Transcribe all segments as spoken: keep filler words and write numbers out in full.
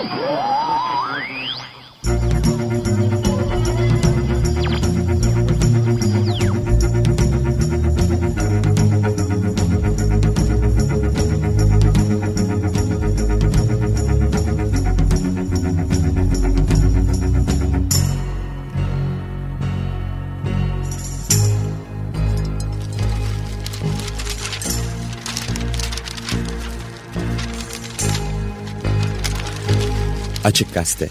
Açık Gazete.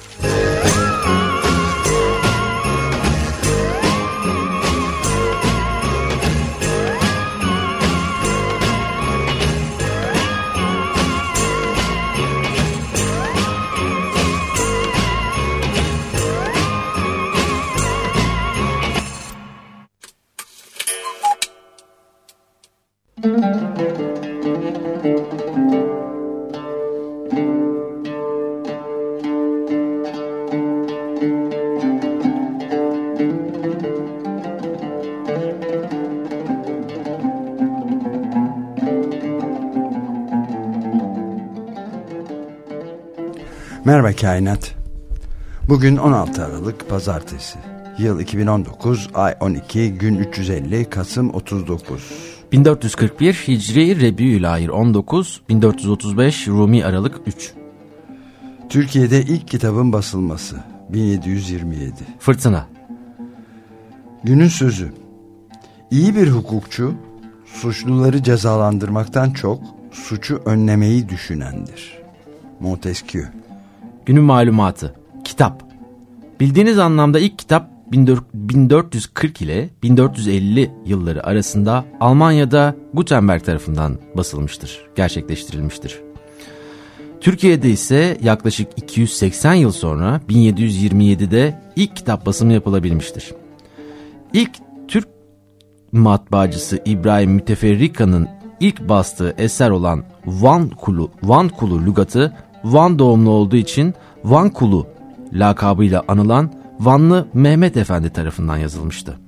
Merhaba Kainat. Bugün on altı Aralık Pazartesi. Yıl iki bin on dokuz, ay on iki, gün üç yüz elli, Kasım otuz dokuz. bin dört yüz kırk bir Hicri Rebiülahir on dokuz, bin dört yüz otuz beş Rumi Aralık üç. Türkiye'de ilk kitabın basılması bin yedi yüz yirmi yedi. Fırtına. Günün sözü. İyi bir hukukçu suçluları cezalandırmaktan çok suçu önlemeyi düşünendir. Montesquieu. Günün malumatı. Kitap. Bildiğiniz anlamda ilk kitap bin dört yüz kırk ile bin dört yüz elli yılları arasında Almanya'da Gutenberg tarafından basılmıştır, gerçekleştirilmiştir. Türkiye'de ise yaklaşık iki yüz seksen yıl sonra bin yedi yüz yirmi yedide ilk kitap basımı yapılabilmiştir. İlk Türk matbaacısı İbrahim Müteferrika'nın ilk bastığı eser olan Van Kulu, Van Kulu lügatı, Van doğumlu olduğu için Van Kulu lakabıyla anılan Vanlı Mehmet Efendi tarafından yazılmıştı.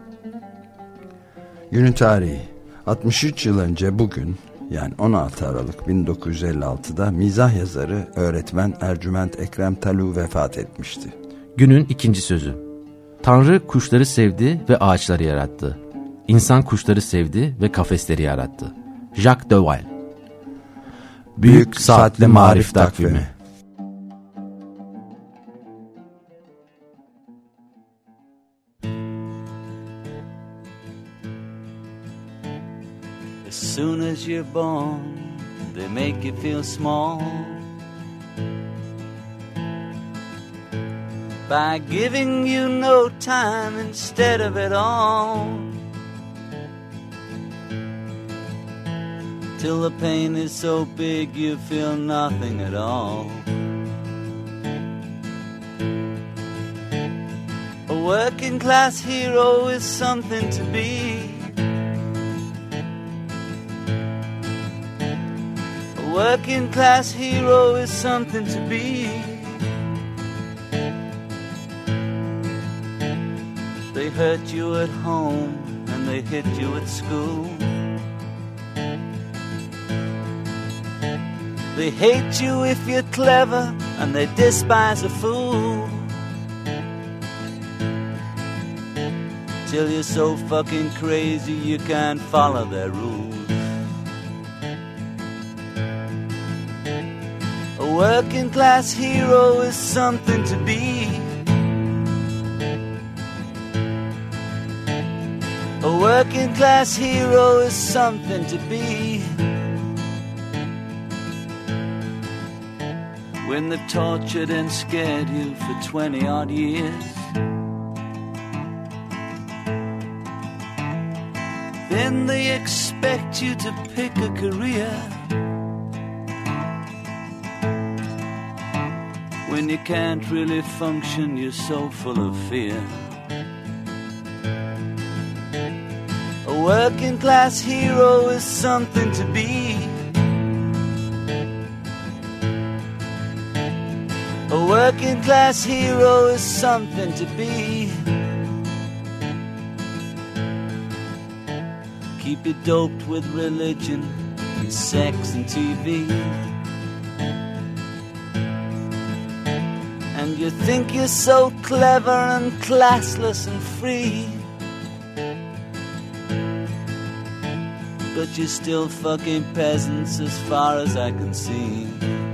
Günün tarihi. altmış üç yıl önce bugün, yani on altı Aralık bin dokuz yüz elli altıda mizah yazarı, öğretmen Ercüment Ekrem Talu vefat etmişti. Günün ikinci sözü. Tanrı kuşları sevdi ve ağaçları yarattı. İnsan kuşları sevdi ve kafesleri yarattı. Jacques de Waal. Büyük, Büyük Saatli Marif Takvimi. As soon as you're born, they make you feel small by giving you no time instead of it all, till the pain is so big you feel nothing at all. A working class hero is something to be. A working class hero is something to be. They hurt you at home and they hit you at school. They hate you if you're clever and they despise a fool, till you're so fucking crazy you can't follow their rules. A working class hero is something to be. A working class hero is something to be. When they've tortured and scared you for twenty odd years, then they expect you to pick a career. When you can't really function, you're so full of fear. A working class hero is something to be. A working class hero is something to be. Keep it doped with religion and sex and T V. And you think you're so clever and classless and free, but you're still fucking peasants as far as I can see.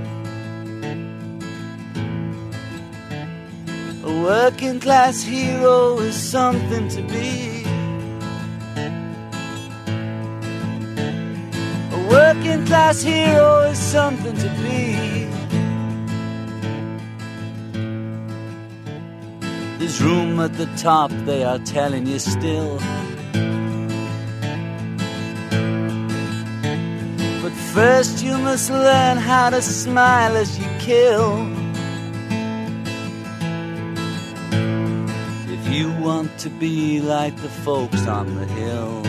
A working class hero is something to be. A working class hero is something to be. There's room at the top, they are telling you still. But first you must learn how to smile as you kill. If you want to be like the folks on the hill.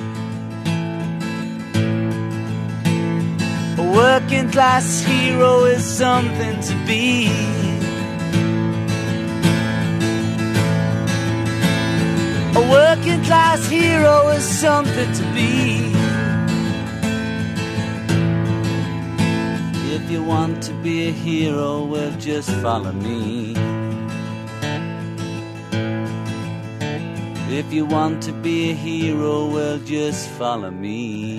A working class hero is something to be. A working class hero is something to be. If you want to be a hero, well, just follow me. If you want to be a hero, well, just follow me.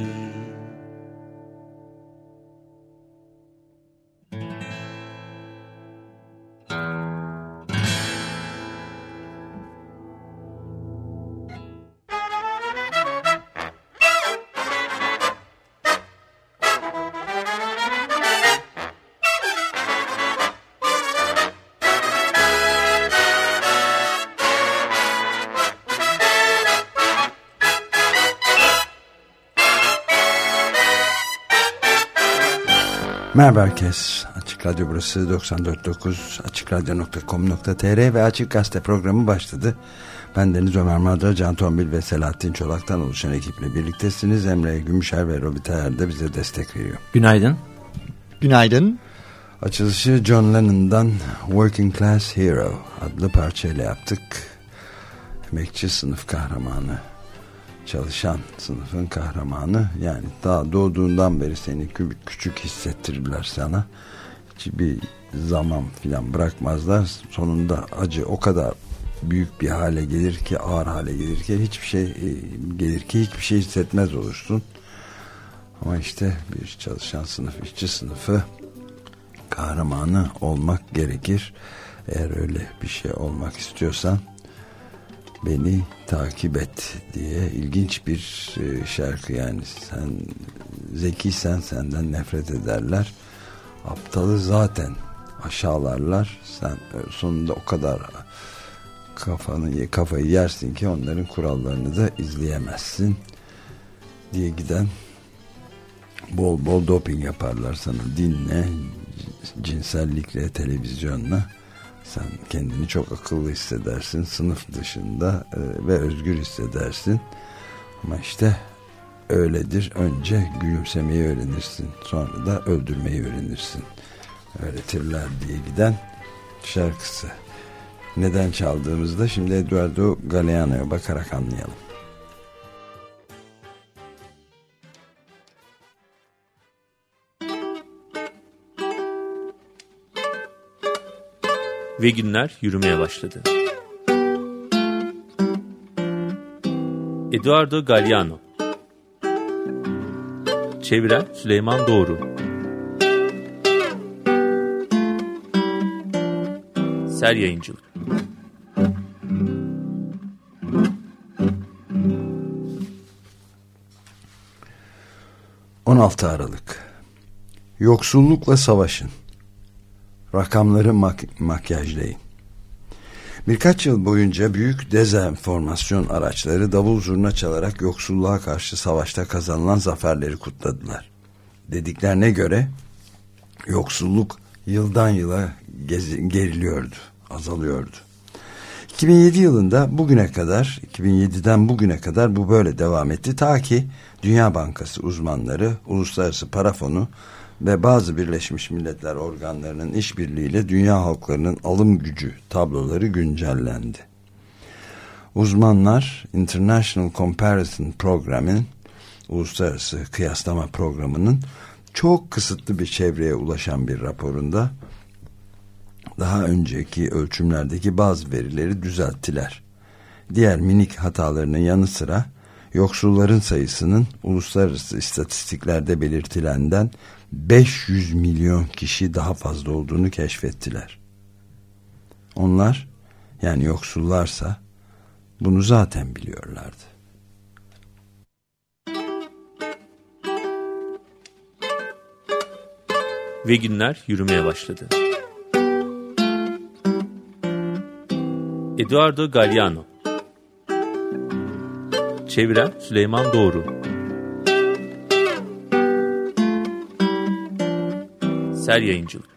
Merhaba herkes. Açık Radyo burası doksan dört nokta dokuz açık radyo nokta com nokta tr ve Açık Gazete programı başladı. Ben Deniz Ömer Madra, Can Tombil ve Selahattin Çolak'tan oluşan ekiple birliktesiniz. Emre Gümüşer ve Robi Tayyar da bize destek veriyor. Günaydın. Günaydın. Açılışı John Lennon'dan Working Class Hero adlı parçayla yaptık. Emekçi sınıf kahramanı, çalışan sınıfın kahramanı, yani daha doğduğundan beri seni küçük hissettirirler sana. Hiçbir zaman filan bırakmazlar. Sonunda acı o kadar büyük bir hale gelir ki, ağır hale gelir ki hiçbir şey gelir ki hiçbir şey hissetmez olursun. Ama işte bir çalışan sınıf, işçi sınıfı kahramanı olmak gerekir. Eğer öyle bir şey olmak istiyorsan beni takip et diye ilginç bir şarkı. Yani sen zekiysen senden nefret ederler, aptalı zaten aşağılarlar, sen sonunda o kadar kafanı kafayı yersin ki onların kurallarını da izleyemezsin diye giden, bol bol doping yaparlar sana, dinle, cinsellikle, televizyonla. Sen kendini çok akıllı hissedersin, sınıf dışında e, ve özgür hissedersin. Ama işte öyledir. Önce gülümsemeyi öğrenirsin, sonra da öldürmeyi öğrenirsin. Öğretirler diye giden şarkısı. Neden çaldığımızda şimdi Eduardo Galeano'ya bakarak anlayalım. Ve günler yürümeye başladı. Eduardo Galeano. Çeviren Süleyman Doğru. Ser Yayıncılık. on altı Aralık. Yoksullukla savaşın. Rakamları mak- makyajlayın. Birkaç yıl boyunca büyük dezenformasyon araçları davul zurna çalarak yoksulluğa karşı savaşta kazanılan zaferleri kutladılar. Dediklerine göre yoksulluk yıldan yıla gezi- geriliyordu, azalıyordu. iki bin yedi yılında bugüne kadar, iki bin yediden bugüne kadar bu böyle devam etti. Ta ki Dünya Bankası uzmanları, Uluslararası Para Fonu ve bazı Birleşmiş Milletler organlarının işbirliğiyle dünya halklarının alım gücü tabloları güncellendi. Uzmanlar International Comparison Program'ın, uluslararası kıyaslama programının çok kısıtlı bir çevreye ulaşan bir raporunda daha önceki ölçümlerdeki bazı verileri düzelttiler. Diğer minik hatalarının yanı sıra yoksulların sayısının uluslararası istatistiklerde belirtilenden beş yüz milyon kişi daha fazla olduğunu keşfettiler. Onlar, yani yoksullarsa, bunu zaten biliyorlardı. Ve günler yürümeye başladı. Eduardo Galeano. Çeviren Süleyman Doğru. Ser Yayıncılık.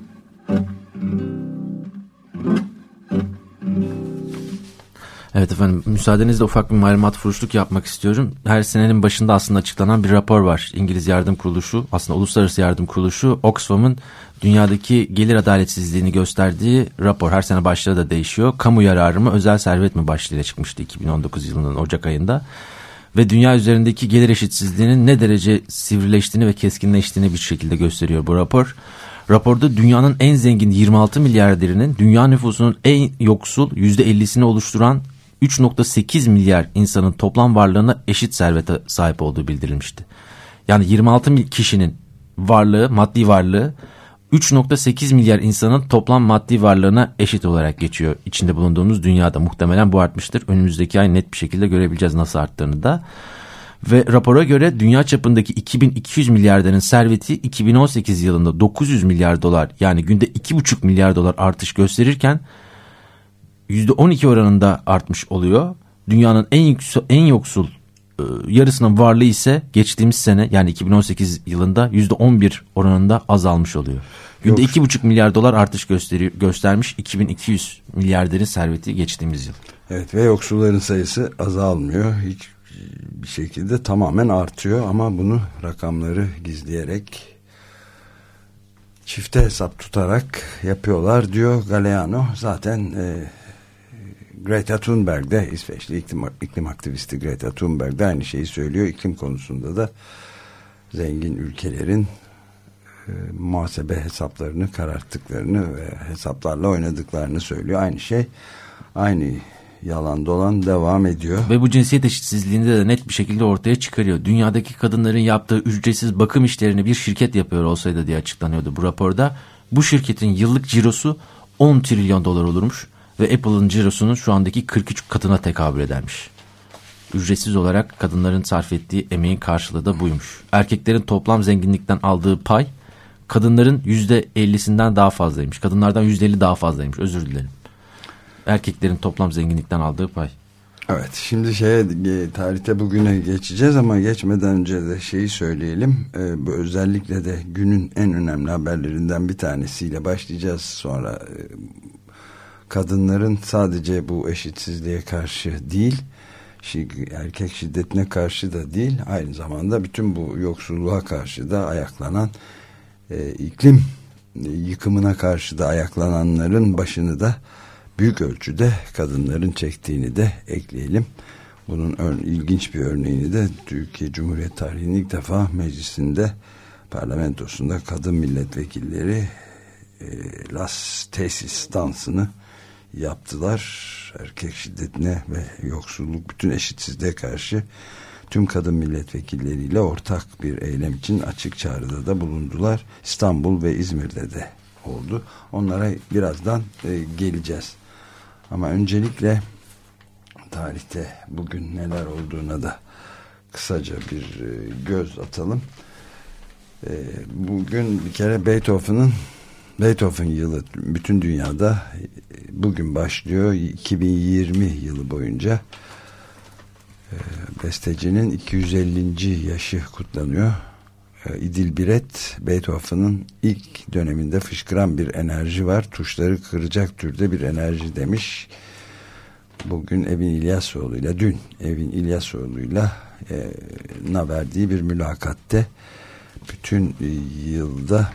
Evet efendim, müsaadenizle ufak bir malumat furuşluk yapmak istiyorum. Her senenin başında aslında açıklanan bir rapor var. İngiliz Yardım Kuruluşu, aslında Uluslararası Yardım Kuruluşu, Oxfam'ın dünyadaki gelir adaletsizliğini gösterdiği rapor. Her sene başlığı da değişiyor. Kamu yararı mı, özel servet mi başlığıyla çıkmıştı iki bin on dokuz yılının Ocak ayında. Ve dünya üzerindeki gelir eşitsizliğinin ne derece sivrileştiğini ve keskinleştiğini bir şekilde gösteriyor bu rapor. Raporda dünyanın en zengin yirmi altı milyarderinin dünya nüfusunun en yoksul yüzde ellisini oluşturan üç virgül sekiz milyar insanın toplam varlığına eşit servete sahip olduğu bildirilmişti. Yani yirmi altı kişinin varlığı, maddi varlığı üç virgül sekiz milyar insanın toplam maddi varlığına eşit olarak geçiyor. İçinde bulunduğumuz dünyada muhtemelen bu artmıştır. Önümüzdeki ay net bir şekilde görebileceğiz nasıl arttığını da. Ve rapora göre dünya çapındaki iki bin iki yüz milyarderin serveti iki bin on sekiz yılında dokuz yüz milyar dolar, yani günde iki buçuk milyar dolar artış gösterirken yüzde on iki oranında artmış oluyor. Dünyanın en yoksul, en yoksul e, yarısının varlığı ise geçtiğimiz sene, yani iki bin on sekiz yılında yüzde on bir oranında azalmış oluyor. Günde iki buçuk milyar dolar artış gösteriyor, göstermiş iki bin iki yüz milyarderin serveti geçtiğimiz yıl. Evet, ve yoksulların sayısı azalmıyor. Hiç bir şekilde tamamen artıyor ama bunu rakamları gizleyerek, çifte hesap tutarak yapıyorlar diyor Galeano. Zaten e, Greta Thunberg de, İsveçli iklim, iklim aktivisti Greta Thunberg de aynı şeyi söylüyor. İklim konusunda da zengin ülkelerin e, muhasebe hesaplarını kararttıklarını ve hesaplarla oynadıklarını söylüyor. Aynı şey, aynı yalan dolan devam ediyor. Ve bu cinsiyet eşitsizliğini de net bir şekilde ortaya çıkarıyor. Dünyadaki kadınların yaptığı ücretsiz bakım işlerini bir şirket yapıyor olsaydı diye açıklanıyordu bu raporda. Bu şirketin yıllık cirosu on trilyon dolar olurmuş ve Apple'ın cirosunun şu andaki kırk üç katına tekabül edermiş. Ücretsiz olarak kadınların sarf ettiği emeğin karşılığı da buymuş. Erkeklerin toplam zenginlikten aldığı pay kadınların yüzde ellisinden daha fazlaymış. Kadınlardan yüzde elli daha fazlaymış, özür dilerim. Erkeklerin toplam zenginlikten aldığı pay. Evet, şimdi şeye, tarihte bugüne geçeceğiz ama geçmeden önce de şeyi söyleyelim. Ee, bu özellikle de günün en önemli haberlerinden bir tanesiyle başlayacağız. Sonra e, kadınların sadece bu eşitsizliğe karşı değil, erkek şiddetine karşı da değil, aynı zamanda bütün bu yoksulluğa karşı da ayaklanan, e, iklim yıkımına karşı da ayaklananların başını da büyük ölçüde kadınların çektiğini de ekleyelim. Bunun ilginç bir örneğini de Türkiye Cumhuriyet tarihinin ilk defa meclisinde, parlamentosunda kadın milletvekilleri e, Las Tesis dansını yaptılar. Erkek şiddetine ve yoksulluk, bütün eşitsizliğe karşı tüm kadın milletvekilleriyle ortak bir eylem için açık çağrıda da bulundular. İstanbul ve İzmir'de de oldu. Onlara birazdan e, geleceğiz. Ama öncelikle tarihte bugün neler olduğuna da kısaca bir e, göz atalım. E, bugün bir kere Beethoven'ın Beethoven yılı bütün dünyada e, bugün başlıyor. iki bin yirmi yılı boyunca e, bestecinin iki yüz ellinci yaşı kutlanıyor. İdil Biret, Beethoven'ın ilk döneminde fışkıran bir enerji var, tuşları kıracak türde bir enerji demiş. Bugün Evin İlyasoğlu'yla, dün Evin İlyasoğlu'yla e, na verdiği bir mülakatte bütün yılda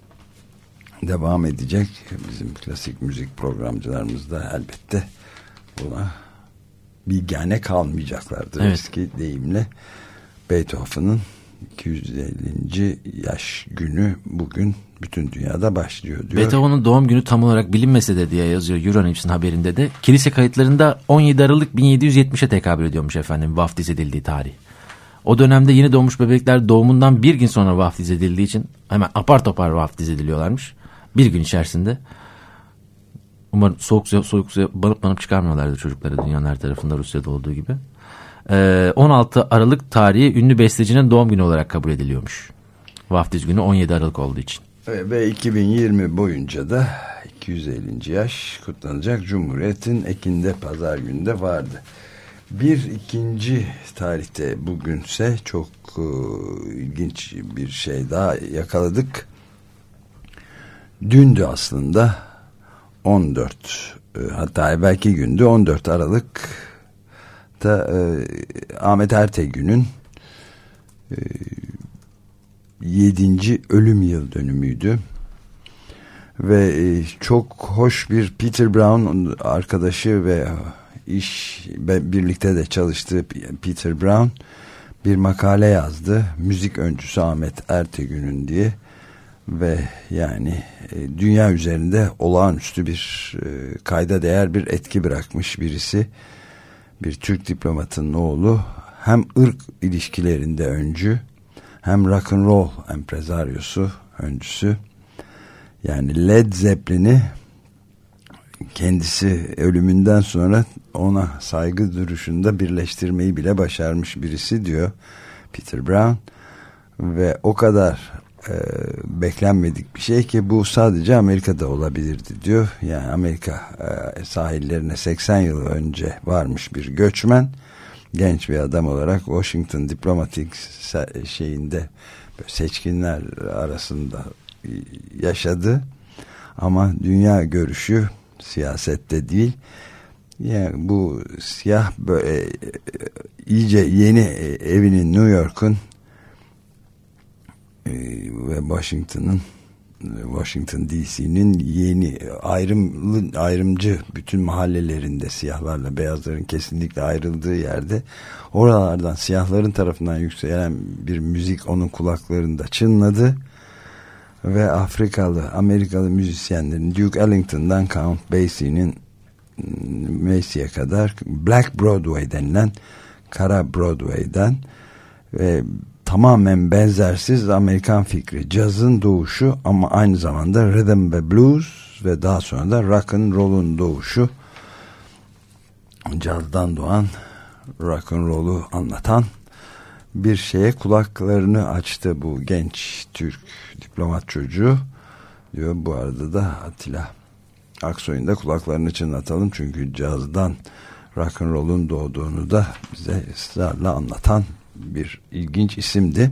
devam edecek. Bizim klasik müzik programcılarımızda elbette buna bilgane kalmayacaklardır. Evet. Eski deyimle Beethoven'ın iki yüz ellinci yaş günü bugün bütün dünyada başlıyor diyor. Beethoven'ın doğum günü tam olarak bilinmese de diye yazıyor Euronews'in haberinde de. Kilise kayıtlarında on yedi Aralık bin yedi yüz yetmişe tekabül ediyormuş efendim vaftiz edildiği tarih. O dönemde yeni doğmuş bebekler doğumundan bir gün sonra vaftiz edildiği için hemen apar topar vaftiz ediliyorlarmış. Bir gün içerisinde. Umarım soğuk suya, soğuk suya banıp banıp çıkarmıyorlardı çocukları dünyanın her tarafında Rusya'da olduğu gibi. Ee, on altı Aralık tarihi ünlü bestecinin doğum günü olarak kabul ediliyormuş. Vaftiz günü on yedi Aralık olduğu için. Ve iki bin yirmi boyunca da iki yüz ellinci yaş kutlanacak Cumhuriyet'in Ekim'de pazar günü vardı. Bir ikinci tarihte bugünse çok e, ilginç bir şey daha yakaladık. Dündü aslında on dört e, hatta evvelki gündü on dört Aralık'ta e, Ahmet Ertegün'ün e, yedinci ölüm yıl dönümüydü. Ve e, çok hoş bir Peter Brown arkadaşı ve iş ve birlikte de çalıştığı Peter Brown bir makale yazdı. Müzik öncüsü Ahmet Ertegün'ün diye ve yani e, dünya üzerinde olağanüstü bir e, kayda değer bir etki bırakmış birisi. Bir Türk diplomatının oğlu, hem ırk ilişkilerinde öncü, hem rock and roll emprezaryosu, öncüsü. Yani Led Zeppelin'i kendisi ölümünden sonra ona saygı duruşunda birleştirmeyi bile başarmış birisi diyor Peter Brown. Ve o kadar e, beklenmedik bir şey ki bu sadece Amerika'da olabilirdi diyor. Yani Amerika e, sahillerine seksen yıl önce varmış bir göçmen, genç bir adam olarak Washington diplomatik şeyinde seçkinler arasında yaşadı. Ama dünya görüşü siyasette değil. Yani bu siyah böyle iyice yeni evinin New York'un ve Washington'ın Washington D C'nin yeni ayrımlı ayrımcı bütün mahallelerinde siyahlarla beyazların kesinlikle ayrıldığı yerde oralardan siyahların tarafından yükselen bir müzik onun kulaklarında çınladı ve Afrikalı Amerikalı müzisyenlerin Duke Ellington'dan Count Basie'nin Macy'ye kadar Black Broadway denilen Kara Broadway'den ve tamamen benzersiz Amerikan fikri, cazın doğuşu ama aynı zamanda rhythm ve blues ve daha sonra da rock and roll'un doğuşu, cazdan doğan rock and roll'u anlatan bir şeye kulaklarını açtı bu genç Türk diplomat çocuğu diyor. Bu arada da Atilla Aksoy'un da kulaklarını çınlatalım çünkü cazdan rock and roll'un doğduğunu da bize ısrarla anlatan bir ilginç isimdi.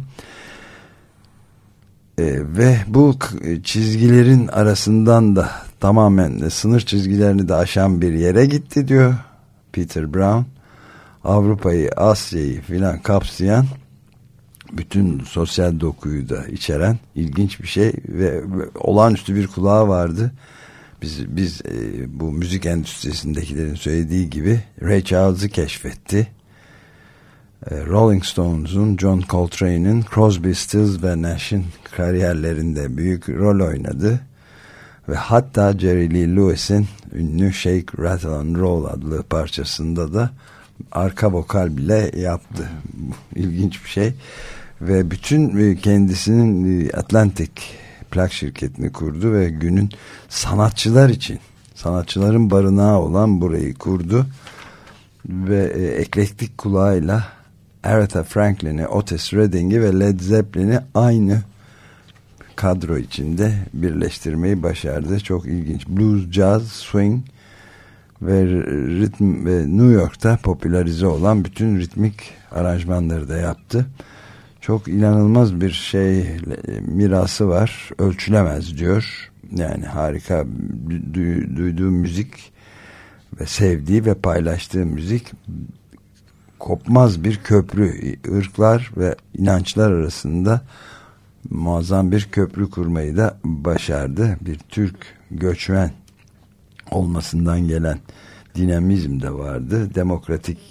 Ee, ve bu çizgilerin arasından da tamamen sınır çizgilerini de aşan bir yere gitti diyor Peter Brown. Avrupa'yı, Asya'yı filan kapsayan bütün sosyal dokuyu da içeren ilginç bir şey ve, ve olağanüstü bir kulağı vardı. Biz, biz e, bu müzik endüstrisindekilerin söylediği gibi Ray Charles'ı keşfetti. Rolling Stones'un, John Coltrane'in, Crosby, Stills ve Nash'in kariyerlerinde büyük rol oynadı. Ve hatta Jerry Lee Lewis'in ünlü Shake, Rattle and Roll adlı parçasında da arka vokal bile yaptı. İlginç bir şey. Ve bütün kendisinin Atlantic plak şirketini kurdu ve günün sanatçılar için, sanatçıların barınağı olan burayı kurdu. Ve eklektik kulağıyla Aretha Franklin'i, Otis Redding'i ve Led Zeppelin'i aynı kadro içinde birleştirmeyi başardı. Çok ilginç. Blues, jazz, swing ve ritm ve New York'ta popülerize olan bütün ritmik aranjmanları da yaptı. Çok inanılmaz bir şey mirası var. Ölçülemez diyor. Yani harika du- duyduğu müzik ve sevdiği ve paylaştığı müzik kopmaz bir köprü, ırklar ve inançlar arasında muazzam bir köprü kurmayı da başardı. Bir Türk göçmen olmasından gelen dinamizm de vardı. Demokratik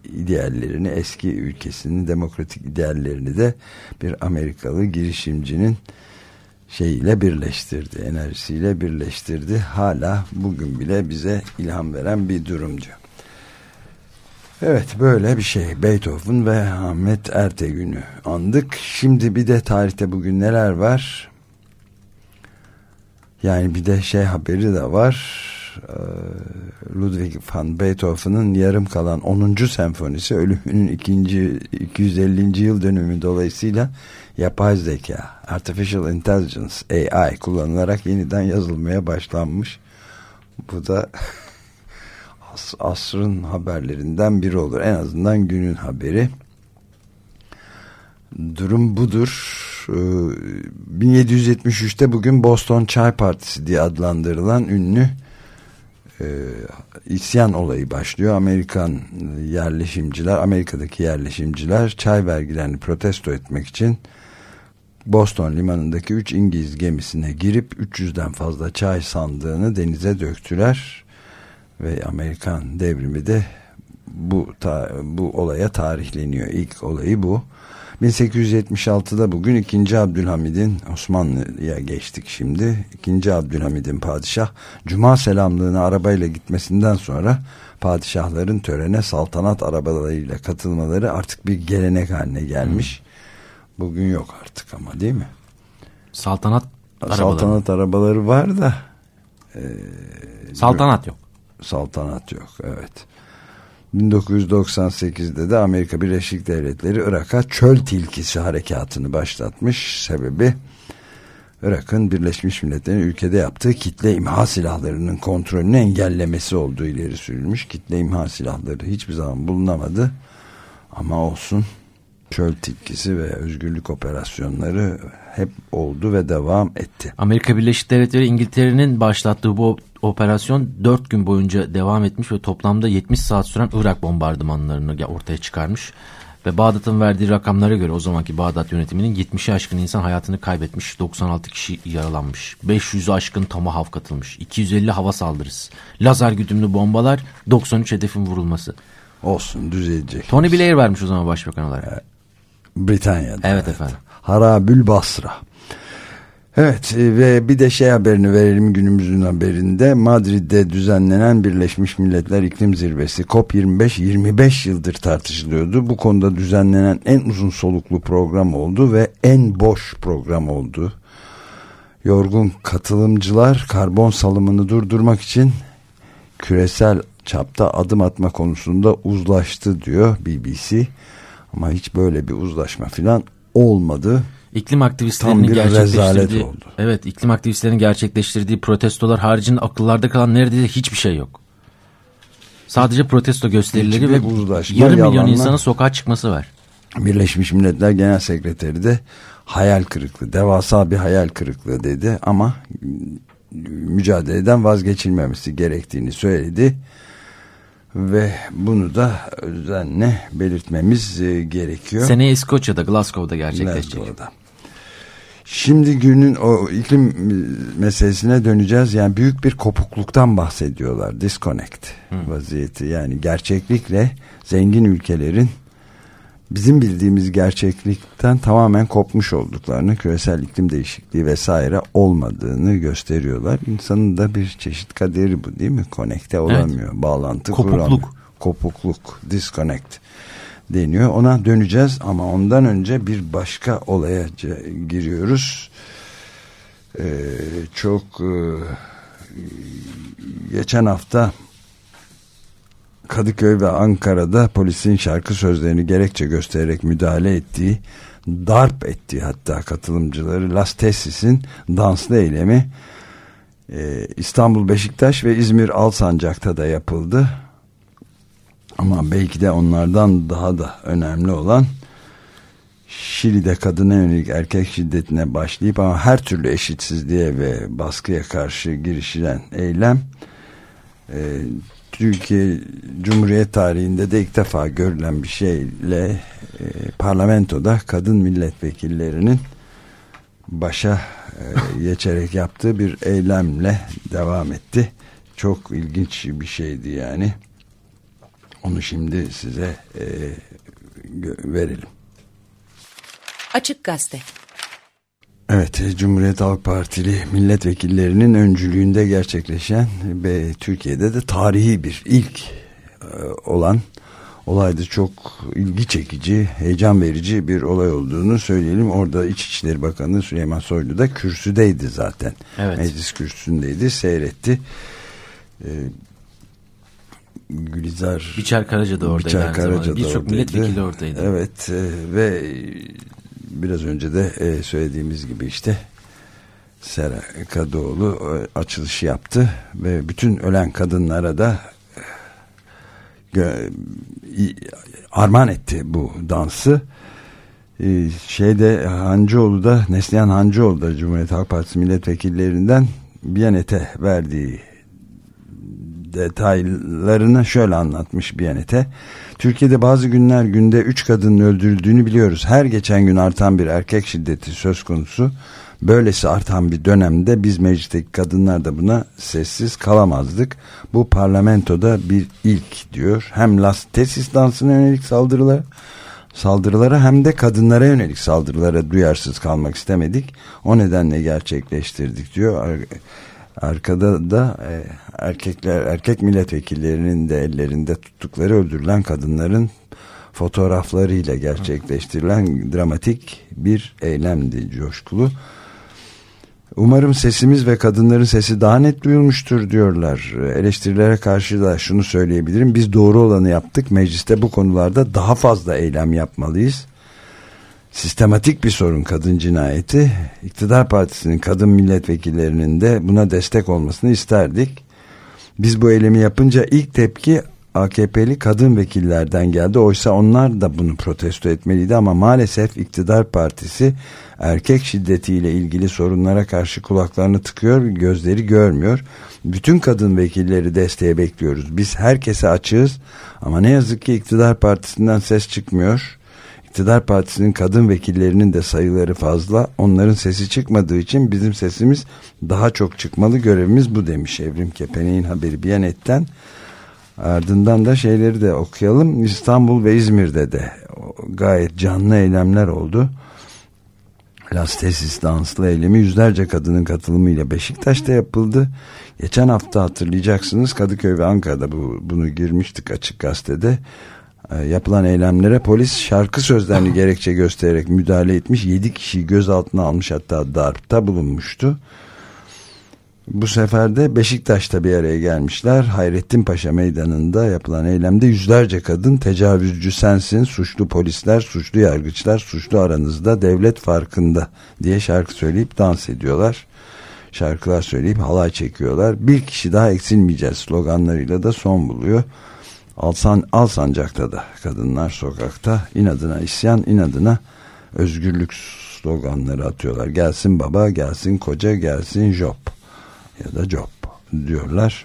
ideallerini, eski ülkesinin demokratik ideallerini de bir Amerikalı girişimcinin şeyiyle birleştirdi, enerjisiyle birleştirdi. Hala bugün bile bize ilham veren bir durum diyor. Evet, böyle bir şey. Beethoven ve Ahmet Ertegün'ü andık. Şimdi bir de tarihte bugün neler var? Yani bir de şey haberi de var. Ludwig van Beethoven'ın yarım kalan onuncu senfonisi ölümünün ikinci iki yüz ellinci yıl dönümü dolayısıyla yapay zeka, Artificial Intelligence, A I kullanılarak yeniden yazılmaya başlanmış. Bu da as asrın haberlerinden biri olur. En azından günün haberi. Durum budur. bin yedi yüz yetmiş üçte bugün Boston Çay Partisi diye adlandırılan ünlü e, isyan olayı başlıyor. Amerikan yerleşimciler, Amerika'daki yerleşimciler çay vergilerini protesto etmek için Boston limanındaki üç İngiliz gemisine girip üç yüzden fazla çay sandığını denize döktüler ve Amerikan devrimi de bu ta, bu olaya tarihleniyor. İlk olayı bu. bin sekiz yüz yetmiş altıda bugün ikinci. Abdülhamid'in, Osmanlı'ya geçtik şimdi. ikinci. Abdülhamid'in padişah Cuma selamlığına arabayla gitmesinden sonra padişahların törene saltanat arabalarıyla katılmaları artık bir gelenek haline gelmiş. Bugün yok artık ama, değil mi? Saltanat arabaları. Saltanat arabaları var da e, saltanat yok. Saltanat yok, evet. bin dokuz yüz doksan sekizde de Amerika Birleşik Devletleri Irak'a çöl tilkisi harekatını başlatmış. Sebebi Irak'ın Birleşmiş Milletler'in ülkede yaptığı kitle imha silahlarının kontrolünü engellemesi olduğu ileri sürülmüş. Kitle imha silahları hiçbir zaman bulunamadı ama olsun, çöl tilkisi ve özgürlük operasyonları hep oldu ve devam etti. Amerika Birleşik Devletleri İngiltere'nin başlattığı bu operasyon dört gün boyunca devam etmiş ve toplamda yetmiş saat süren Irak bombardımanlarını ortaya çıkarmış. Ve Bağdat'ın verdiği rakamlara göre o zamanki Bağdat yönetiminin yetmişi aşkın insan hayatını kaybetmiş, doksan altı kişi yaralanmış, beş yüzü aşkın tomahawk atılmış, iki yüz elli hava saldırısı, lazer güdümlü bombalar, doksan üç hedefin vurulması. Olsun, düzelecek. Tony Blair vermiş o zaman başbakan olarak. Britanya'da. Evet efendim. Harabül Basra. Evet, ve bir de şey haberini verelim günümüzün haberinde. Madrid'de düzenlenen Birleşmiş Milletler İklim Zirvesi COP yirmi beş yirmi beş yıldır tartışılıyordu. Bu konuda düzenlenen en uzun soluklu program oldu ve en boş program oldu. Yorgun katılımcılar karbon salımını durdurmak için küresel çapta adım atma konusunda uzlaştı diyor B B C. Ama hiç böyle bir uzlaşma falan olmadı. İklim aktivistlerinin gerçekleştirdiği, oldu. Evet, iklim aktivistlerinin gerçekleştirdiği protestolar haricinde akıllarda kalan neredeyse hiçbir şey yok. Sadece protesto gösterileri hiçbir ve yarım milyon yalanla, insanın sokağa çıkması var. Birleşmiş Milletler Genel Sekreteri de hayal kırıklığı, devasa bir hayal kırıklığı dedi ama mücadeleden vazgeçilmemesi gerektiğini söyledi. Ve bunu da özenle belirtmemiz gerekiyor. Seneye İskoçya'da, Glasgow'da gerçekleşecek. Glasgow'da. Şimdi günün o iklim meselesine döneceğiz. Yani büyük bir kopukluktan bahsediyorlar. Disconnect Hı. vaziyeti. Yani gerçeklikle zengin ülkelerin bizim bildiğimiz gerçeklikten tamamen kopmuş olduklarını, küresel iklim değişikliği vesaire olmadığını gösteriyorlar. İnsanın da bir çeşit kaderi bu, değil mi? Konekte olamıyor. Evet. Bağlantı Kopukluk. kuramıyor. Kopukluk. Disconnect deniyor. Ona döneceğiz ama ondan önce bir başka olaya giriyoruz. Ee, çok e, geçen hafta Kadıköy ve Ankara'da polisin şarkı sözlerini gerekçe göstererek müdahale ettiği, darp ettiği hatta katılımcıları Las Tesis'in danslı eylemi e, İstanbul Beşiktaş ve İzmir Alsancak'ta da yapıldı. Ama belki de onlardan daha da önemli olan Şili'de kadına yönelik erkek şiddetine başlayıp ama her türlü eşitsizliğe ve baskıya karşı girişilen eylem e, Türkiye Cumhuriyet tarihinde de ilk defa görülen bir şeyle e, parlamentoda kadın milletvekillerinin başa e, geçerek yaptığı bir eylemle devam etti. Çok ilginç bir şeydi yani. Onu şimdi size e, verelim. Açık Gazete. Evet, Cumhuriyet Halk Partili milletvekillerinin öncülüğünde gerçekleşen ve Türkiye'de de tarihi bir ilk olan olayda çok ilgi çekici, heyecan verici bir olay olduğunu söyleyelim. Orada İçişleri Bakanı Süleyman Soylu da kürsüdeydi zaten. Evet. Meclis kürsüsündeydi, seyretti. Ee, Gülizar Biçer Karaca da oradaydı. Biçer Karaca da Birçok milletvekili oradaydı. Evet e, ve biraz önce de e, söylediğimiz gibi işte Sera Kadıoğlu e, açılışı yaptı ve bütün ölen kadınlara da armağan etti bu dansı. Ee, şeyde Hancıoğlu da Neslihan Hancıoğlu da Cumhuriyet Halk Partisi milletvekillerinden Biyanet'e verdiği detaylarını şöyle anlatmış Biyanet'e. Türkiye'de bazı günler günde üç kadının öldürüldüğünü biliyoruz. Her geçen gün artan bir erkek şiddeti söz konusu. Böylesi artan bir dönemde biz meclisteki kadınlar da buna sessiz kalamazdık. Bu parlamentoda bir ilk diyor. Hem Las Tesis dansına yönelik saldırılara, saldırılara hem de kadınlara yönelik saldırılara duyarsız kalmak istemedik. O nedenle gerçekleştirdik diyor. Arkada da e, erkekler, erkek milletvekillerinin de ellerinde tuttukları öldürülen kadınların fotoğraflarıyla gerçekleştirilen dramatik bir eylemdi, coşkulu. Umarım sesimiz ve kadınların sesi daha net duyulmuştur diyorlar. Eleştirilere karşı da şunu söyleyebilirim. Biz doğru olanı yaptık. Mecliste bu konularda daha fazla eylem yapmalıyız. Sistematik bir sorun kadın cinayeti. İktidar Partisi'nin kadın milletvekillerinin de buna destek olmasını isterdik. Biz bu eylemi yapınca ilk tepki A K P'li kadın vekillerden geldi. Oysa onlar da bunu protesto etmeliydi ama maalesef iktidar partisi erkek şiddetiyle ilgili sorunlara karşı kulaklarını tıkıyor, gözleri görmüyor. Bütün kadın vekilleri desteğe bekliyoruz. Biz herkese açığız ama ne yazık ki iktidar partisinden ses çıkmıyor. İktidar partisinin kadın vekillerinin de sayıları fazla. Onların sesi çıkmadığı için bizim sesimiz daha çok çıkmalı, görevimiz bu demiş Evrim Kepenek'in haberi Biyanet'ten. Ardından da şeyleri de okuyalım. İstanbul ve İzmir'de de gayet canlı eylemler oldu. Las Tesis danslı eylemi yüzlerce kadının katılımıyla Beşiktaş'ta yapıldı. Geçen hafta hatırlayacaksınız Kadıköy ve Ankara'da bu, bunu girmiştik Açık Gazete'de. E, yapılan eylemlere polis şarkı sözlerini gerekçe göstererek müdahale etmiş. Yedi kişiyi gözaltına almış, hatta darpta bulunmuştu. Bu sefer de Beşiktaş'ta bir araya gelmişler. Hayrettin Paşa Meydanı'nda yapılan eylemde yüzlerce kadın tecavüzcü sensin, suçlu polisler, suçlu yargıçlar, suçlu aranızda, devlet farkında diye şarkı söyleyip dans ediyorlar. Şarkılar söyleyip halay çekiyorlar. Bir kişi daha eksilmeyeceğiz sloganlarıyla da son buluyor. Alsan, Alsancak'ta da kadınlar sokakta inadına isyan, inadına özgürlük sloganları atıyorlar. Gelsin baba, gelsin koca, gelsin job ya da job diyorlar.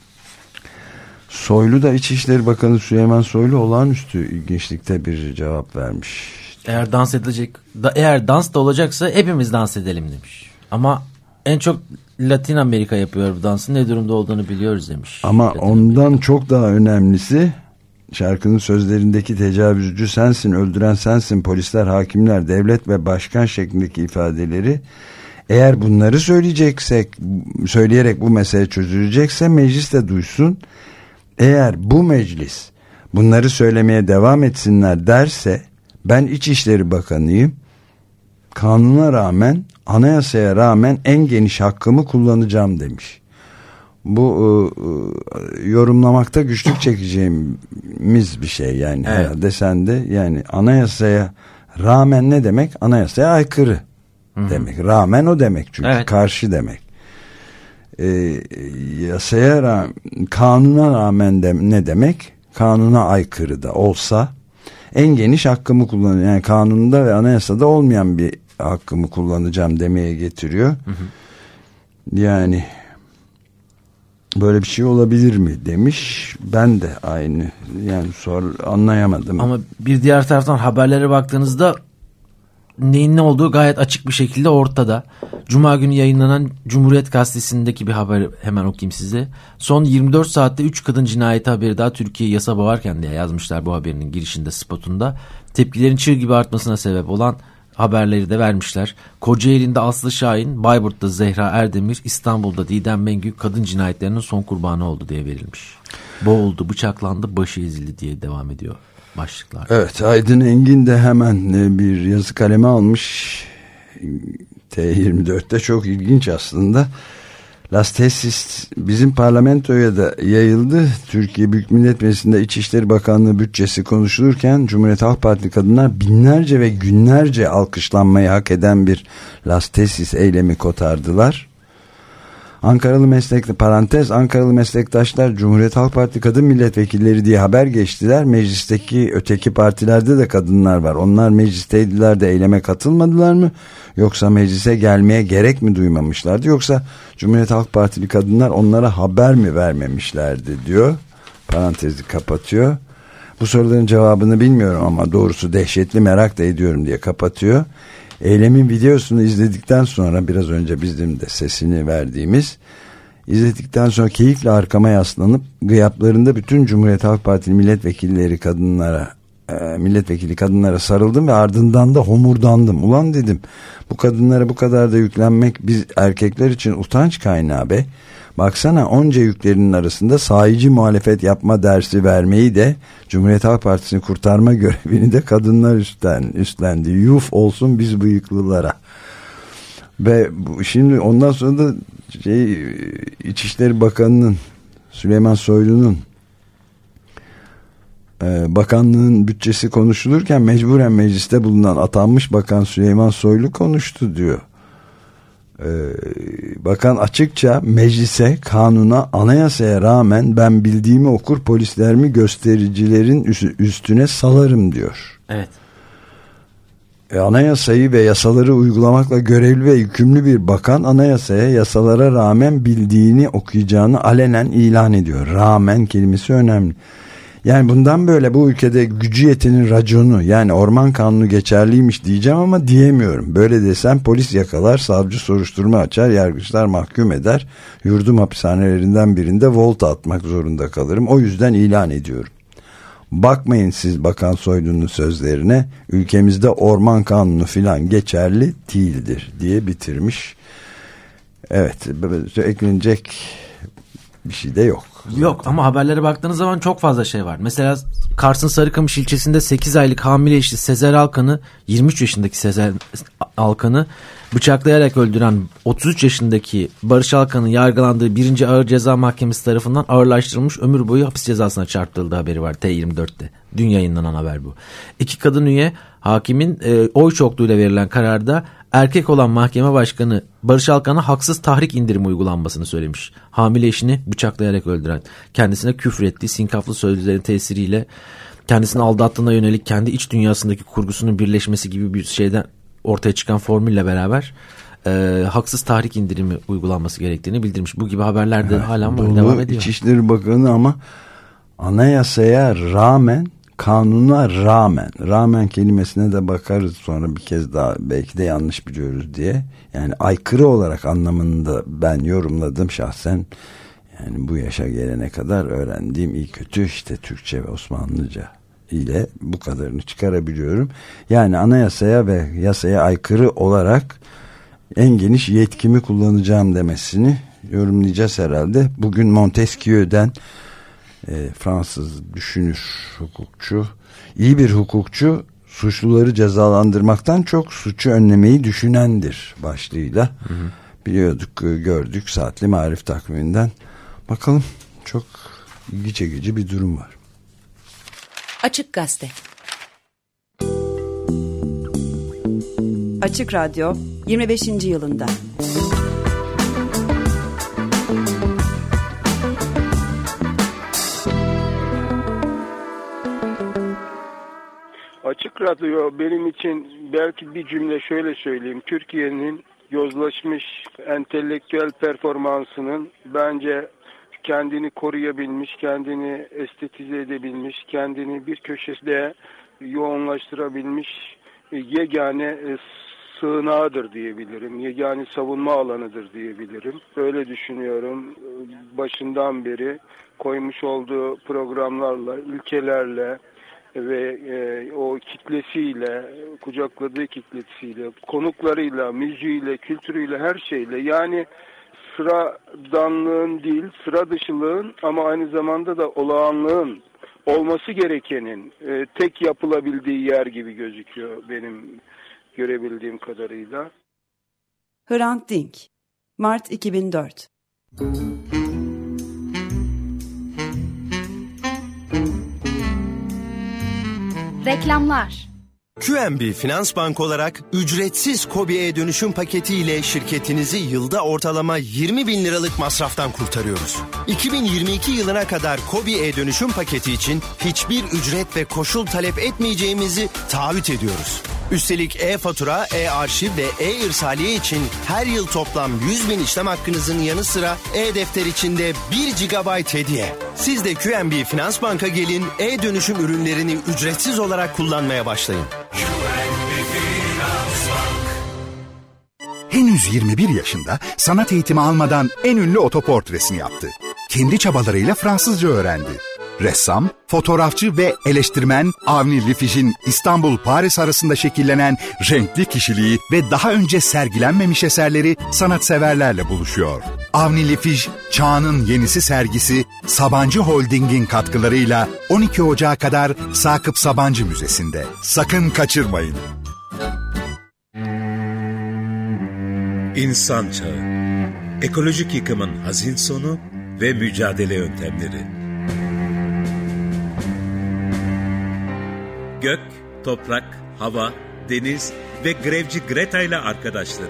Soylu da İçişleri Bakanı Süleyman Soylu olağanüstü ilginçlikte bir cevap vermiş. Eğer dans edilecek, da, eğer dans da olacaksa hepimiz dans edelim demiş. Ama en çok Latin Amerika yapıyor bu dansın, ne durumda olduğunu biliyoruz demiş. Ama Latin ondan Amerika. Çok daha önemlisi şarkının sözlerindeki tecavüzcü sensin, öldüren sensin, polisler, hakimler, devlet ve başkan şeklindeki ifadeleri. Eğer bunları söyleyeceksek, söyleyerek bu mesele çözülecekse meclis de duysun. Eğer bu meclis bunları söylemeye devam etsinler derse, ben İçişleri Bakanıyım, kanuna rağmen, anayasaya rağmen en geniş hakkımı kullanacağım demiş. Bu e, yorumlamakta güçlük çekeceğimiz bir şey yani, evet. Herhalde sen de yani anayasaya rağmen ne demek? Anayasaya aykırı Hı-hı. demek. Rağmen o demek çünkü, evet. Karşı demek. E, yasaya rağmen, kanuna rağmen de ne demek? Kanuna aykırı da olsa en geniş hakkımı kullanacağım. Yani kanunda ve anayasada olmayan bir hakkımı kullanacağım demeye getiriyor. Hı hı. Yani böyle bir şey olabilir mi demiş. Ben de aynı yani sor anlayamadım. Ama bir diğer taraftan haberlere baktığınızda neyin ne olduğu gayet açık bir şekilde ortada. Cuma günü yayınlanan Cumhuriyet Gazetesi'ndeki bir haber hemen okuyayım size. Son yirmi dört saatte üç kadın cinayeti haberi daha Türkiye yasa boğarken diye yazmışlar bu haberinin girişinde, spotunda. Tepkilerin çığ gibi artmasına sebep olan haberleri de vermişler. Kocaeli'nde Aslı Şahin, Bayburt'ta Zehra Erdemir, İstanbul'da Didem Bengü kadın cinayetlerinin son kurbanı oldu diye verilmiş. Boğuldu, bıçaklandı, başı ezildi diye devam ediyor başlıklar. Evet, Aydın Engin de hemen bir yazı kaleme almış. T yirmi dörtte çok ilginç aslında. Las Tesis bizim parlamentoya da yayıldı. Türkiye Büyük Millet Meclisi'nde İçişleri Bakanlığı bütçesi konuşulurken Cumhuriyet Halk Partili kadınlar binlerce ve günlerce alkışlanmayı hak eden bir Las Tesis eylemi kotardılar. Ankaralı meslekli parantez Ankaralı meslektaşlar Cumhuriyet Halk Partili kadın milletvekilleri diye haber geçtiler. Meclisteki öteki partilerde de kadınlar var. Onlar meclisteydiler de eyleme katılmadılar mı? Yoksa meclise gelmeye gerek mi duymamışlardı? Yoksa Cumhuriyet Halk Partili kadınlar onlara haber mi vermemişlerdi diyor. Parantezi kapatıyor. Bu soruların cevabını bilmiyorum ama doğrusu dehşetli merak da ediyorum diye kapatıyor. Eylemin videosunu izledikten sonra biraz önce bizim de sesini verdiğimiz izledikten sonra keyifle arkama yaslanıp gıyaplarında bütün Cumhuriyet Halk Partili milletvekilleri kadınlara e, milletvekili kadınlara sarıldım ve ardından da homurdandım. Ulan dedim, bu kadınlara bu kadar da yüklenmek biz erkekler için utanç kaynağı be. Baksana onca yüklerinin arasında sahici muhalefet yapma dersi vermeyi de Cumhuriyet Halk Partisi'ni kurtarma görevini de kadınlar üstlen, üstlendi. Yuf olsun biz bıyıklılara. Ve bu, şimdi ondan sonra da şey, İçişleri Bakanı'nın Süleyman Soylu'nun e, bakanlığın bütçesi konuşulurken mecburen mecliste bulunan atanmış bakan Süleyman Soylu konuştu diyor. Ee, bakan açıkça meclise, kanuna, anayasaya rağmen ben bildiğimi okur, polislerimi göstericilerin üstüne salarım diyor. Evet. E, anayasayı ve yasaları uygulamakla görevli ve yükümlü bir bakan anayasaya, yasalara rağmen bildiğini okuyacağını alenen ilan ediyor. Rağmen kelimesi önemli. Yani bundan böyle bu ülkede gücü yetenin raconu, yani orman kanunu geçerliymiş diyeceğim ama diyemiyorum. Böyle desem polis yakalar, savcı soruşturma açar, yargıçlar mahkum eder. Yurdum hapishanelerinden birinde volta atmak zorunda kalırım. O yüzden ilan ediyorum. Bakmayın siz Bakan Soylu'nun sözlerine, ülkemizde orman kanunu filan geçerli değildir diye bitirmiş. Evet, eklenecek bir şey de yok. Yok ama haberlere baktığınız zaman çok fazla şey var. Mesela Kars'ın Sarıkamış ilçesinde sekiz aylık hamile eşi Sezer Alkan'ı, yirmi üç yaşındaki Sezer Alkan'ı bıçaklayarak öldüren otuz üç yaşındaki Barış Alkan'ın yargılandığı birinci Ağır Ceza Mahkemesi tarafından ağırlaştırılmış ömür boyu hapis cezasına çarptırıldığı haberi var T yirmi dörtte. Dün yayınlanan haber bu. İki kadın üye hakimin e, oy çokluğuyla verilen kararda erkek olan mahkeme başkanı Barış Alkan'a haksız tahrik indirimi uygulanmasını söylemiş. Hamile eşini bıçaklayarak öldüren, kendisine küfür ettiği sinkaflı sözlerin tesiriyle kendisini aldattığına yönelik kendi iç dünyasındaki kurgusunun birleşmesi gibi bir şeyden ortaya çıkan formülle beraber e, haksız tahrik indirimi uygulanması gerektiğini bildirmiş. Bu gibi haberler de evet, hala devam ediyor. İçişleri Bakanı ama anayasaya rağmen, kanuna rağmen, rağmen kelimesine de bakarız sonra bir kez daha, belki de yanlış biliyoruz diye. Yani aykırı olarak anlamında ben yorumladım şahsen. Yani bu yaşa gelene kadar öğrendiğim iyi kötü işte Türkçe ve Osmanlıca ile bu kadarını çıkarabiliyorum. Yani anayasaya ve yasaya aykırı olarak en geniş yetkimi kullanacağım demesini yorumlayacağız herhalde. Bugün Montesquieu'den e, Fransız düşünür, hukukçu, iyi bir hukukçu suçluları cezalandırmaktan çok suçu önlemeyi düşünendir başlığıyla. Hı hı. Biliyorduk, gördük Saatli Marif takviminden. Bakalım, çok ilgi çekici bir durum var. Açık Gazete. Açık Radyo yirmi beşinci yılında. Açık Radyo benim için belki bir cümle şöyle söyleyeyim. Türkiye'nin yozlaşmış entelektüel performansının bence kendini koruyabilmiş, kendini estetize edebilmiş, kendini bir köşede yoğunlaştırabilmiş yegane sığınağıdır diyebilirim. Yegane savunma alanıdır diyebilirim. Öyle düşünüyorum. Başından beri koymuş olduğu programlarla, ilkelerle ve e, o kitlesiyle, kucakladığı kitlesiyle, konuklarıyla, müziğiyle, kültürüyle, her şeyle, yani sıradanlığın değil, sıra dışılığın ama aynı zamanda da olağanlığın, olması gerekenin e, tek yapılabildiği yer gibi gözüküyor benim görebildiğim kadarıyla. Hrant Dink, Mart iki bin dört. Reklamlar. Q N B Finans Bank olarak ücretsiz KOBİ'ye dönüşüm paketiyle şirketinizi yılda ortalama yirmi bin liralık masraftan kurtarıyoruz. iki bin yirmi iki yılına kadar KOBİ'ye dönüşüm paketi için hiçbir ücret ve koşul talep etmeyeceğimizi taahhüt ediyoruz. Üstelik e-fatura, e-arşiv ve e-irsaliye için her yıl toplam yüz bin işlem hakkınızın yanı sıra e-defter içinde bir gigabayt hediye. Siz de Q N B Finans Bank'a gelin, e-dönüşüm ürünlerini ücretsiz olarak kullanmaya başlayın. Henüz yirmi bir yaşında sanat eğitimi almadan en ünlü otoportresini yaptı. Kendi çabalarıyla Fransızca öğrendi. Ressam, fotoğrafçı ve eleştirmen Avni Lifij'in İstanbul-Paris arasında şekillenen renkli kişiliği ve daha önce sergilenmemiş eserleri sanatseverlerle buluşuyor. Avni Lifij, Çağının Yenisi sergisi Sabancı Holding'in katkılarıyla on iki Ocağı kadar Sakıp Sabancı Müzesi'nde. Sakın kaçırmayın. İnsan Çağı, ekolojik yıkımın hazin sonu ve mücadele yöntemleri. Gök, toprak, hava, deniz ve grevci Greta ile arkadaşları.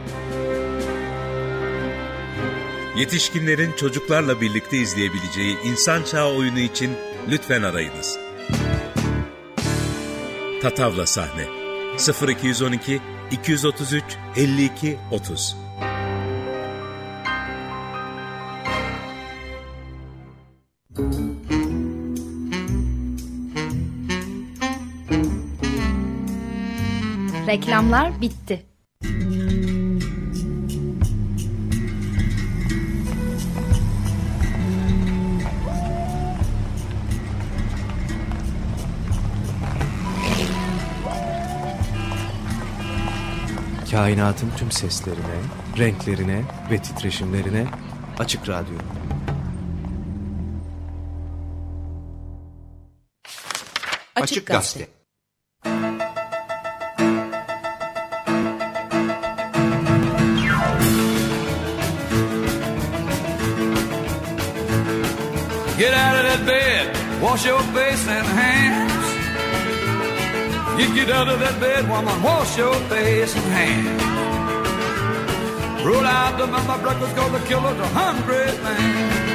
Yetişkinlerin çocuklarla birlikte izleyebileceği İnsan Çağı oyunu için lütfen arayınız. Tatavla sahne sıfır iki on iki iki otuz üç elli iki otuz. Reklamlar bitti. Kainatın tüm seslerine, renklerine ve titreşimlerine Açık Radyo. Açık Gazete. Get out of that bed, wash your face and hands. You get out of that bed, woman, wash your face and hands. Roll out the mama breakfast, cause the killer's a hungry man.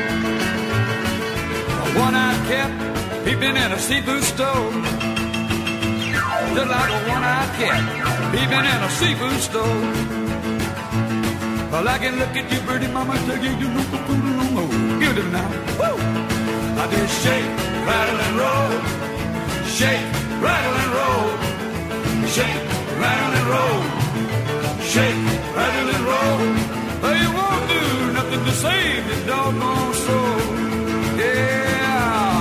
A one-eyed cat peeping in a seafood store. Just like a one-eyed cat peeping in a seafood store. Well, I can look at you, pretty mama, tell you you look good no more. Give it now. Woo! I just shake, rattle and roll. Shake, rattle and roll. Shake, rattle and roll. Shake, rattle and roll. Well, you won't do nothing to save your doggone soul. Yeah.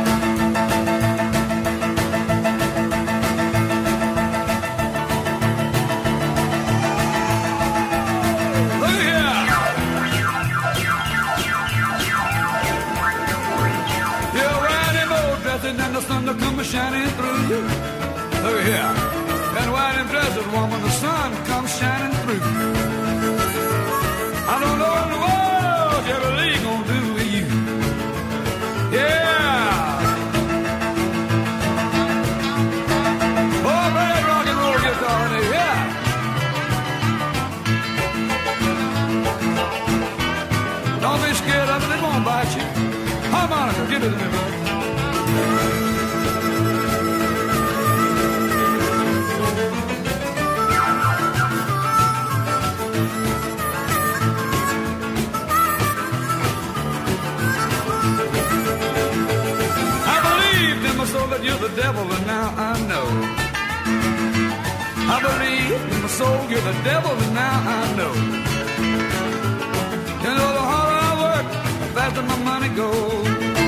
Look here. You're riding old dressing and the sun will come shining through. Look here. And white and dresses, woman, the sun comes shining through. I don't know what the world Chevrolet gonna do with you. Yeah. Oh, play rock and roll guitar in it, yeah. Don't be scared of it, it won't bite you. Harmonica, give it to me, bud. That you're the devil, and now I know. I believe in my soul, you're the devil, and now I know. You know the harder I work, the faster my money goes.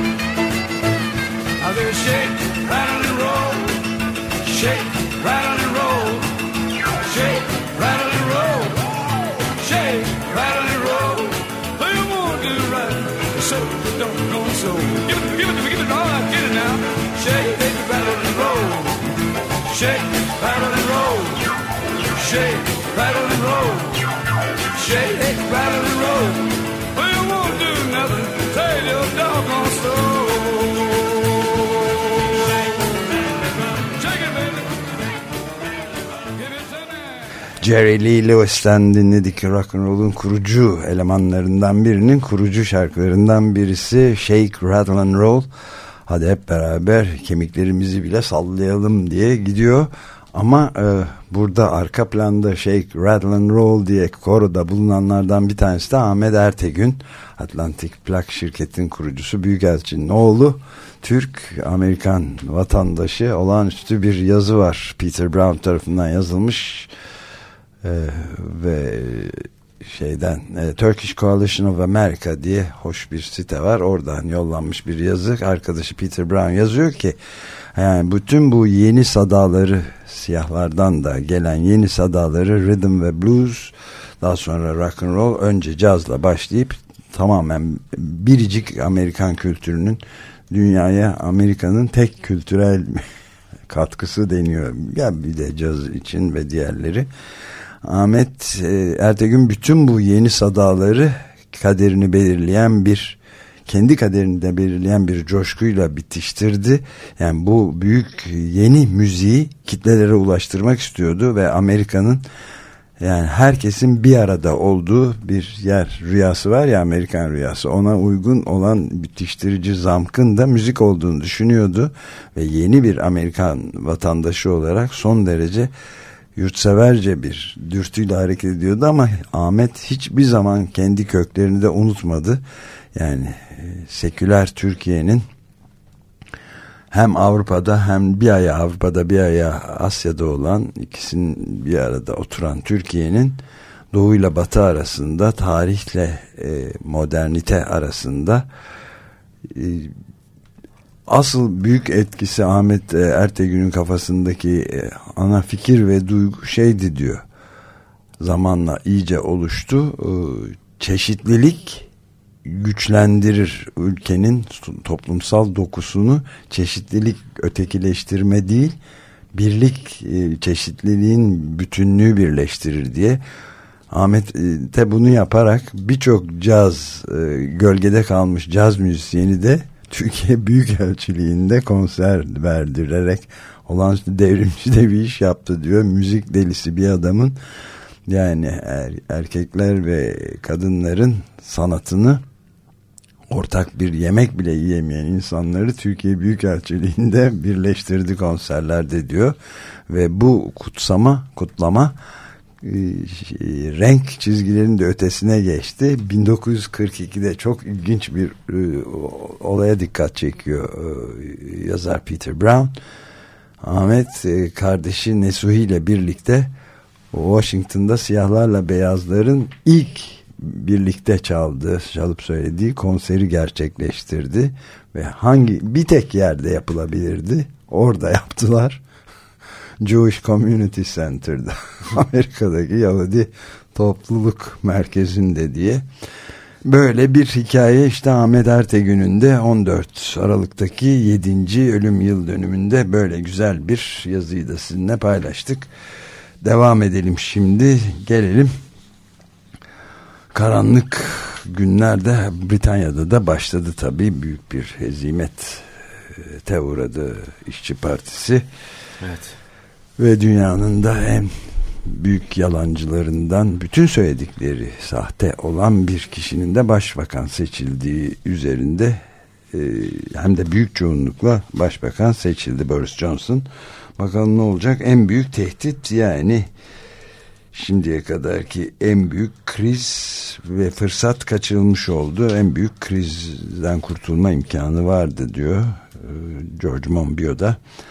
I just shake, rattle and roll, shake, rattle and roll, shake, rattle and roll, shake, rattle and roll. They won't do right, so don't go so. Give it, give it to me, give it to me, all right, get it now. Shake, rattle and roll, shake, rattle and roll, shake, rattle and roll, shake, rattle and roll. Well, you won't do nothing, tell your doggone soul. Shake it, baby. Give it to me. Jerry Lee Lewis'ten dinledik. Rock'n'roll'un kurucu elemanlarından birinin kurucu şarkılarından birisi Shake, Rattle and Roll. Hadi hep beraber kemiklerimizi bile sallayalım diye gidiyor. Ama e, burada arka planda Shake, Rattle and Roll diye koroda bulunanlardan bir tanesi de Ahmet Ertegün. Atlantic Plak şirketin kurucusu, Büyükelçinin oğlu. Türk, Amerikan vatandaşı. Olağanüstü bir yazı var. Peter Brown tarafından yazılmış. E, ve şeyden e, Turkish Coalition of America diye hoş bir site var. Oradan yollanmış bir yazı. Arkadaşı Peter Brown yazıyor ki yani bütün bu yeni sadaları, siyahlardan da gelen yeni sadaları, rhythm ve blues, daha sonra rock and roll, önce cazla başlayıp tamamen biricik Amerikan kültürünün dünyaya Amerika'nın tek kültürel katkısı deniyor. Ya bir de caz için ve diğerleri. Ahmet e, Ertegün bütün bu yeni sadaları kaderini belirleyen bir, kendi kaderini de belirleyen bir coşkuyla bitiştirdi. Yani bu büyük yeni müziği kitlelere ulaştırmak istiyordu ve Amerika'nın, yani herkesin bir arada olduğu bir yer rüyası var ya, Amerikan rüyası, ona uygun olan bitiştirici zamkın da müzik olduğunu düşünüyordu ve yeni bir Amerikan vatandaşı olarak son derece yurtseverce bir dürtüyle hareket ediyordu. Ama Ahmet hiçbir zaman kendi köklerini de unutmadı. Yani seküler Türkiye'nin hem Avrupa'da hem bir ayağı Avrupa'da bir ayağı Asya'da olan, ikisinin bir arada oturan Türkiye'nin doğuyla batı arasında, tarihle e, modernite arasında e, asıl büyük etkisi Ahmet Ertegün'ün kafasındaki ana fikir ve duygu şeydi diyor. Zamanla iyice oluştu. Çeşitlilik güçlendirir ülkenin toplumsal dokusunu. Çeşitlilik ötekileştirme değil, birlik çeşitliliğin bütünlüğü birleştirir diye. Ahmet de bunu yaparak birçok caz, gölgede kalmış caz müzisyeni de Türkiye Büyükelçiliğinde konser verdirerek olağanüstü devrimci de bir iş yaptı diyor. Müzik delisi bir adamın, yani er, erkekler ve kadınların sanatını, ortak bir yemek bile yiyemeyen insanları Türkiye Büyükelçiliğinde birleştirdi konserlerde diyor. Ve bu kutsama, kutlama e, renk çizgilerinin de ötesine geçti. bin dokuz yüz kırk ikide çok ilginç bir e, olaya dikkat çekiyor e, yazar Peter Brown. Ahmet e, kardeşi Nesuhi ile birlikte Washington'da siyahlarla beyazların ilk birlikte çaldığı, çalıp söylediği konseri gerçekleştirdi ve hangi bir tek yerde yapılabilirdi, orada yaptılar. Jewish Community Center'da, Amerika'daki Yahudi topluluk merkezinde diye. Böyle bir hikaye işte Ahmet Ertegün'ün de on dört Aralık'taki yedinci ölüm yıl dönümünde böyle güzel bir yazıyı da sizinle paylaştık. Devam edelim şimdi, gelelim. Karanlık günlerde Britanya'da da başladı tabii, büyük bir hezimete uğradı İşçi Partisi. Evet. Ve dünyanın da en büyük yalancılarından, bütün söyledikleri sahte olan bir kişinin de başbakan seçildiği üzerinde, e, hem de büyük çoğunlukla başbakan seçildi Boris Johnson. Bakalım ne olacak? En büyük tehdit, yani şimdiye kadarki en büyük kriz ve fırsat kaçırılmış oldu. En büyük krizden kurtulma imkanı vardı diyor George Monbiot da.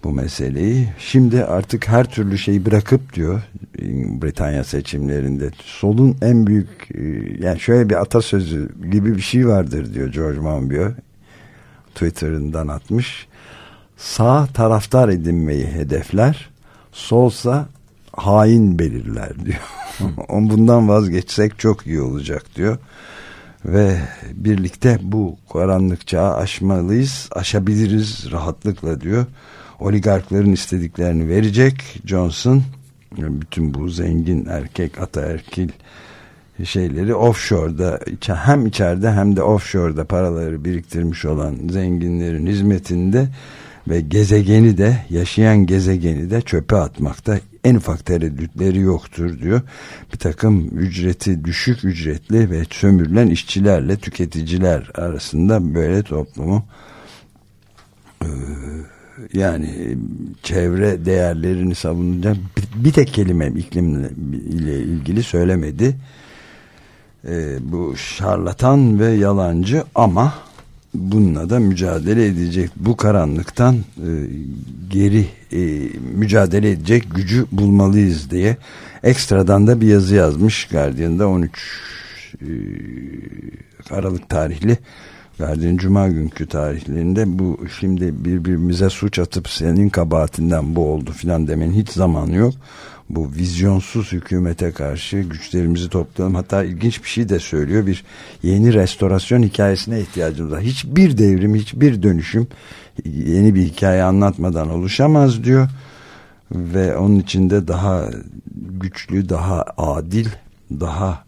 bu meseleyi. Şimdi artık her türlü şeyi bırakıp diyor, Britanya seçimlerinde solun en büyük, yani şöyle bir atasözü gibi bir şey vardır diyor George Monbiot, Twitter'ından atmış. Sağ taraftar edinmeyi hedefler, solsa hain belirler diyor. Bundan vazgeçsek çok iyi olacak diyor. Ve birlikte bu karanlık çağı aşmalıyız, aşabiliriz rahatlıkla diyor. Oligarkların istediklerini verecek Johnson. Bütün bu zengin erkek, ataerkil şeyleri offshore'da, hem içeride hem de offshore'da paraları biriktirmiş olan zenginlerin hizmetinde ve gezegeni de, yaşayan gezegeni de çöpe atmakta en ufak tereddütleri yoktur diyor. Bir takım ücreti düşük ücretli ve sömürülen işçilerle tüketiciler arasında böyle toplumu e, yani çevre değerlerini savunacak bir, bir tek kelime iklimle ile ilgili söylemedi. E, bu şarlatan ve yalancı ama bununla da mücadele edecek, bu karanlıktan e, geri e, mücadele edecek gücü bulmalıyız diye ekstradan da bir yazı yazmış Guardian'da. On üç e, Aralık tarihli Guardian Cuma günkü tarihlerinde. Bu şimdi birbirimize suç atıp senin kabahatinden bu oldu filan demenin hiç zamanı yok. Bu vizyonsuz hükümete karşı güçlerimizi toplayalım. Hatta ilginç bir şey de söylüyor. Bir yeni restorasyon hikayesine ihtiyacımız var. Hiçbir devrim, hiçbir dönüşüm yeni bir hikaye anlatmadan oluşamaz diyor. Ve onun içinde daha güçlü, daha adil, daha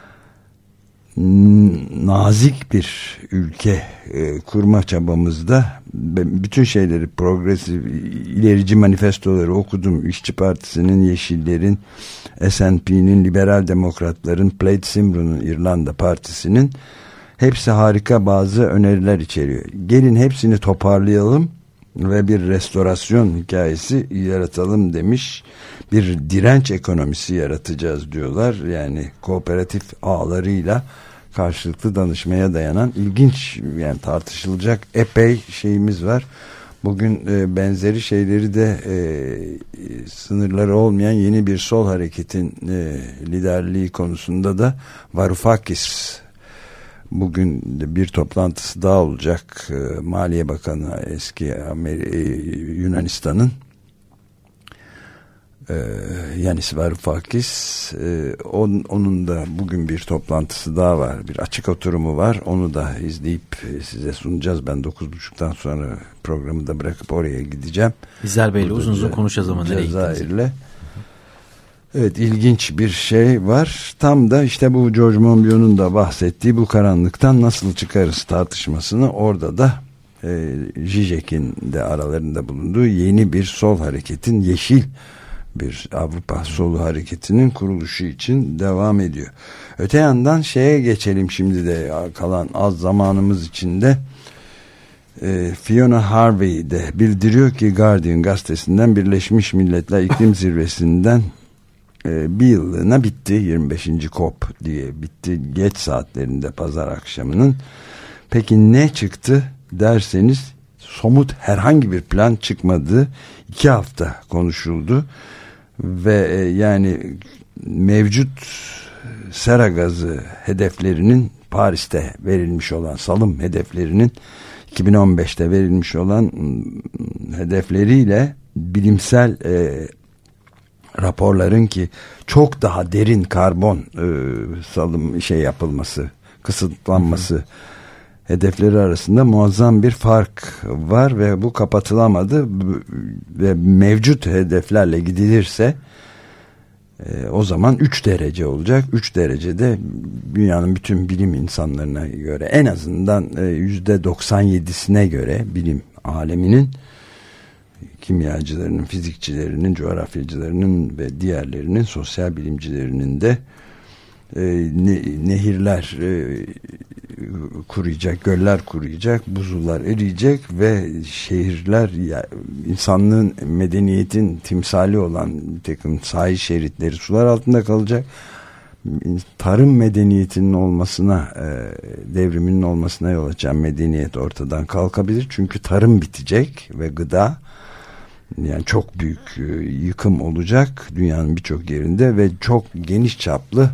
nazik bir ülke e, kurma çabamızda bütün şeyleri, progresif, ilerici manifestoları okudum. İşçi Partisi'nin, Yeşillerin, S and P'nin, Liberal Demokratların, Plaid Cymru'nun, İrlanda Partisi'nin hepsi harika bazı öneriler içeriyor. Gelin hepsini toparlayalım ve bir restorasyon hikayesi yaratalım demiş. Bir direnç ekonomisi yaratacağız diyorlar. Yani kooperatif ağlarıyla karşılıklı danışmaya dayanan ilginç, yani tartışılacak epey şeyimiz var. Bugün e, benzeri şeyleri de e, sınırları olmayan yeni bir sol hareketin e, liderliği konusunda da Varoufakis bugün bir toplantısı daha olacak. E, Maliye Bakanı eski Amer- e, Yunanistan'ın Yanis Varoufakis, on, onun da bugün bir toplantısı daha var, bir açık oturumu var, onu da izleyip size sunacağız. Ben dokuz buçuktan sonra programı da bırakıp oraya gideceğim. İzel Bey'le uzun uzun konuşacağız ama nereye gittiniz? Evet, ilginç bir şey var. Tam da işte bu George Monbiot'un da bahsettiği bu karanlıktan nasıl çıkarız tartışmasını orada da e, Zizek'in de aralarında bulunduğu yeni bir sol hareketin, yeşil bir Avrupa solu hareketinin kuruluşu için devam ediyor. Öte yandan şeye geçelim şimdi de, kalan az zamanımız içinde. E, Fiona Harvey de bildiriyor ki Guardian gazetesinden, Birleşmiş Milletler İklim Zirvesi'nden e, bir yıllığına bitti. yirmi beşinci COP diye bitti geç saatlerinde pazar akşamının. Peki ne çıktı derseniz, somut herhangi bir plan çıkmadı. İki hafta konuşuldu. Ve e, yani mevcut sera gazı hedeflerinin, Paris'te verilmiş olan salım hedeflerinin, iki bin on beşte verilmiş olan hedefleriyle bilimsel e, raporların ki çok daha derin karbon e, salım şey yapılması, kısıtlanması hı hı. hedefleri arasında muazzam bir fark var ve bu kapatılamadı ve mevcut hedeflerle gidilirse e, o zaman üç derece olacak. üç derecede dünyanın bütün bilim insanlarına göre, en azından e, yüzde doksan yedisine göre bilim aleminin, kimyacılarının, fizikçilerinin, coğrafyacılarının ve diğerlerinin, sosyal bilimcilerinin de e, ne, nehirler e, kuruyacak, göller kuruyacak, buzullar eriyecek ve şehirler, ya, insanlığın, medeniyetin timsali olan bir takım sahil şeritleri sular altında kalacak. Tarım medeniyetinin olmasına, e, devriminin olmasına yol açan medeniyet ortadan kalkabilir. Çünkü tarım bitecek ve gıda Yani çok büyük yıkım olacak dünyanın birçok yerinde ve çok geniş çaplı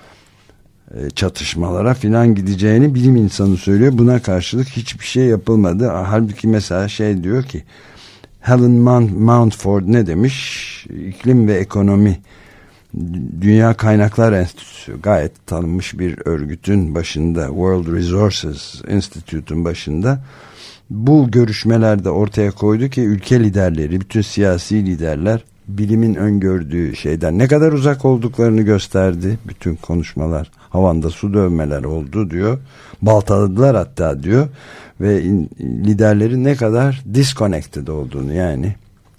çatışmalara filan gideceğini bilim insanı söylüyor. Buna karşılık hiçbir şey yapılmadı. Halbuki mesela şey diyor ki, Helen Mountford ne demiş? İklim ve Ekonomi Dünya Kaynaklar Enstitüsü, gayet tanınmış bir örgütün başında, World Resources Institute'un başında, bu görüşmelerde ortaya koydu ki ülke liderleri, bütün siyasi liderler bilimin öngördüğü şeyden ne kadar uzak olduklarını gösterdi. Bütün konuşmalar havanda su dövmeler oldu diyor. Baltaladılar hatta diyor. Ve in, liderlerin ne kadar disconnected olduğunu, yani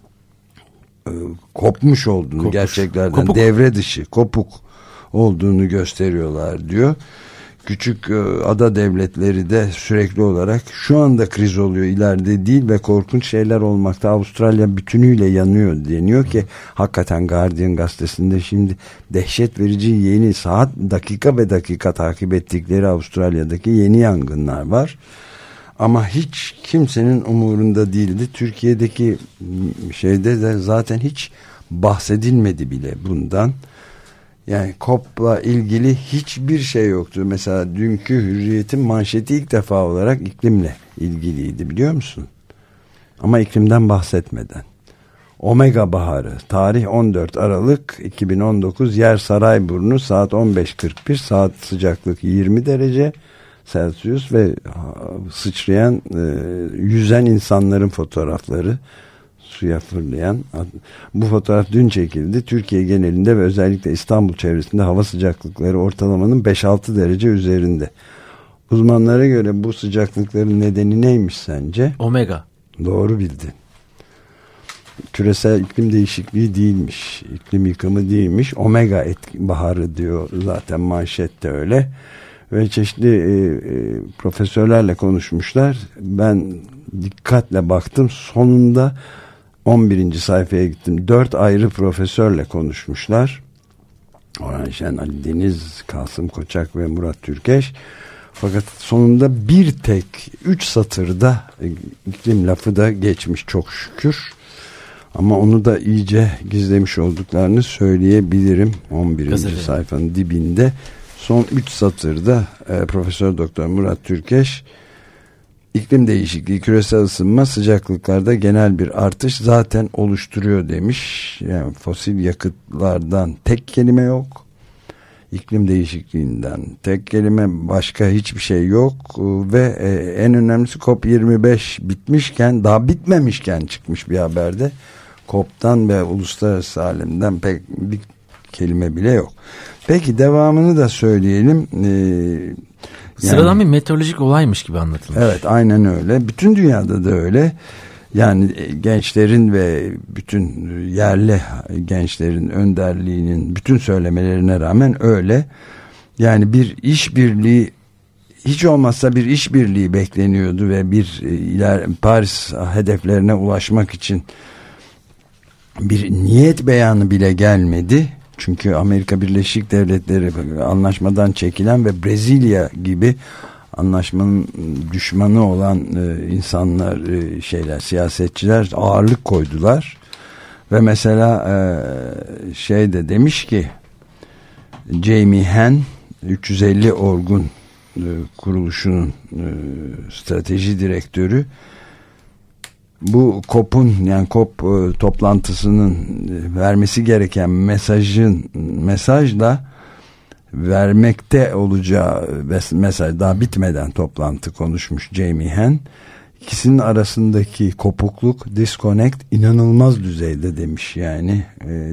e, kopmuş olduğunu, kopmuş, gerçeklerden kopuk, devre dışı, kopuk olduğunu gösteriyorlar diyor. Küçük e, ada devletleri de sürekli olarak şu anda kriz oluyor, ileride değil ve korkunç şeyler olmakta. Avustralya bütünüyle yanıyor deniyor ki, hakikaten Guardian gazetesinde şimdi dehşet verici yeni, saat dakika ve dakika takip ettikleri Avustralya'daki yeni yangınlar var. Ama hiç kimsenin umurunda değildi. Türkiye'deki şeyde de zaten hiç bahsedilmedi bile bundan. Yani C O P'la ilgili hiçbir şey yoktu. Mesela dünkü Hürriyet'in manşeti ilk defa olarak iklimle ilgiliydi, biliyor musun? Ama iklimden bahsetmeden. Omega Baharı, tarih on dört Aralık iki bin on dokuz, yer Sarayburnu, saat on beş kırk bir, saat sıcaklık yirmi derece Celsius ve sıçrayan, e, yüzen insanların fotoğrafları, suya fırlayan. Bu fotoğraf dün çekildi. Türkiye genelinde ve özellikle İstanbul çevresinde hava sıcaklıkları ortalamanın beş altı derece üzerinde. Uzmanlara göre bu sıcaklıkların nedeni neymiş sence? Omega. Doğru bildin. Küresel iklim değişikliği değilmiş. İklim yıkımı değilmiş. Omega etki baharı diyor zaten, manşette öyle. Ve çeşitli e, e, profesörlerle konuşmuşlar. Ben dikkatle baktım. Sonunda on birinci sayfaya gittim. Dört ayrı profesörle konuşmuşlar. Orhan Şen, Ali Deniz, Kasım Koçak ve Murat Türkeş. Fakat sonunda bir tek üç satırda iklim lafı da geçmiş çok şükür. Ama onu da iyice gizlemiş olduklarını söyleyebilirim. on birinci Gazeteli. sayfanın dibinde son üç satırda e, Profesör Doktor Murat Türkeş, iklim değişikliği, küresel ısınma, sıcaklıklarda genel bir artış zaten oluşturuyor demiş. Yani fosil yakıtlardan tek kelime yok. İklim değişikliğinden tek kelime, başka hiçbir şey yok. Ve e, en önemlisi C O P yirmi beş bitmişken, daha bitmemişken çıkmış bir haberde. C O P'tan ve uluslararası alemden pek bir kelime bile yok. Peki devamını da söyleyelim. Ee, yani, sıradan bir meteorolojik olaymış gibi anlatılmış. Evet, aynen öyle. Bütün dünyada da öyle. Yani gençlerin ve bütün yerli gençlerin önderliğinin bütün söylemelerine rağmen öyle. Yani bir işbirliği, hiç olmazsa bir işbirliği bekleniyordu ve bir iler Paris hedeflerine ulaşmak için bir niyet beyanı bile gelmedi. Çünkü Amerika Birleşik Devletleri anlaşmadan çekilen ve Brezilya gibi anlaşmanın düşmanı olan e, insanlar, e, şeyler, siyasetçiler ağırlık koydular. Ve mesela e, şey de demiş ki, Jamie Henn, üç yüz elli Orgun e, kuruluşunun e, strateji direktörü, bu C O P'un, yani C O P e, toplantısının e, vermesi gereken mesajın mesajla vermekte olacağı mesaj daha bitmeden toplantı konuşmuş Jamie Henn. İkisinin arasındaki kopukluk, disconnect inanılmaz düzeyde demiş. Yani e,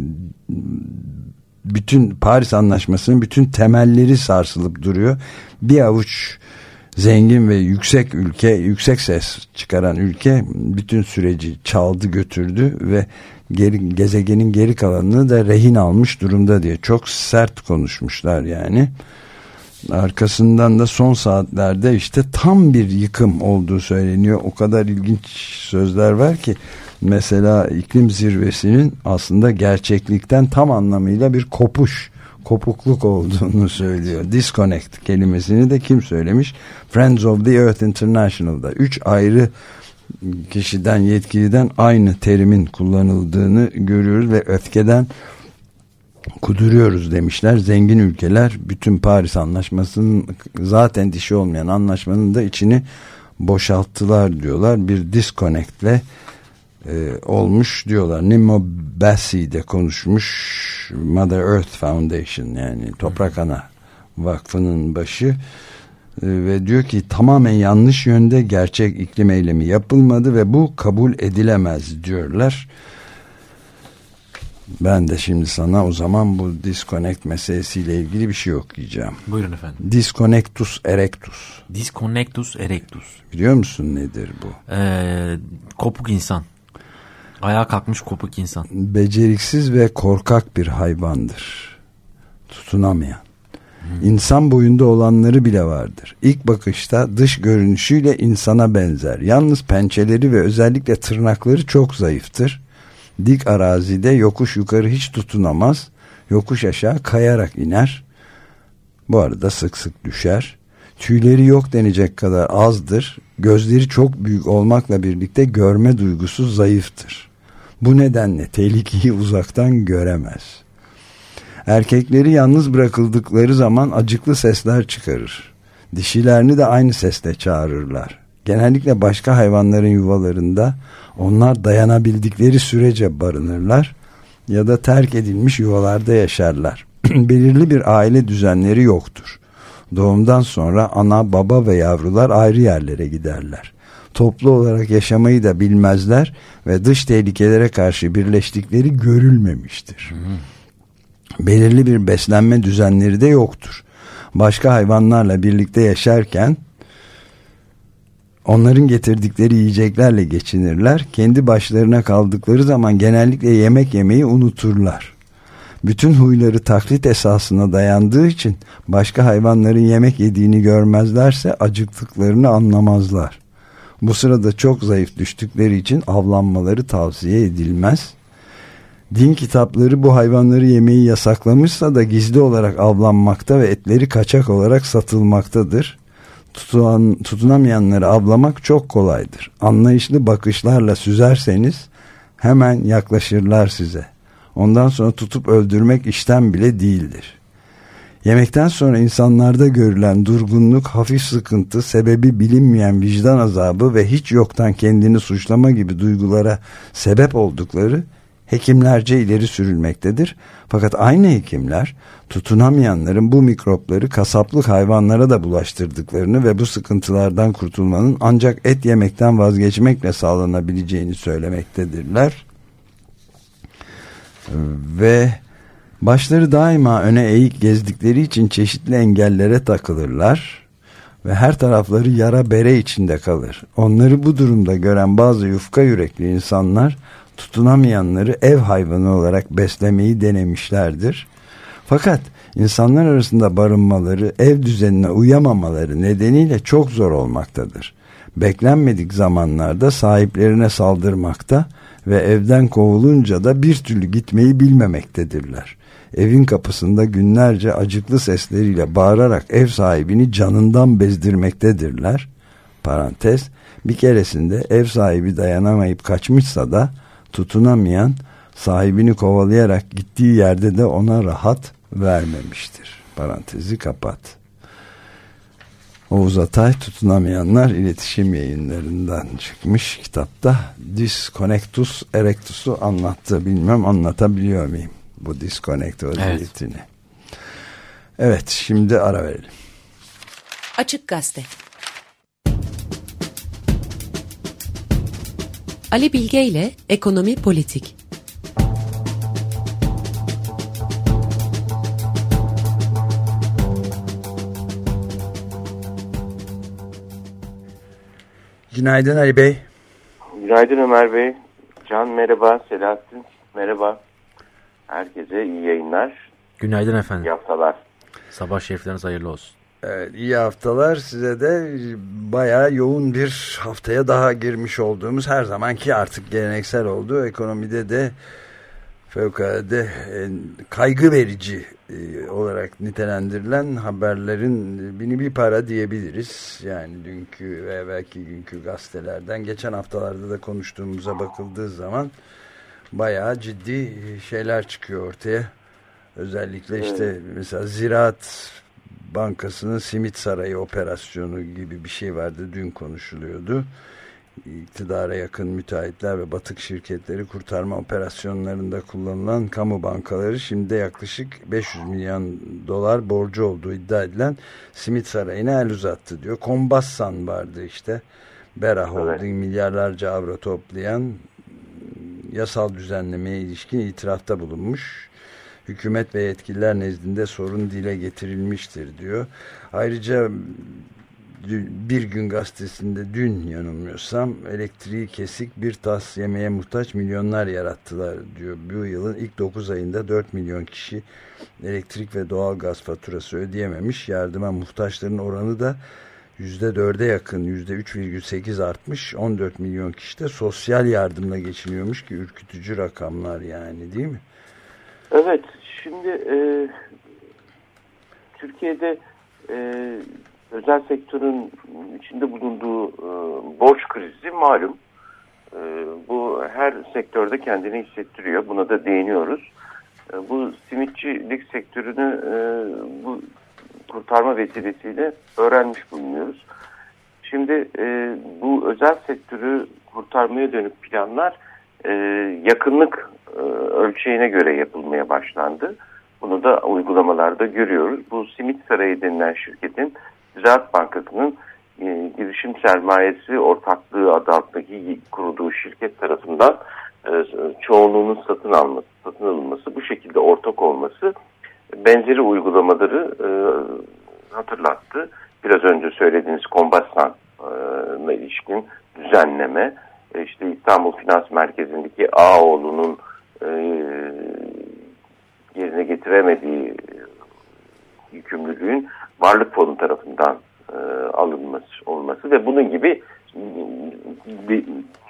bütün Paris Anlaşması'nın bütün temelleri sarsılıp duruyor. Bir avuç zengin ve yüksek ülke, yüksek ses çıkaran ülke bütün süreci çaldı götürdü ve geri, gezegenin geri kalanını da rehin almış durumda diye çok sert konuşmuşlar yani. Arkasından da son saatlerde işte tam bir yıkım olduğu söyleniyor. O kadar ilginç sözler var ki, mesela iklim zirvesinin aslında gerçeklikten tam anlamıyla bir kopuş, kopukluk olduğunu söylüyor. Disconnect kelimesini de kim söylemiş? Friends of the Earth International'da üç ayrı kişiden, yetkiliden aynı terimin kullanıldığını görüyoruz ve öfkeden kuduruyoruz demişler. Zengin ülkeler bütün Paris Anlaşması'nın zaten dişi olmayan anlaşmanın da içini boşalttılar diyorlar. Bir disconnect'le e, olmuş diyorlar. Nimo Bassi de konuşmuş. Mother Earth Foundation, yani Toprak Ana Vakfı'nın başı e, ve diyor ki tamamen yanlış yönde gerçek iklim eylemi yapılmadı ve bu kabul edilemez diyorlar. Ben de şimdi sana o zaman bu disconnect meselesiyle ilgili bir şey okuyacağım. Buyurun efendim. Disconnectus erectus. Disconnectus erectus. Biliyor musun nedir bu? Ee, kopuk insan. Ayağa kalkmış kopuk insan. Beceriksiz ve korkak bir hayvandır. Tutunamayan. Hmm. İnsan boyunda olanları bile vardır. İlk bakışta dış görünüşüyle insana benzer. Yalnız pençeleri ve özellikle tırnakları çok zayıftır. Dik arazide yokuş yukarı hiç tutunamaz. Yokuş aşağı kayarak iner. Bu arada sık sık düşer. Tüyleri yok denecek kadar azdır. Gözleri çok büyük olmakla birlikte görme duygusu zayıftır. Bu nedenle tehlikeyi uzaktan göremez. Erkekleri yalnız bırakıldıkları zaman acıklı sesler çıkarır. Dişilerini de aynı sesle çağırırlar. Genellikle başka hayvanların yuvalarında onlar dayanabildikleri sürece barınırlar ya da terk edilmiş yuvalarda yaşarlar. Belirli bir aile düzenleri yoktur. Doğumdan sonra ana, baba ve yavrular ayrı yerlere giderler. Toplu olarak yaşamayı da bilmezler ve dış tehlikelere karşı birleştikleri görülmemiştir. Hmm. Belirli bir beslenme düzenleri de yoktur. Başka hayvanlarla birlikte yaşarken onların getirdikleri yiyeceklerle geçinirler. Kendi başlarına kaldıkları zaman genellikle yemek yemeyi unuturlar. Bütün huyları taklit esasına dayandığı için başka hayvanların yemek yediğini görmezlerse acıktıklarını anlamazlar. Bu sırada çok zayıf düştükleri için avlanmaları tavsiye edilmez. Din kitapları bu hayvanları yemeyi yasaklamışsa da gizli olarak avlanmakta ve etleri kaçak olarak satılmaktadır. Tutunan, tutunamayanları avlamak çok kolaydır. Anlayışlı bakışlarla süzerseniz hemen yaklaşırlar size. Ondan sonra tutup öldürmek işten bile değildir. Yemekten sonra insanlarda görülen durgunluk, hafif sıkıntı, sebebi bilinmeyen vicdan azabı ve hiç yoktan kendini suçlama gibi duygulara sebep oldukları hekimlerce ileri sürülmektedir. Fakat aynı hekimler tutunamayanların bu mikropları kasaplık hayvanlara da bulaştırdıklarını ve bu sıkıntılardan kurtulmanın ancak et yemekten vazgeçmekle sağlanabileceğini söylemektedirler. Ve başları daima öne eğik gezdikleri için çeşitli engellere takılırlar ve her tarafları yara bere içinde kalır. Onları bu durumda gören bazı yufka yürekli insanlar tutunamayanları ev hayvanı olarak beslemeyi denemişlerdir. Fakat insanlar arasında barınmaları, ev düzenine uyamamaları nedeniyle çok zor olmaktadır. Beklenmedik zamanlarda sahiplerine saldırmakta ve evden kovulunca da bir türlü gitmeyi bilmemektedirler. Evin kapısında günlerce acıklı sesleriyle bağırarak ev sahibini canından bezdirmektedirler. Parantez, bir keresinde ev sahibi dayanamayıp kaçmışsa da tutunamayan sahibini kovalayarak gittiği yerde de ona rahat vermemiştir. Parantezi kapat. Oğuz Atay, Tutunamayanlar iletişim yayınlarından çıkmış kitapta Disconnectus erectus'u anlattı. Bilmem anlatabiliyor muyum bu disconnect vaziyetini? Evet. Evet, şimdi ara verelim. Açık Gazete. Ali Bilge ile Ekonomi Politik. Günaydın Ali Bey. Günaydın Ömer Bey. Can merhaba, Selahattin merhaba. Herkese iyi yayınlar. Günaydın efendim. İyi haftalar. Sabah şerifleriniz hayırlı olsun. Evet, iyi haftalar size de. Bayağı yoğun bir haftaya daha girmiş olduğumuz, her zamanki artık geleneksel oldu. Ekonomide de fevkalade e, kaygı verici e, olarak nitelendirilen haberlerin bini bir para diyebiliriz. Yani dünkü ve belki günkü gazetelerden geçen haftalarda da konuştuğumuza bakıldığı zaman bayağı ciddi şeyler çıkıyor ortaya. Özellikle işte mesela Ziraat Bankası'nın Simit Sarayı operasyonu gibi bir şey vardı. Dün konuşuluyordu. İktidara yakın müteahhitler ve batık şirketleri kurtarma operasyonlarında kullanılan kamu bankaları şimdi yaklaşık beş yüz milyon dolar borcu olduğu iddia edilen Simit Sarayı'na el uzattı diyor. Kombassan vardı işte. Bera Holding evet. milyarlarca avro toplayan yasal düzenlemeye ilişkin itirafta bulunmuş. Hükümet ve yetkililer nezdinde sorun dile getirilmiştir diyor. Ayrıca Bir Gün Gazetesi'nde dün yanılmıyorsam elektriği kesik bir tas yemeğe muhtaç milyonlar yarattılar diyor. Bu yılın ilk dokuz ayında dört milyon kişi elektrik ve doğalgaz faturası ödeyememiş. Yardıma muhtaçların oranı da yüzde dörde yakın, yüzde üç virgül sekiz artmış. on dört milyon kişi de sosyal yardımla geçiniyormuş ki ürkütücü rakamlar yani, değil mi? Evet, şimdi e, Türkiye'de e, özel sektörün içinde bulunduğu e, borç krizi malum. E, bu her sektörde kendini hissettiriyor. Buna da değiniyoruz. E, bu simitçilik sektörünü e, bu kurtarma vesilesiyle öğrenmiş bulunuyoruz. Şimdi e, bu özel sektörü kurtarmaya dönük planlar e, yakınlık e, ölçeğine göre yapılmaya başlandı. Bunu da uygulamalarda görüyoruz. Bu Simit Sarayı denilen şirketin Ziraat Bankası'nın e, girişim sermayesi ortaklığı adı altındaki kurulduğu şirket tarafından e, çoğunluğunun satın alması, satın alınması, bu şekilde ortak olması benzeri uygulamaları e, hatırlattı. Biraz önce söylediğiniz Kombassan'a ilişkin düzenleme, e, işte İstanbul Finans Merkezi'ndeki Ağoğlu'nun e, yerine getiremediği yükümlülüğün Varlık Fonu tarafından e, alınması olması ve bunun gibi bir,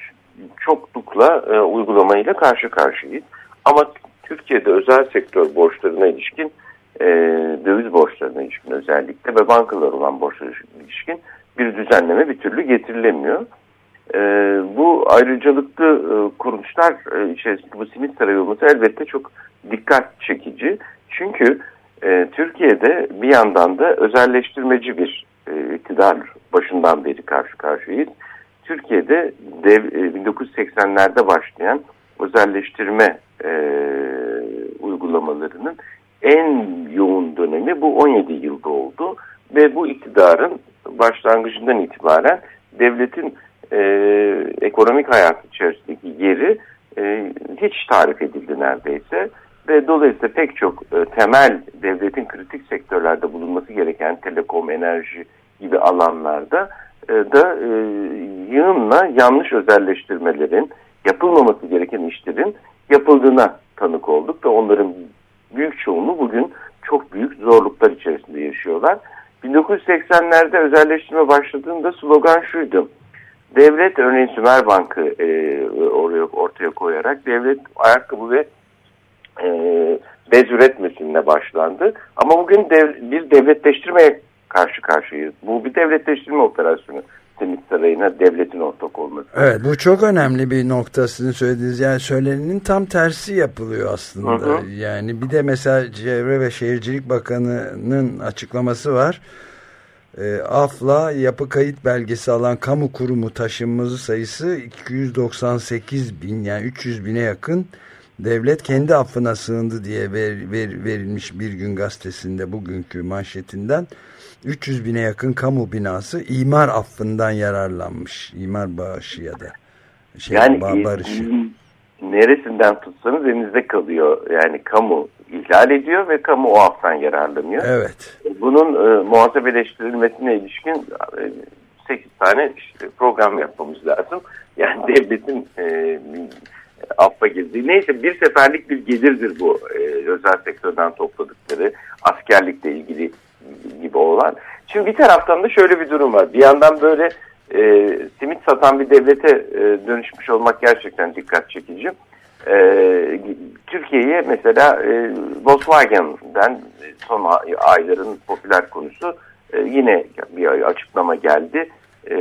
çoklukla e, uygulamayla karşı karşıyayız. Ama Türkiye'de özel sektör borçlarına ilişkin, e, döviz borçlarına ilişkin özellikle ve bankalar olan borçlara ilişkin bir düzenleme bir türlü getirilemiyor. E, bu ayrıcalıklı e, kuruluşlar e, içerisinde bu Simit Sarayı olması elbette çok dikkat çekici. Çünkü e, Türkiye'de bir yandan da özelleştirmeci bir e, iktidar başından beri karşı karşıyayız. Türkiye'de dev, e, bin dokuz yüz seksenlerde başlayan özelleştirme e, uygulamalarının en yoğun dönemi bu on yedi yılda oldu ve bu iktidarın başlangıcından itibaren devletin e, ekonomik hayat içerisindeki yeri e, hiç tarif edildi neredeyse ve dolayısıyla pek çok e, temel devletin kritik sektörlerde bulunması gereken telekom, enerji gibi alanlarda e, da e, yığınla yanlış özelleştirmelerin, yapılmaması gereken işlerin yapıldığına tanık olduk ve onların büyük çoğunluğu bugün çok büyük zorluklar içerisinde yaşıyorlar. bin dokuz yüz seksenlerde özelleştirme başladığında slogan şuydu: devlet, örneğin Sümer Bank'ı e, oraya ortaya koyarak devlet ayakkabı ve e, bez üretmesine başlandı. Ama bugün dev, bir devletleştirmeye karşı karşıyayız. Bu bir devletleştirme operasyonu. Simit Sarayı'na devletin ortak olması. Evet, bu çok önemli bir nokta sizin söylediğiniz. Yani söylenenin tam tersi yapılıyor aslında. Hı hı. Yani bir de mesela Çevre ve Şehircilik Bakanı'nın açıklaması var. E, Af'la yapı kayıt belgesi alan kamu kurumu taşınmazı sayısı iki yüz doksan sekiz bin, yani üç yüz bine yakın. Devlet kendi affına sığındı diye ver, ver, verilmiş Bir Gün Gazetesi'nde bugünkü manşetinden üç yüz bine yakın kamu binası imar affından yararlanmış. İmar bağışı ya da şey, yani barışı. Neresinden tutsanız elinizde kalıyor. Yani kamu ihlal ediyor ve kamu o afftan yararlanıyor. Evet. Bunun e, muhasebeleştirilmesine ilişkin e, sekiz tane işte program yapmamız lazım. Yani devletin e, affa girdiği. Neyse, bir seferlik bir gelirdir bu e, özel sektörden topladıkları askerlikle ilgili gibi olan. Şimdi bir taraftan da şöyle bir durum var. Bir yandan böyle e, simit satan bir devlete e, dönüşmüş olmak gerçekten dikkat çekici. E, Türkiye'ye mesela e, Volkswagen'den son ayların popüler konusu e, yine bir açıklama geldi. E,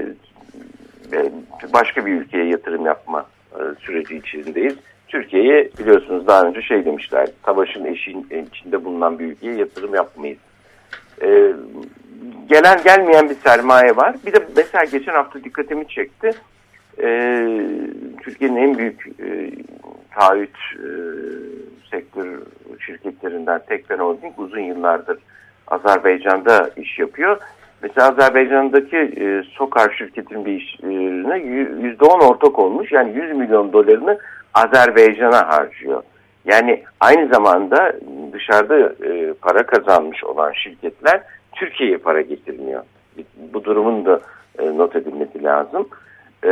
başka bir ülkeye yatırım yapma e, süreci içindeyiz. Türkiye'ye biliyorsunuz daha önce şey demişler, savaşın eşiğin içinde bulunan bir ülkeye yatırım yapmayız. E, gelen gelmeyen bir sermaye var. Bir de mesela geçen hafta dikkatimi çekti. E, Türkiye'nin en büyük e, taahhüt e, sektör şirketlerinden Tekfen Holding uzun yıllardır Azerbaycan'da iş yapıyor. Mesela Azerbaycan'daki e, Sokar şirketinin bir işine yüzde on ortak olmuş. Yani yüz milyon dolarını Azerbaycan'a harcıyor. Yani aynı zamanda dışarıda e, para kazanmış olan şirketler Türkiye'ye para getirmiyor. Bu durumun da e, not edilmesi lazım. E,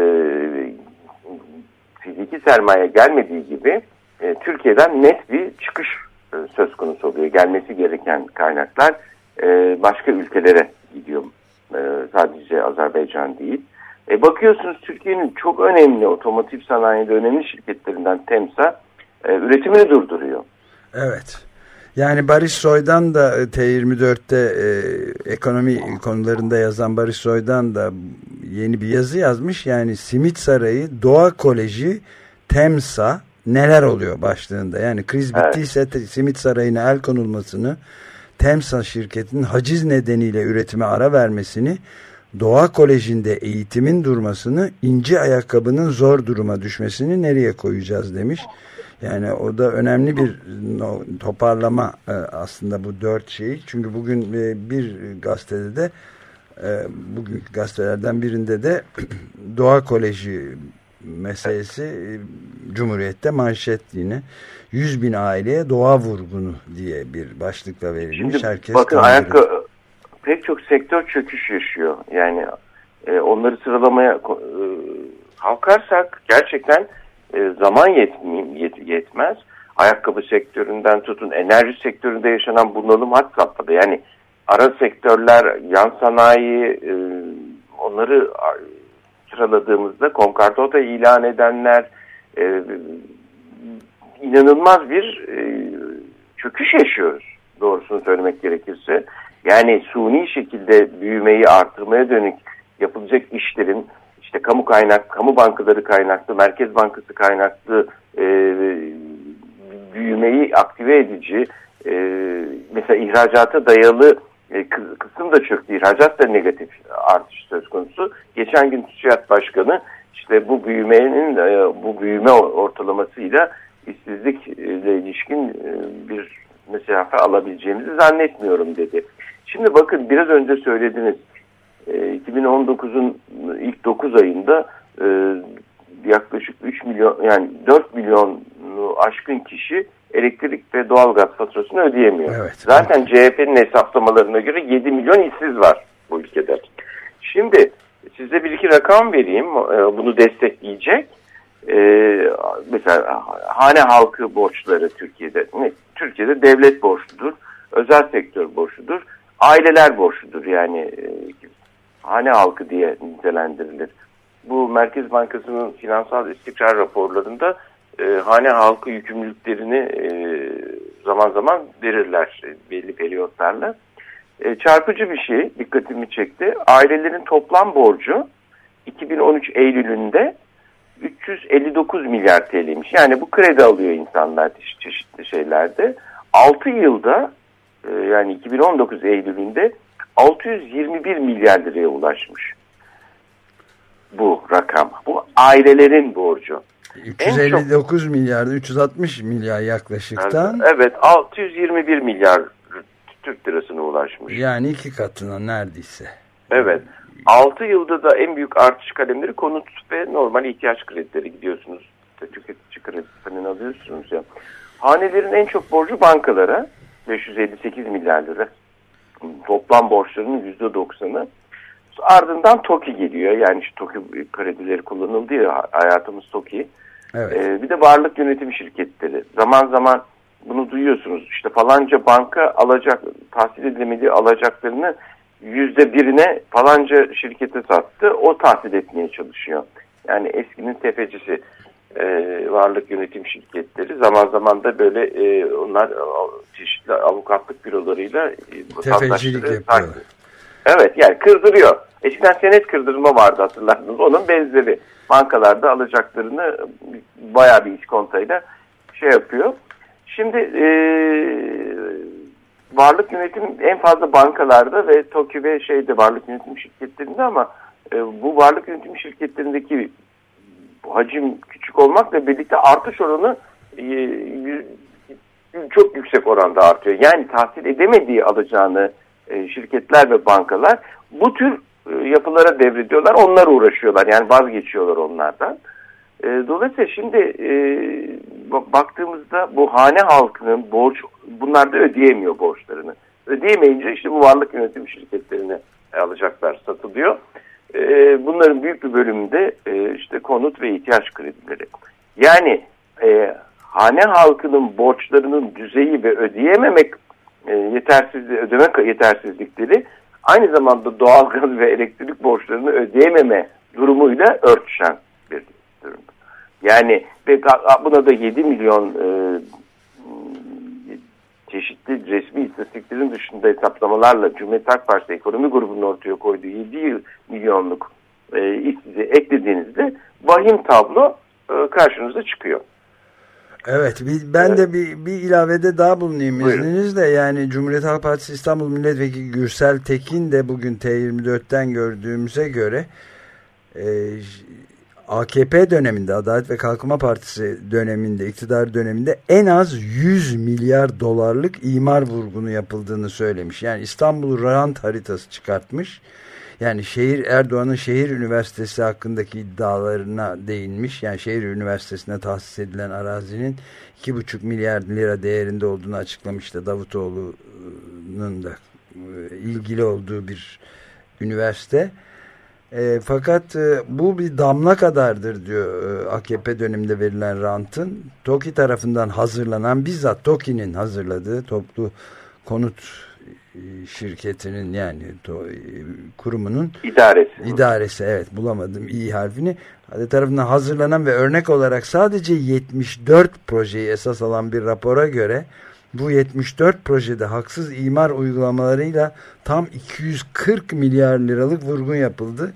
fiziki sermaye gelmediği gibi e, Türkiye'den net bir çıkış e, söz konusu oluyor. Gelmesi gereken kaynaklar e, başka ülkelere gidiyor. E, sadece Azerbaycan değil. E, bakıyorsunuz Türkiye'nin çok önemli otomotiv sanayide önemli şirketlerinden Temsa e, üretimini durduruyor. Evet. Yani Barış Soy'dan da T yirmi dörtte e, ekonomi konularında yazan Barış Soy'dan da yeni bir yazı yazmış. Yani Simit Sarayı, Doğa Koleji, Temsa neler oluyor başlığında. Yani kriz bittiyse evet. Simit Sarayı'na el konulmasını, Temsa şirketinin haciz nedeniyle üretime ara vermesini, Doğa Koleji'nde eğitimin durmasını, ince ayakkabının zor duruma düşmesini nereye koyacağız demiş. Yani o da önemli bir toparlama aslında bu dört şey. Çünkü bugün bir gazetede de bugün gazetelerden birinde de Doğa Koleji meselesi Cumhuriyet'te manşet yine. yüz bin aileye doğa vurgunu diye bir başlıkla verilmiş. Şimdi herkes bakın ayakkabı pek çok sektör çöküş yaşıyor. Yani e, onları sıralamaya e, kalkarsak gerçekten e, zaman yetmeyeyim, yet, yetmez. Ayakkabı sektöründen tutun enerji sektöründe yaşanan bunalım had safhada. Yani ara sektörler, yan sanayi e, onları sıraladığımızda konkordata ilan edenler e, inanılmaz bir e, çöküş yaşıyoruz doğrusunu söylemek gerekirse. Yani suni şekilde büyümeyi artırmaya dönük yapılacak işlerin işte kamu kaynak, kamu bankaları kaynaklı, Merkez Bankası kaynaklı e, büyümeyi aktive edici e, mesela ihracata dayalı e, kısım da çöktü. İhracat da negatif artış söz konusu. Geçen gün TÜSİAD Başkanı işte bu büyümenin e, bu büyüme ortalamasıyla işsizlikle ilişkin e, bir mesafe alabileceğimizi zannetmiyorum dedi. Şimdi bakın biraz önce söylediniz. E, iki bin on dokuzun ilk dokuz ayında e, yaklaşık üç milyon yani dört milyonu aşkın kişi elektrik ve doğalgaz faturasını ödeyemiyor. Evet, zaten evet. C H P'nin hesaplamalarına göre yedi milyon işsiz var bu ülkede. Şimdi size bir iki rakam vereyim. E, bunu destekleyecek. E, mesela hane halkı borçları Türkiye'de. Ne? Türkiye'de devlet borçludur. Özel sektör borçludur. Aileler borçludur. Yani e, hane halkı diye nitelendirilir. Bu Merkez Bankası'nın finansal istikrar raporlarında e, hane halkı yükümlülüklerini e, zaman zaman verirler e, belli periyotlarla. E, çarpıcı bir şey dikkatimi çekti. Ailelerin toplam borcu iki bin on üç Eylül'ünde üç yüz elli dokuz milyar T L'ymiş. Yani bu kredi alıyor insanlar çeşitli şeylerde. altı yılda e, yani iki bin on dokuz Eylül'ünde altı yüz yirmi bir milyar liraya ulaşmış. Bu rakam. Bu ailelerin borcu. üç yüz elli dokuz çok, milyar, üç yüz altmış milyar yaklaşıktan. Evet, altı yüz yirmi bir milyar Türk lirasına ulaşmış. Yani iki katına neredeyse. Evet. altı yılda da en büyük artış kalemleri konut ve normal ihtiyaç kredileri gidiyorsunuz. Tüketici kredisinden alıyorsunuz ya. Hanelerin en çok borcu bankalara. beş yüz elli sekiz milyar lira. Toplam borçlarının yüzde doksanı. Ardından TOKİ geliyor. Yani işte TOKİ kredileri kullanıldı ya, hayatımız TOKİ. Evet. Ee, bir de varlık yönetimi şirketleri. Zaman zaman bunu duyuyorsunuz. İşte falanca banka alacak, tahsil edilemediği alacaklarını yüzde birine falanca şirkete sattı. O tahsil etmeye çalışıyor. Yani eskinin tefecisi. e, varlık yönetim şirketleri. Zaman zaman da böyle e, onlar çeşitli avukatlık bürolarıyla e, tefecilik yapıyor. Evet, yani kırdırıyor. Eskiden senet kırdırma vardı, hatırlarsınız. Onun benzeri. Bankalarda alacaklarını bayağı bir iskontayla şey yapıyor. Şimdi e, varlık yönetim en fazla bankalarda ve TOKİ ve şeyde varlık yönetim şirketlerinde, ama e, bu varlık yönetim şirketlerindeki hacim küçük olmakla birlikte artış oranı e, çok yüksek oranda artıyor. Yani tahsil edemediği alacağını e, şirketler ve bankalar bu tür e, yapılara devrediyorlar. Onlar uğraşıyorlar. Yani vazgeçiyorlar onlardan. E, dolayısıyla şimdi e, baktığımızda bu hane halkının borç, bunlar da ödeyemiyor borçlarını. Ödeyemeyince işte bu varlık yönetim şirketlerine alacaklar satılıyor. E, bunların büyük bir bölümünde e, işte konut ve ihtiyaç kredileri. Yani e, hane halkının borçlarının düzeyi ve ödeyememek e, yetersizliği, ödeme yetersizlikleri aynı zamanda doğalgaz ve elektrik borçlarını ödeyememe durumuyla örtüşen bir durum. Yani buna da yedi milyon e, çeşitli resmi istatistiklerin dışında hesaplamalarla Cumhuriyet Halk Partisi Ekonomi Grubu'nun ortaya koyduğu yedi milyonluk e, işsizi eklediğinizde vahim tablo e, karşınıza çıkıyor. Evet, ben de bir, bir ilavede daha bulunayım izninizle. Yani Cumhuriyet Halk Partisi İstanbul Milletvekili Gürsel Tekin de bugün T yirmi dört'ten gördüğümüze göre e, A K P döneminde, Adalet ve Kalkınma Partisi döneminde, iktidar döneminde en az yüz milyar dolarlık imar vurgunu yapıldığını söylemiş. Yani İstanbul rant haritası çıkartmış. Yani şehir, Erdoğan'ın şehir üniversitesi hakkındaki iddialarına değinmiş. Yani şehir üniversitesine tahsis edilen arazinin iki buçuk milyar lira değerinde olduğunu açıklamıştı. Davutoğlu'nun da ilgili olduğu bir üniversite. E, fakat e, bu bir damla kadardır diyor e, A K P döneminde verilen rantın. TOKİ tarafından hazırlanan, bizzat TOKİ'nin hazırladığı toplu konut şirketinin, yani to, kurumunun idaresi. idaresi evet, bulamadım iyi harfini, tarafından hazırlanan ve örnek olarak sadece yetmiş dört projeyi esas alan bir rapora göre bu yetmiş dört projede haksız imar uygulamalarıyla tam iki yüz kırk milyar liralık vurgun yapıldı.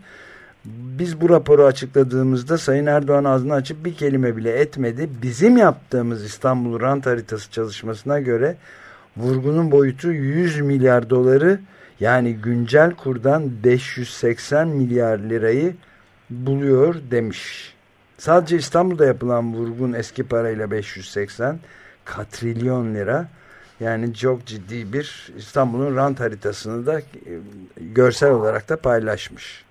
Biz bu raporu açıkladığımızda Sayın Erdoğan ağzını açıp bir kelime bile etmedi. Bizim yaptığımız İstanbul rant haritası çalışmasına göre vurgunun boyutu yüz milyar doları, yani güncel kurdan beş yüz seksen milyar lirayı buluyor demiş. Sadece İstanbul'da yapılan vurgun eski parayla beş yüz seksen katrilyon lira. Yani çok ciddi bir, İstanbul'un rant haritasını da görsel olarak da paylaşmış.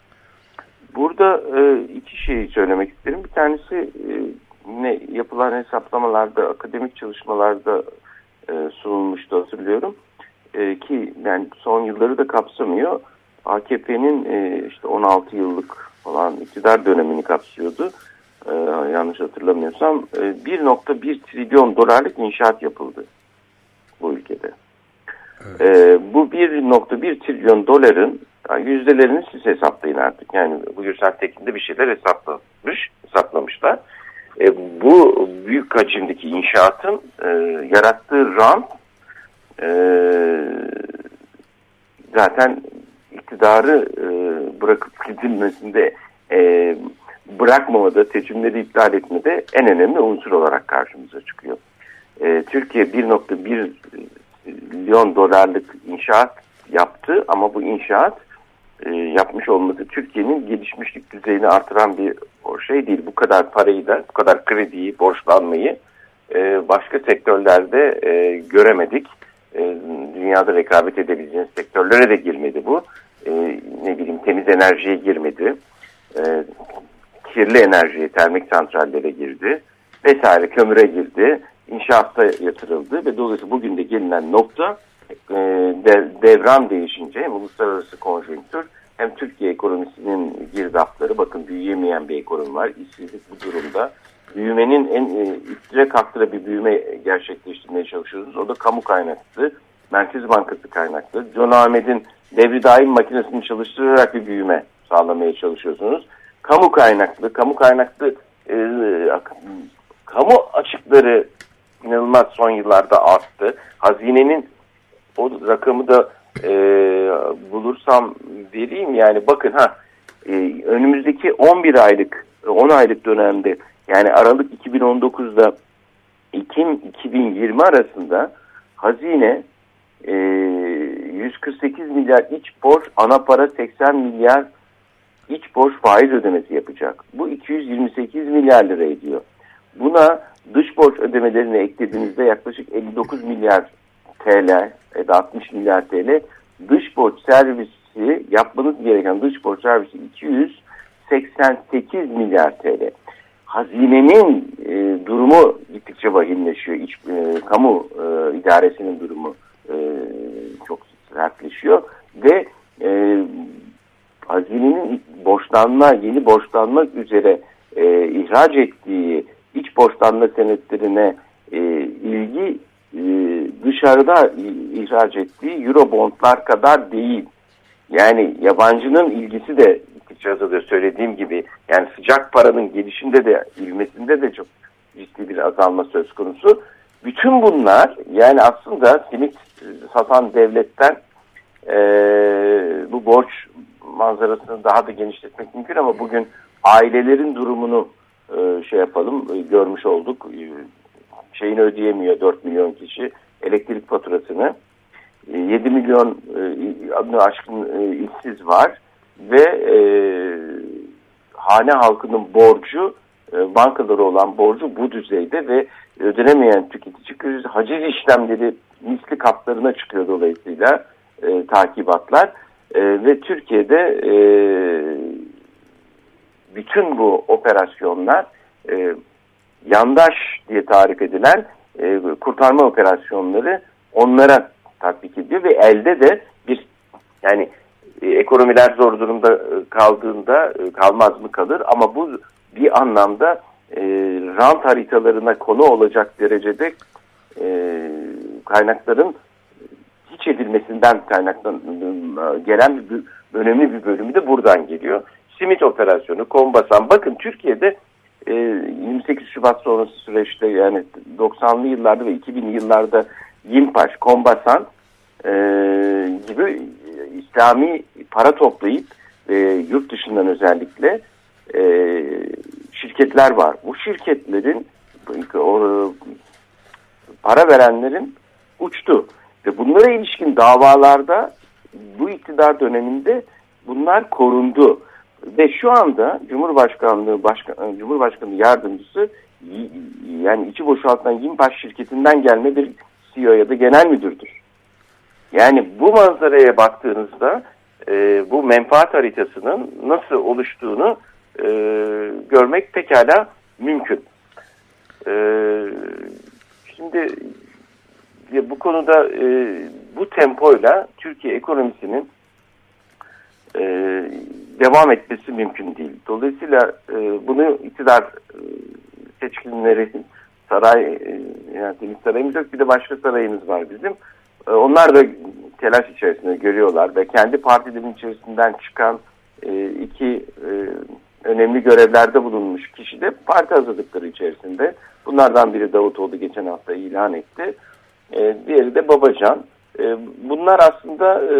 Burada e, iki şey söylemek isterim. Bir tanesi e, ne yapılan hesaplamalarda, akademik çalışmalarda e, sunulmuştu, hatırlıyorum. E, ki yani son yılları da kapsamıyor. A K P'nin e, işte on altı yıllık falan iktidar dönemini kapsıyordu. E, yanlış hatırlamıyorsam e, bir nokta bir trilyon dolarlık inşaat yapıldı bu ülkede. Evet. E, bu bir nokta bir trilyon doların yani yüzdelerini siz hesaplayın artık. Yani bu Gürsel Tekin'de bir şeyler hesaplamış, hesaplamışlar. E, bu büyük hacimdeki inşaatın e, yarattığı rant e, zaten iktidarı e, bırakıp gidilmesinde, e, bırakmamada, seçimleri iptal etmede en önemli unsur olarak karşımıza çıkıyor. E, Türkiye bir nokta bir milyon dolarlık inşaat yaptı, ama bu inşaat e, yapmış olması Türkiye'nin gelişmişlik düzeyini artıran bir şey değil. Bu kadar parayı da, bu kadar krediyi, borçlanmayı e, başka sektörlerde e, göremedik. E, dünyada rekabet edebileceğiniz sektörlere de girmedi bu. E, ne bileyim, temiz enerjiye girmedi. E, kirli enerjiye, termik santrallere girdi. Vesaire, kömüre girdi. İnşaatta yatırıldı ve dolayısıyla bugün de gelinen nokta e, dev, devran değişince hem uluslararası konjonktür hem Türkiye ekonomisinin girdapları, bakın büyüyemeyen bir ekonomi var. İşsizlik bu durumda. Büyümenin en e, üstüne kalktıra bir büyüme gerçekleştirmeye çalışıyoruz. O da kamu kaynaklı, Merkez Bankası kaynaklı. John Ahmet'in devri daim makinesini çalıştırarak bir büyüme sağlamaya çalışıyorsunuz. Kamu kaynaklı, kamu kaynaklı e, kamu açıkları inanılmaz son yıllarda arttı. Hazinenin o rakamı da e, bulursam vereyim. Yani bakın ha e, önümüzdeki on bir aylık on aylık dönemde, yani Aralık iki bin on dokuz'da Ekim iki bin yirmi arasında hazine e, yüz kırk sekiz milyar iç borç, ana para seksen milyar iç borç faiz ödemesi yapacak. Bu iki yüz yirmi sekiz milyar lira ediyor. Buna dış borç ödemelerini eklediğinizde yaklaşık elli dokuz milyar T L ya da altmış milyar T L, dış borç servisi yapmanız gereken dış borç servisi iki yüz seksen sekiz milyar T L. Hazinenin e, durumu gittikçe vahimleşiyor. İç, e, kamu e, idaresinin durumu e, çok sertleşiyor ve e, hazinenin borçlanma, yeni borçlanmak üzere e, ihraç ettiği iç borçlanma senetlerine e, ilgi e, dışarıda ihraç ettiği Eurobondlar kadar değil. Yani yabancının ilgisi de gittikçe azalıyor, söylediğim gibi. Yani sıcak paranın gelişinde de, ilmesinde de çok ciddi bir azalma söz konusu. Bütün bunlar, yani aslında simit satan devletten e, bu borç manzarasını daha da genişletmek mümkün, ama bugün ailelerin durumunu e, şey yapalım, e, görmüş olduk. E, şeyini ödeyemiyor dört milyon kişi elektrik faturasını. E, yedi milyon e, adını aşkın e, işsiz var ve e, hane halkının borcu, e, bankalara olan borcu bu düzeyde ve ödenemeyen tüketici krizi, haciz işlemleri misli katlarına çıkıyor dolayısıyla e, takibatlar. E, ve Türkiye'de e, bütün bu operasyonlar e, yandaş diye tarif edilen e, kurtarma operasyonları onlara tatbik ediyor ve elde de bir, yani e, ekonomiler zor durumda kaldığında e, kalmaz mı kalır, ama bu bir anlamda e, rant haritalarına konu olacak derecede e, kaynakların hiç edilmesinden kaynaklanan gelen bir, önemli bir bölümü de buradan geliyor. Simit operasyonu, Kombasan. Bakın Türkiye'de e, yirmi sekiz Şubat sonrası süreçte, yani doksanlı yıllarda ve iki binli yıllarda Yimpaş, Kombasan e, gibi İslami para toplayıp e, yurt dışından özellikle e, şirketler var. Bu şirketlerin o, para verenlerin uçtu. Ve bunlara ilişkin davalarda bu iktidar döneminde bunlar korundu. Ve şu anda Cumhurbaşkanlığı Başkan, Cumhurbaşkanı Yardımcısı, yani içi boşaltılan Yimpaş şirketinden gelme bir C E O ya da genel müdürdür. Yani bu manzaraya baktığınızda e, bu menfaat haritasının nasıl oluştuğunu e, görmek pekala mümkün. E, şimdi bu konuda e, bu tempoyla Türkiye ekonomisinin e, devam etmesi mümkün değil. Dolayısıyla e, bunu iktidar e, seçkinleri, saray, e, yani bir sarayımız yok, bir de başka sarayımız var bizim. E, onlar da telaş içerisinde görüyorlar ve kendi partilerin içerisinden çıkan e, iki e, önemli görevlerde bulunmuş kişi de parti hazırlıkları içerisinde. Bunlardan biri Davutoğlu geçen hafta ilan etti. E, diğeri de Babacan. E, bunlar aslında e,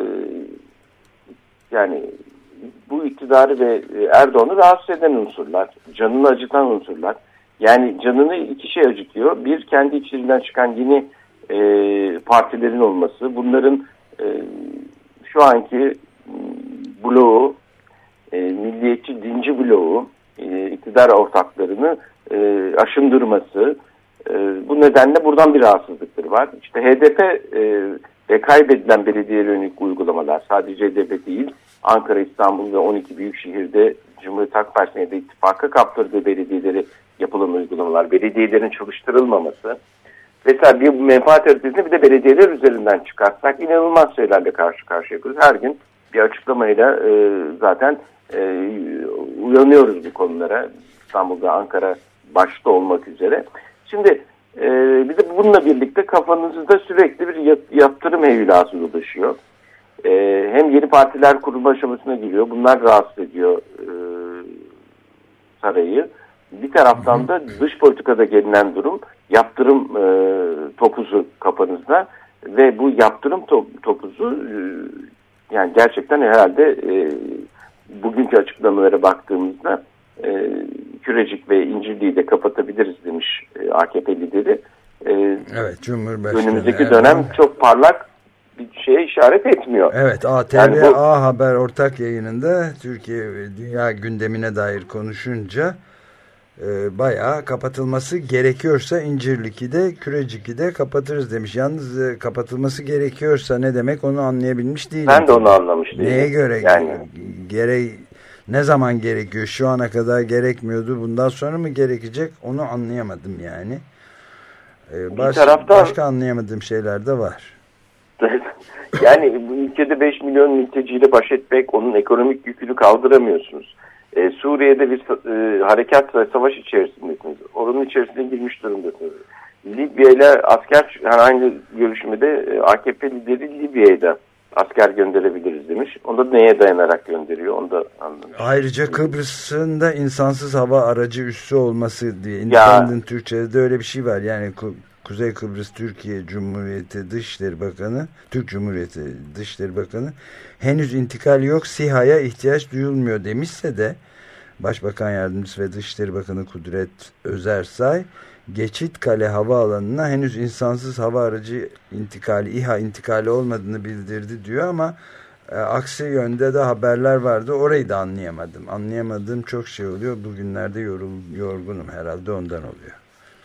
yani bu iktidarı ve Erdoğan'ı rahatsız eden unsurlar, canını acıtan unsurlar. Yani canını iki şey acıtıyor. Bir, kendi içlerinden çıkan yeni e, partilerin olması. Bunların e, şu anki bloğu, e, milliyetçi dinci bloğu, e, iktidar ortaklarını e, aşındırması. E, bu nedenle buradan bir rahatsızlıkları var. İşte H D P e, ve kaybedilen belediyelere yönelik uygulamalar, sadece H D P değil, Ankara, İstanbul ve on iki büyük şehirde Cumhuriyet Halk Partisi'ne de ittifaka kaptırdığı belediyeleri yapılan uygulamalar, belediyelerin çalıştırılmaması vesaire, bir menfaat haritasını bir de belediyeler üzerinden çıkartsak inanılmaz şeylerle karşı karşıya kalıyoruz. Her gün bir açıklamayla e, zaten e, uyanıyoruz bu konulara, İstanbul'da, Ankara başta olmak üzere. Şimdi e, bir de bununla birlikte kafanızda sürekli bir yaptırım heyulası dolaşıyor. E, hem yeni partiler kurulma aşamasına giriyor. Bunlar rahatsız ediyor e, sarayı. bir taraftan da dış politikada gelinen durum yaptırım e, topuzu kafanızda ve bu yaptırım top, topuzu e, yani gerçekten herhalde e, bugünkü açıklamalara baktığımızda e, Kürecik ve İncirli'yi de kapatabiliriz demiş e, A K P lideri. E, evet, Cumhurbaşkanı. Önümüzdeki evet. dönem çok parlak bir şeye işaret etmiyor. Evet, A T V yani bu, A Haber ortak yayınında Türkiye ve dünya gündemine dair konuşunca e, bayağı kapatılması gerekiyorsa İncirlik'i Kürecik'i de kapatırız demiş. Yalnız e, kapatılması gerekiyorsa ne demek onu anlayabilmiş değilim. Ben de onu anlamış değilim. Neye göre? Yani gere ne zaman gerekiyor? Şu ana kadar gerekmiyordu. Bundan sonra mı gerekecek? Onu anlayamadım yani. E, baş, taraftan, başka anlayamadığım şeyler de var. Yani bu ülkede beş milyon mülteciyle baş etmek, onun ekonomik yükünü kaldıramıyorsunuz. Ee, Suriye'de bir e, harekat ve savaş içerisindesiniz. Oranın içerisine girmiş durumdasınız. Libya ile asker, yani aynı görüşmede e, A K P lideri Libya'ya da asker gönderebiliriz demiş. Onda neye dayanarak gönderiyor onu da anlamış. Ayrıca Kıbrıs'ın da insansız hava aracı üssü olması diye. Independent Türkçe'de öyle bir şey var. Yani Kuzey Kıbrıs Türkiye Cumhuriyeti Dışişleri Bakanı, Türk Cumhuriyeti Dışişleri Bakanı henüz intikal yok, SİHA'ya ihtiyaç duyulmuyor demişse de Başbakan Yardımcısı ve Dışişleri Bakanı Kudret Özersay Geçitkale Havaalanı'na henüz insansız hava aracı intikali, İHA intikali olmadığını bildirdi diyor ama e, aksi yönde de haberler vardı. Orayı da anlayamadım. Anlayamadığım çok şey oluyor. Bugünlerde yorul, yorgunum herhalde ondan oluyor.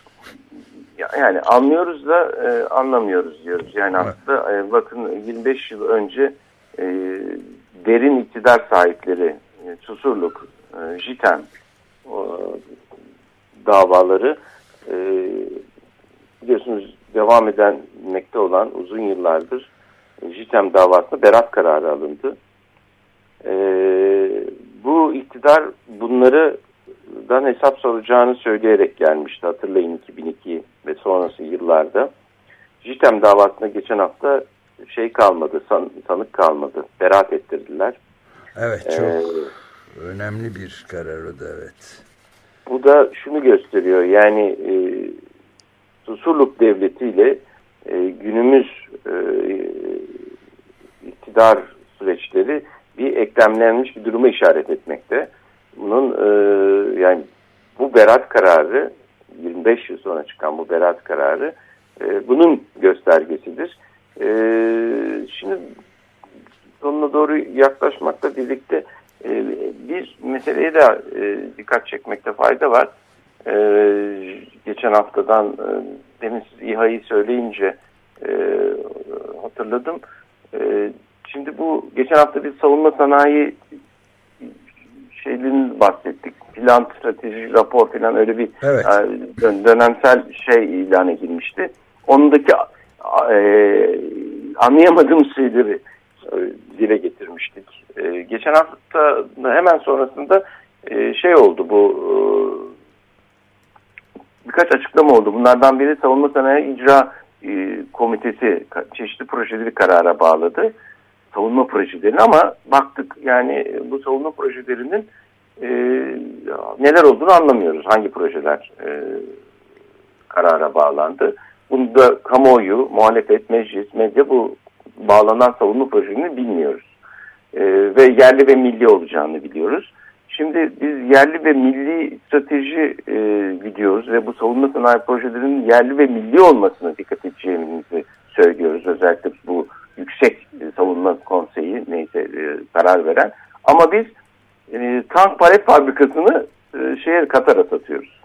Yani anlıyoruz da e, anlamıyoruz diyoruz. Yani evet. Aslında e, bakın yirmi beş yıl önce e, derin iktidar sahipleri e, Susurluk, e, JITEM o, davaları e, biliyorsunuz devam edilmekte olan uzun yıllardır e, JITEM davasında beraat kararı alındı. E, bu iktidar bunları dan hesap soracağını söyleyerek gelmişti. Hatırlayın iki bin iki ve sonrası yıllarda. JITEM davasında geçen hafta şey kalmadı, san, sanık kalmadı. Beraat ettirdiler. Evet, çok ee, önemli bir karar o da, evet. Bu da şunu gösteriyor, yani e, Susurluk devletiyle e, günümüz e, iktidar süreçleri bir eklemlenmiş bir duruma işaret etmekte. Bunun e, yani bu beraat kararı, yirmi beş yıl sonra çıkan bu beraat kararı e, bunun göstergesidir. E, şimdi sonuna doğru yaklaşmakla birlikte e, bir meseleye de e, dikkat çekmekte fayda var. E, geçen haftadan e, demin siz İHA'yı söyleyince e, hatırladım. E, şimdi bu geçen hafta bir savunma sanayi şeyden bahsettik. Plan, strateji, rapor falan öyle bir evet. e, dönemsel şey ilan edilmişti. Ondaki e, anlayamadığımız şeyleri e, dile getirmiştik. E, geçen hafta hemen sonrasında e, şey oldu bu e, birkaç açıklama oldu. Bunlardan biri Savunma Sanayi İcra e, Komitesi çeşitli projeleri karara bağladı. Savunma projelerini ama baktık yani bu savunma projelerinin e, neler olduğunu anlamıyoruz. Hangi projeler e, karara bağlandı. Bunda kamuoyu, muhalefet, meclis, medya bu bağlanan savunma projelerini bilmiyoruz. E, ve yerli ve milli olacağını biliyoruz. Şimdi biz yerli ve milli strateji e, gidiyoruz ve bu savunma sanayi projelerinin yerli ve milli olmasına dikkat edeceğimizi söylüyoruz. Özellikle bu Yüksek Savunma Konseyi neyse e, karar veren. Ama biz e, tank palet fabrikasını e, şeye Katar'a satıyoruz.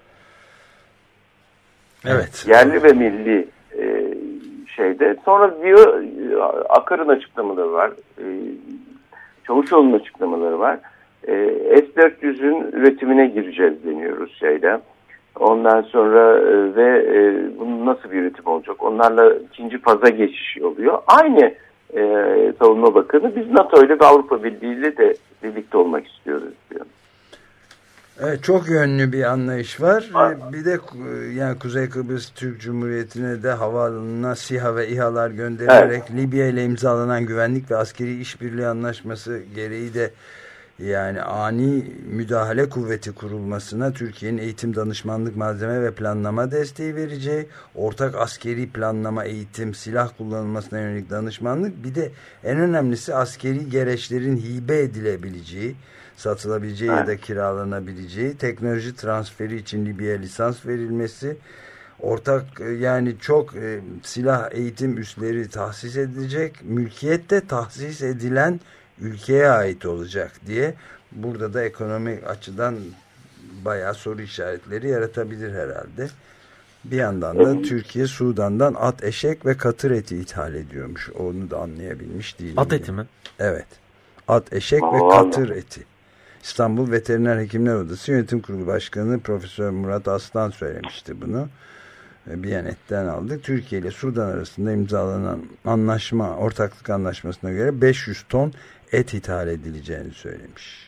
Evet. Yerli ve milli e, şeyde. Sonra diyor e, Akar'ın açıklamaları var. E, Çavuşoğlu'nun açıklamaları var. E, S dört yüzün üretimine gireceğiz deniyoruz şeyde. Ondan sonra e, ve e, bunun nasıl bir üretim olacak? Onlarla ikinci faza geçiş oluyor. Aynı e, Savunma Bakanı biz NATO ile ve Avrupa Birliği ile de birlikte olmak istiyoruz diyor. Evet, çok yönlü bir anlayış var. Aa. Bir de yani Kuzey Kıbrıs Türk Cumhuriyeti'ne de havaalanına SİHA ve İHA'lar gönderilerek evet. Libya ile imzalanan güvenlik ve askeri işbirliği anlaşması gereği de Yani ani müdahale kuvveti kurulmasına Türkiye'nin eğitim, danışmanlık, malzeme ve planlama desteği vereceği, ortak askeri planlama, eğitim, silah kullanılmasına yönelik danışmanlık, bir de en önemlisi askeri gereçlerin hibe edilebileceği, satılabileceği evet. ya da kiralanabileceği, teknoloji transferi için Libya'ya lisans verilmesi, ortak yani çok e, silah eğitim üsleri tahsis edilecek, mülkiyette tahsis edilen ülkeye ait olacak diye, burada da ekonomik açıdan bayağı soru işaretleri yaratabilir herhalde. Bir yandan da Türkiye Sudan'dan at, eşek ve katır eti ithal ediyormuş. Onu da anlayabilmiş değilim. At eti mi? Evet. At, eşek ve katır eti. İstanbul Veteriner Hekimler Odası Yönetim Kurulu Başkanı Profesör Murat Aslan söylemişti bunu. Biyanet'ten aldık. Türkiye ile Sudan arasında imzalanan anlaşma, ortaklık anlaşmasına göre beş yüz ton et ithal edileceğini söylemiş.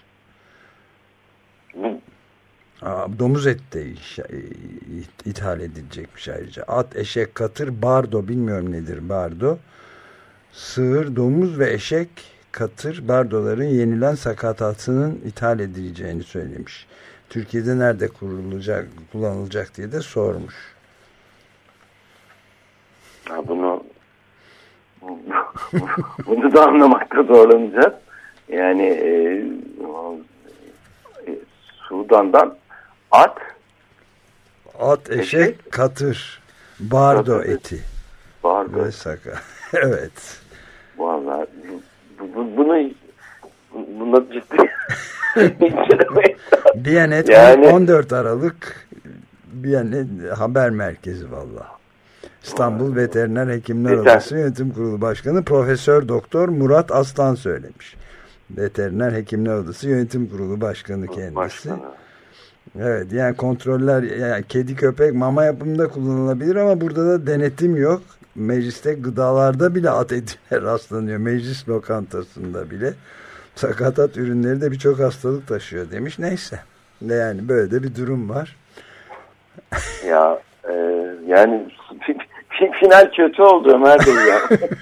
Aa, domuz et de ithal edilecekmiş ayrıca. At, eşek, katır, bardo, bilmiyorum nedir bardo. Sığır, domuz ve eşek, katır, bardoların yenilen sakatatının ithal edileceğini söylemiş. Türkiye'de nerede kurulacak, kullanılacak diye de sormuş. Bunu bunu da anlamakta zorlanacağız. Yani e, e, Sudan'dan at, at, eşek, eşek katır, bardo katır, eti, bardo ve saka. Evet. Vallahi bu, bu, bunu buna ciddi Biyanet yani, on dört Aralık Biyanet Haber Merkezi vallahi. İstanbul Veteriner Hekimler Veter. Odası Yönetim Kurulu Başkanı Profesör Doktor Murat Aslan söylemiş. Veteriner Hekimler Odası Yönetim Kurulu Başkanı kendisi. Başkanı. Evet, yani kontroller, yani kedi köpek mama yapımında kullanılabilir ama burada da denetim yok. Mecliste gıdalarda bile at etine rastlanıyor. Meclis lokantasında bile. Sakatat ürünleri de birçok hastalık taşıyor demiş. Neyse. Yani böyle de bir durum var. Ya e, yani final kötü oldu Ömer Bey ya.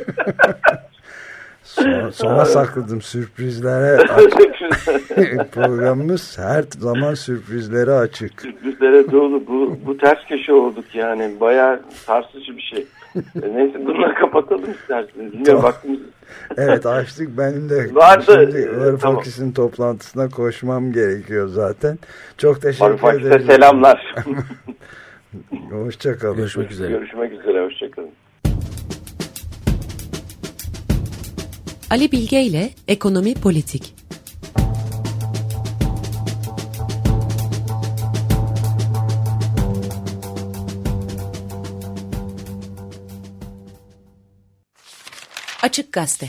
Son, sona sakladım sürprizlere. Programımız her zaman sürprizlere açık. Sürprizlere dolu. Bu, bu ters köşe olduk yani. Bayağı sarsıcı bir şey. Neyse bunları kapatalım isterseniz. Tamam. Baktığımız... Evet açtık. Benim de vardı. Şimdi Varufakis'in tamam. toplantısına koşmam gerekiyor zaten. Çok teşekkür Varufakis'e ederim. selamlar. Hoşçakalın. Görüşmek üzere. Görüşmek üzere. Hoşçakalın. Ali Bilge ile Ekonomi Politik. Açık Gazete.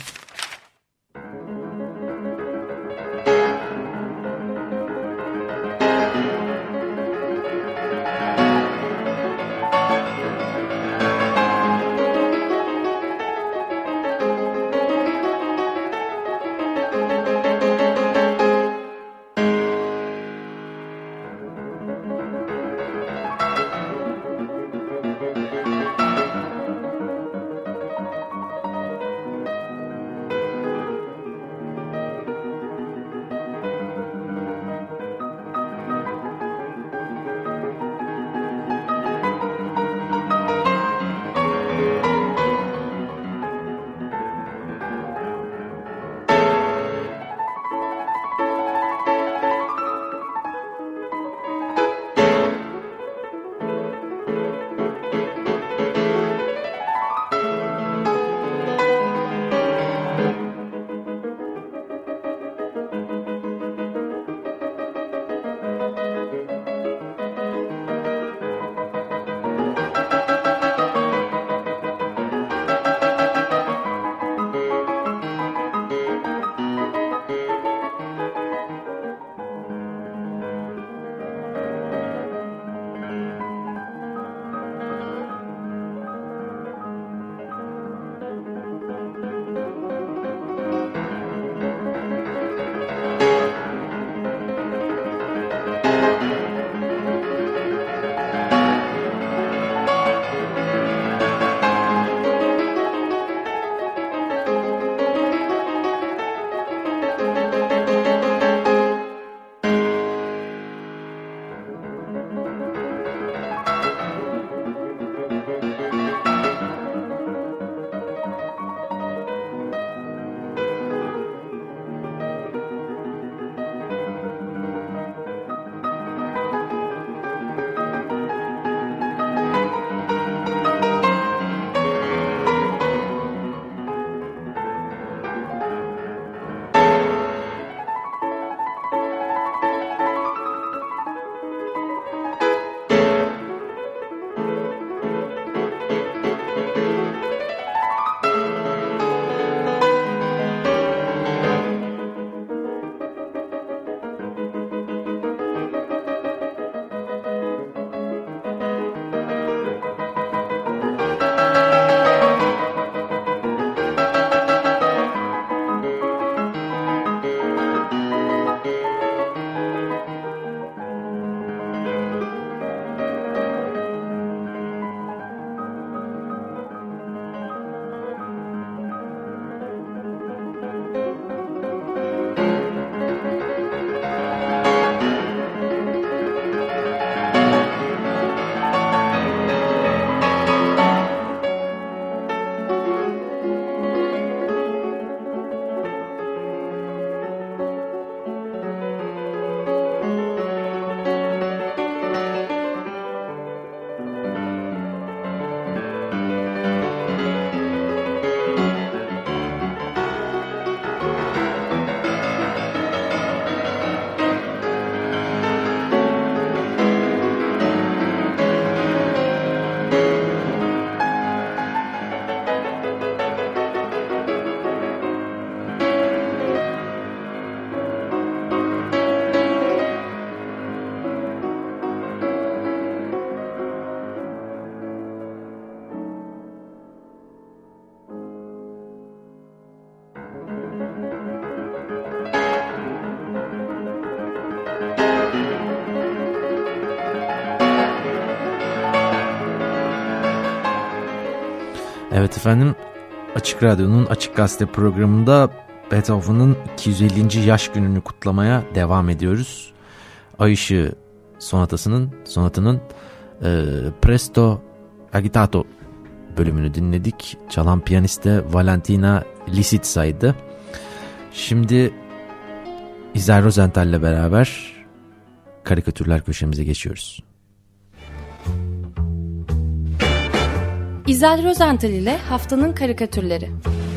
Evet efendim, Açık Radyo'nun Açık Gazete programında Beethoven'ın iki yüz ellinci yaş gününü kutlamaya devam ediyoruz. Ay Işığı sonatasının, sonatının e, Presto Agitato bölümünü dinledik. Çalan piyanist de Valentina Lisitsa'ydı. Şimdi İzel Rosenthal ile beraber karikatürler köşemize geçiyoruz. İzel Rosenthal ile haftanın karikatürleri.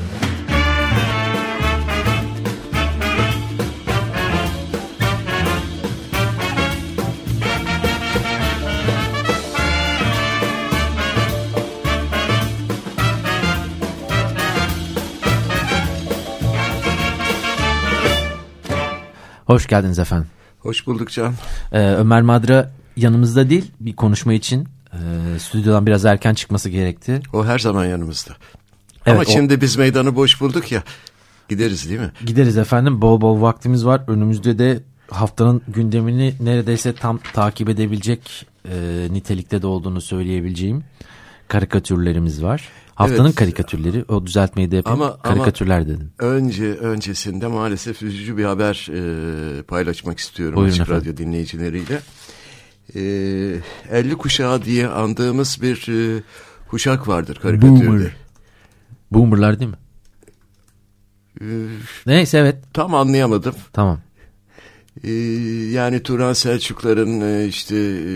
Hoş geldiniz efendim. Hoş bulduk Can. Ee, Ömer Madra yanımızda değil, bir konuşma için e, stüdyodan biraz erken çıkması gerekti. O her zaman yanımızda. Evet, Ama o... şimdi biz meydanı boş bulduk ya, gideriz değil mi? Gideriz efendim, bol bol vaktimiz var. Önümüzde de haftanın gündemini neredeyse tam takip edebilecek e, nitelikte de olduğunu söyleyebileceğim karikatürlerimiz var. Haftanın evet. karikatürleri, o düzeltmeyi de yapayım. Ama, karikatürler ama dedim. Önce öncesinde maalesef üzücü bir haber e, paylaşmak istiyorum. Buyurun Açık efendim. Radyo dinleyicileriyle. E, elli kuşağı diye andığımız bir e, kuşak vardır karikatürde. Boomer. Boomerlar değil mi? E, Neyse evet. Tam anlayamadım. Tamam. E, yani Turan Selçukların e, işte... E,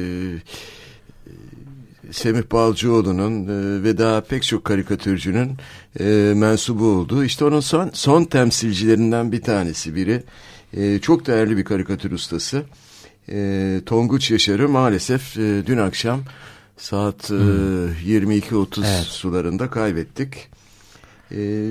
Semih Balcıoğlu'nun e, ve daha pek çok karikatürcünün e, mensubu olduğu, işte onun son, son temsilcilerinden bir tanesi biri. E, çok değerli bir karikatür ustası. E, Tonguç Yaşar'ı maalesef e, dün akşam saat hmm. e, yirmi iki otuz evet. sularında kaybettik. E,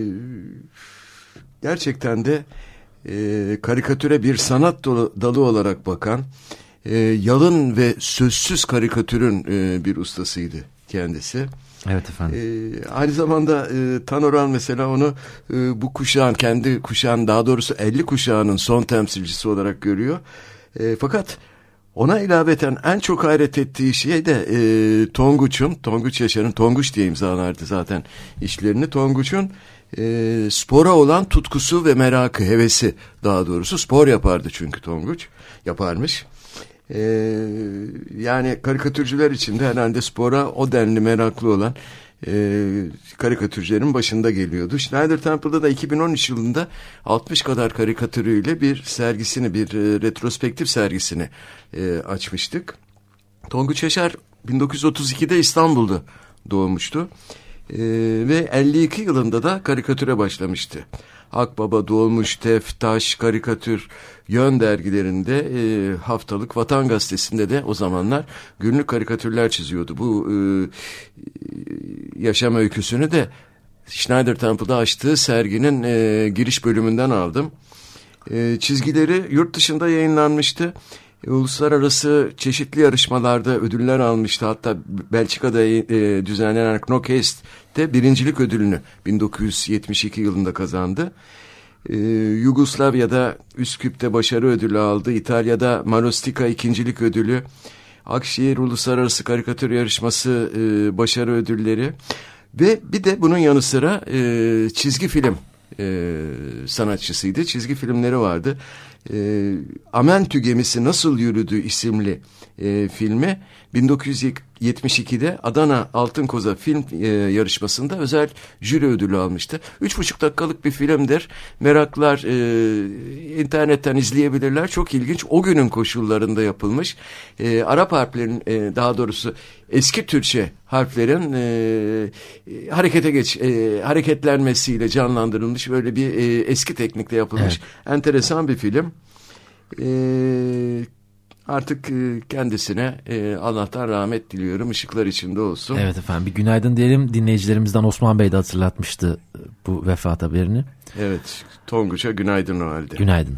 gerçekten de e, karikatüre bir sanat dalı olarak bakan, E, yalın ve sözsüz karikatürün e, bir ustasıydı kendisi. Evet efendim. E, aynı zamanda e, Tanoran mesela onu e, bu kuşağın, kendi kuşağın, daha doğrusu elli kuşağının son temsilcisi olarak görüyor. E, fakat ona ilaveten en çok hayret ettiği şey de e, Tonguç'un, Tonguç Yaşar'ın, Tonguç diye imzalardı zaten işlerini. Tonguç'un e, spora olan tutkusu ve merakı, hevesi, daha doğrusu spor yapardı çünkü Tonguç yaparmış. Ee, yani karikatürcüler içinde herhalde spora o denli meraklı olan e, karikatürcülerin başında geliyordu. Schneider Temple'da da iki bin on üç yılında altmış kadar karikatürüyle bir sergisini, bir e, retrospektif sergisini e, açmıştık. Tonguç Yaşar bin dokuz yüz otuz ikide İstanbul'da doğmuştu e, ve elli iki yılında da karikatüre başlamıştı. Akbaba, Dolmuş, Tef, Taş, Karikatür, Yön dergilerinde, e, haftalık Vatan Gazetesi'nde de o zamanlar günlük karikatürler çiziyordu. Bu e, yaşam öyküsünü de Schneider Temple'da açtığı serginin e, giriş bölümünden aldım. E, çizgileri yurt dışında yayınlanmıştı. E, uluslararası çeşitli yarışmalarda ödüller almıştı. Hatta Belçika'da e, düzenlenen Knokest'te birincilik ödülünü bin dokuz yüz yetmiş iki yılında kazandı. Ee, Yugoslavya'da Üsküp'te başarı ödülü aldı. İtalya'da Malostika ikincilik ödülü. Akşehir Uluslararası Karikatür Yarışması e, başarı ödülleri. Ve bir de bunun yanı sıra e, çizgi film e, sanatçısıydı. Çizgi filmleri vardı. E, Amentü Gemisi Nasıl Yürüdü isimli e, filmi bin dokuz yüz yetmiş ikide Adana Altın Koza film e, yarışmasında özel jüri ödülü almıştı. Üç buçuk dakikalık bir filmdir. Meraklar e, internetten izleyebilirler. Çok ilginç. O günün koşullarında yapılmış. E, Arap harflerin, e, daha doğrusu eski Türkçe harflerin e, harekete geç, e, hareketlenmesiyle canlandırılmış böyle bir e, eski teknikle yapılmış. Evet. Enteresan bir film. Eee Artık kendisine e, Allah'tan rahmet diliyorum. Işıklar içinde olsun. Evet efendim, bir günaydın diyelim. Dinleyicilerimizden Osman Bey de hatırlatmıştı bu vefat haberini. Evet, Tonguç'a günaydın o halde. Günaydın.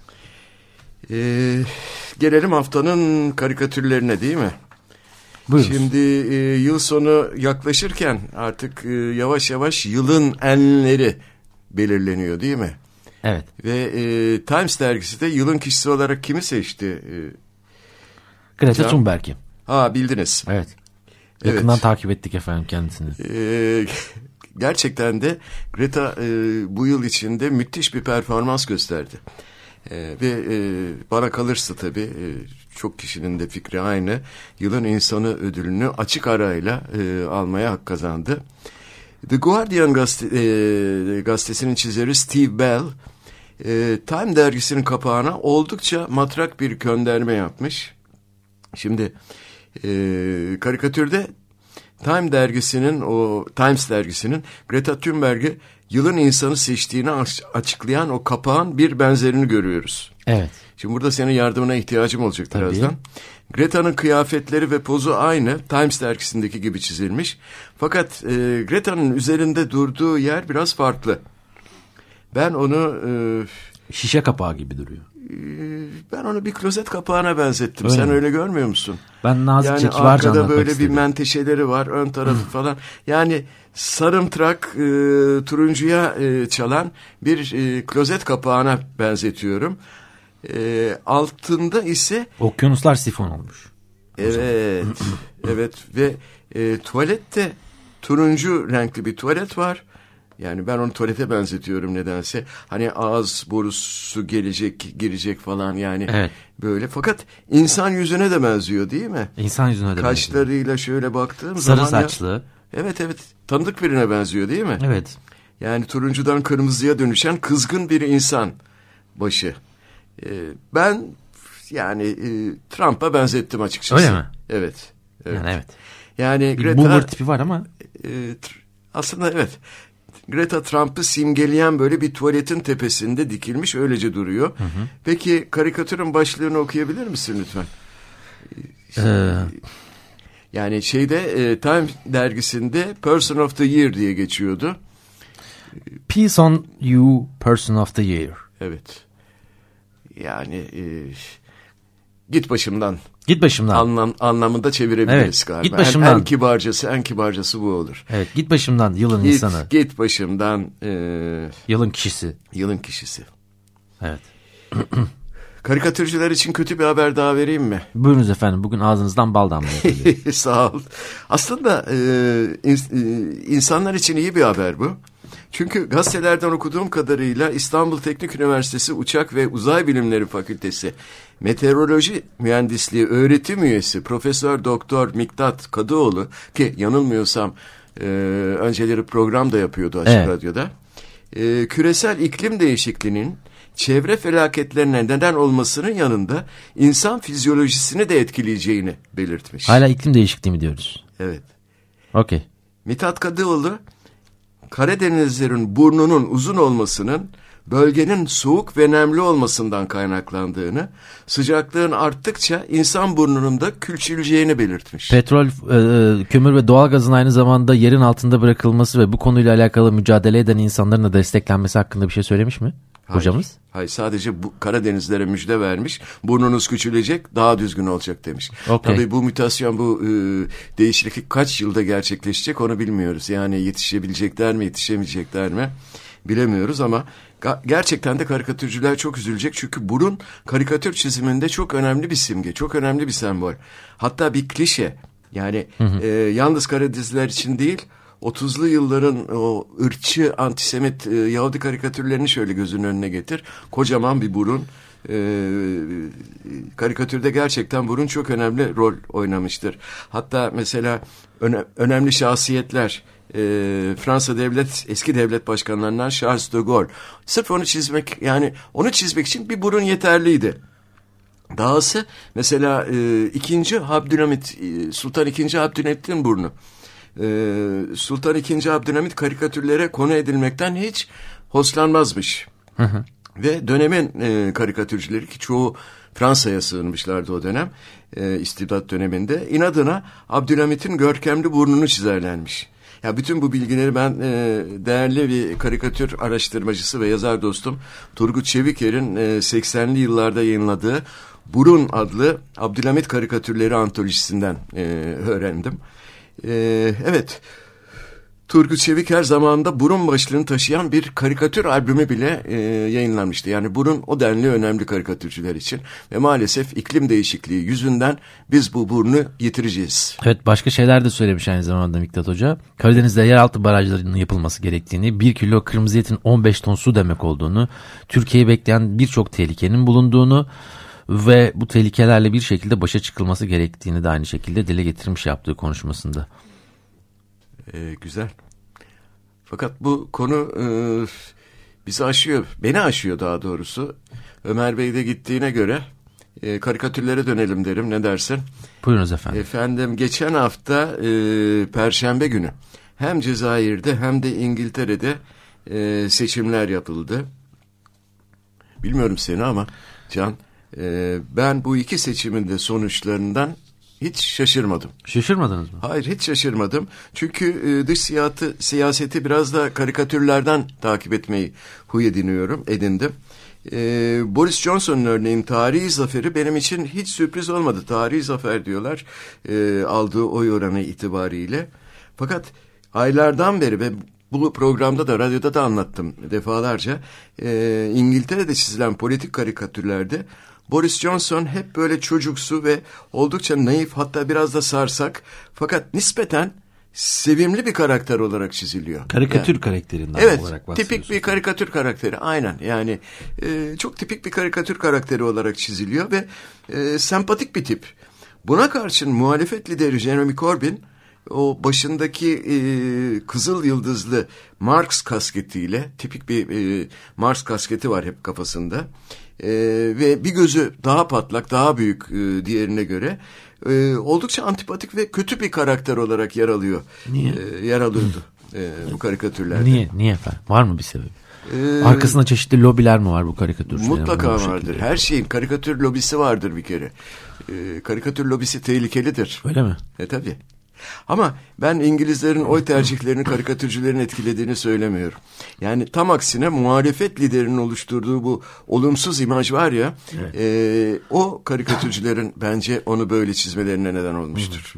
Ee, gelelim haftanın karikatürlerine değil mi? Buyurun. Şimdi e, yıl sonu yaklaşırken artık e, yavaş yavaş yılın enleri belirleniyor değil mi? Evet. Ve e, Times dergisi de yılın kişisi olarak kimi seçti? E, Greta Thunberg'i. Ha, bildiniz. Evet. Yakından evet. takip ettik efendim kendisini. Ee, gerçekten de Greta e, bu yıl içinde müthiş bir performans gösterdi. E, ve e, bana kalırsa tabii e, çok kişinin de fikri aynı. Yılın insanı ödülünü açık arayla e, almaya hak kazandı. The Guardian gazete, e, gazetesinin çizeri Steve Bell, e, Time dergisinin kapağına oldukça matrak bir gönderme yapmış. Şimdi e, karikatürde Time dergisinin, o Times dergisinin Greta Thunberg'i yılın insanı seçtiğini açıklayan o kapağın bir benzerini görüyoruz. Evet. Şimdi burada senin yardımına ihtiyacım olacak Tabii. birazdan. Greta'nın kıyafetleri ve pozu aynı Times dergisindeki gibi çizilmiş. Fakat e, Greta'nın üzerinde durduğu yer biraz farklı. Ben onu... E, şişe kapağı gibi duruyor. E, ben onu bir klozet kapağına benzettim. Öyle Sen mi? öyle görmüyor musun? Ben nazikçe yani kibarca arkada anlatmak böyle istedim. bir menteşeleri var, ön tarafı falan. Yani sarımtırak e, turuncuya e, çalan bir e, klozet kapağına benzetiyorum. E, altında ise... Okyanuslar sifon olmuş. Evet, evet ve e, tuvalette turuncu renkli bir tuvalet var. Yani ben onu tuvalete benzetiyorum nedense. Hani ağız borusu gelecek, girecek falan yani evet. Böyle. Fakat insan yüzüne de benziyor değil mi? İnsan yüzüne de kaşlarıyla benziyor. şöyle baktığım sarı zaman... Sarı saçlı. Ya, evet evet, tanıdık birine benziyor değil mi? Evet. Yani turuncudan kırmızıya dönüşen kızgın bir insan başı. Ee, ben yani e, Trump'a benzettim açıkçası. Öyle mi? Evet. Evet. Yani evet. Yani bir Greta, boomer tipi var ama. E, aslında evet. Greta Trump'ı simgeleyen böyle bir tuvaletin tepesinde dikilmiş, öylece duruyor. Hı hı. Peki karikatürün başlığını okuyabilir misin lütfen? Ee... Yani şeyde e, Time dergisinde Person of the Year diye geçiyordu. Peace on you, Person of the Year. Evet. Yani e, git başımdan. Git başımdan. Anlam, anlamında çevirebiliriz evet, galiba. Git başımdan. En, en kibarcası, en kibarcası bu olur. Evet, git başımdan yılın git, insanı. Git başımdan. E, yılın kişisi. Yılın kişisi. Evet. Karikatürcüler için kötü bir haber daha vereyim mi? Buyurunuz efendim, bugün ağzınızdan bal damlıyor. Sağ ol. Aslında e, in, e, insanlar için iyi bir haber bu. Çünkü gazetelerden okuduğum kadarıyla İstanbul Teknik Üniversitesi Uçak ve Uzay Bilimleri Fakültesi Meteoroloji Mühendisliği öğretim üyesi Profesör Doktor Miktat Kadıoğlu, ki yanılmıyorsam e, önceleri program da yapıyordu Açık evet. Radyo'da, e, küresel iklim değişikliğinin çevre felaketlerine neden olmasının yanında insan fizyolojisini de etkileyeceğini belirtmiş. Hala iklim değişikliği mi diyoruz? Evet. Okey. Mithat Kadıoğlu, Karadenizlerin burnunun uzun olmasının bölgenin soğuk ve nemli olmasından kaynaklandığını, sıcaklığın arttıkça insan burnunun da külçüleceğini belirtmiş. Petrol, e, kömür ve doğalgazın aynı zamanda yerin altında bırakılması ve bu konuyla alakalı mücadele eden insanların da desteklenmesi hakkında bir şey söylemiş mi hayır, hocamız? Hayır, sadece bu Karadenizlere müjde vermiş. Burnunuz küçülecek, daha düzgün olacak demiş. Okay. Tabii bu mutasyon, bu e, değişiklik kaç yılda gerçekleşecek onu bilmiyoruz. Yani yetişebilecekler mi, yetişemeyecekler mi bilemiyoruz ama gerçekten de karikatürcüler çok üzülecek. Çünkü burun karikatür çiziminde çok önemli bir simge, çok önemli bir sembol. Hatta bir klişe. Yani hı hı. E, yalnız Karadenizliler için değil, otuzlu yılların o ırkçı, antisemit e, Yahudi karikatürlerini şöyle gözünün önüne getir. Kocaman bir burun. E, karikatürde gerçekten burun çok önemli rol oynamıştır. Hatta mesela öne, önemli şahsiyetler, e, Fransa devlet eski devlet başkanlarından Charles de Gaulle. Sırf onu çizmek, yani onu çizmek için bir burun yeterliydi. Dahası mesela e, ikinci Abdülhamit, e, Sultan ikinci Abdülhamit'in burnu. Ee, Sultan ikinci Abdülhamit karikatürlere konu edilmekten hiç hoşlanmazmış. Hı hı. Ve dönemin e, karikatürcüleri, ki çoğu Fransa'ya sığınmışlardı o dönem, e, istibdat döneminde, inadına Abdülhamit'in görkemli burnunu çizerlermiş. Ya bütün bu bilgileri ben e, değerli bir karikatür araştırmacısı ve yazar dostum Turgut Çeviker'in e, seksenli yıllarda yayınladığı Burun adlı Abdülhamit karikatürleri antolojisinden e, öğrendim. Ee, evet, Turgut Çevik her zamanında burun başlığını taşıyan bir karikatür albümü bile e, yayınlanmıştı. Yani burun o denli önemli karikatürcüler için. Ve maalesef iklim değişikliği yüzünden biz bu burnu yitireceğiz. Evet, başka şeyler de söylemiş aynı zamanda Miktat Hoca. Karadeniz'de yeraltı barajlarının yapılması gerektiğini, bir kilo kırmızı etin on beş ton su demek olduğunu, Türkiye'yi bekleyen birçok tehlikenin bulunduğunu ve bu tehlikelerle bir şekilde başa çıkılması gerektiğini de aynı şekilde dile getirmiş yaptığı konuşmasında. Ee, güzel. Fakat bu konu e, bizi aşıyor. Beni aşıyor daha doğrusu. Ömer Bey de gittiğine göre e, karikatürlere dönelim derim. Ne dersin? Buyurunuz efendim. Efendim geçen hafta e, Perşembe günü hem Cezayir'de hem de İngiltere'de e, seçimler yapıldı. Bilmiyorum seni ama Can, e, ben bu iki seçimin de sonuçlarından hiç şaşırmadım. Şaşırmadınız mı? Hayır, hiç şaşırmadım. Çünkü e, dış siyaseti, siyaseti biraz da karikatürlerden takip etmeyi huy ediniyorum, edindim. E, Boris Johnson'un örneğin tarihi zaferi benim için hiç sürpriz olmadı. Tarihi zafer diyorlar e, aldığı oy oranı itibariyle. Fakat aylardan beri ve bu programda da radyoda da anlattım defalarca. E, İngiltere'de çizilen politik karikatürlerde Boris Johnson hep böyle çocuksu ve oldukça naif, hatta biraz da sarsak, fakat nispeten sevimli bir karakter olarak çiziliyor. Karikatür yani, karakterinden evet, olarak bahsediyorsun. Tipik bir karikatür karakteri, aynen. Yani e, çok tipik bir karikatür karakteri olarak çiziliyor ve e, sempatik bir tip. Buna karşın muhalefet lideri Jeremy Corbyn, o başındaki e, kızıl yıldızlı Marx kasketiyle, tipik bir e, Marx kasketi var hep kafasında. Ee, ve bir gözü daha patlak, daha büyük e, diğerine göre e, oldukça antipatik ve kötü bir karakter olarak yer alıyor. Niye? E, yer alıyordu e, bu karikatürlerde. Niye? Niye efendim? Var mı bir sebebi? Ee, Arkasında çeşitli lobiler mi var bu karikatürcülerin? Mutlaka vardır. Her şeyin karikatür lobisi vardır bir kere. E, karikatür lobisi tehlikelidir. Öyle mi? E tabii. Ama ben İngilizlerin oy tercihlerini karikatürcülerin etkilediğini söylemiyorum. Yani tam aksine muhalefet liderinin oluşturduğu bu olumsuz imaj var ya, evet. e, o karikatürcülerin bence onu böyle çizmelerine neden olmuştur.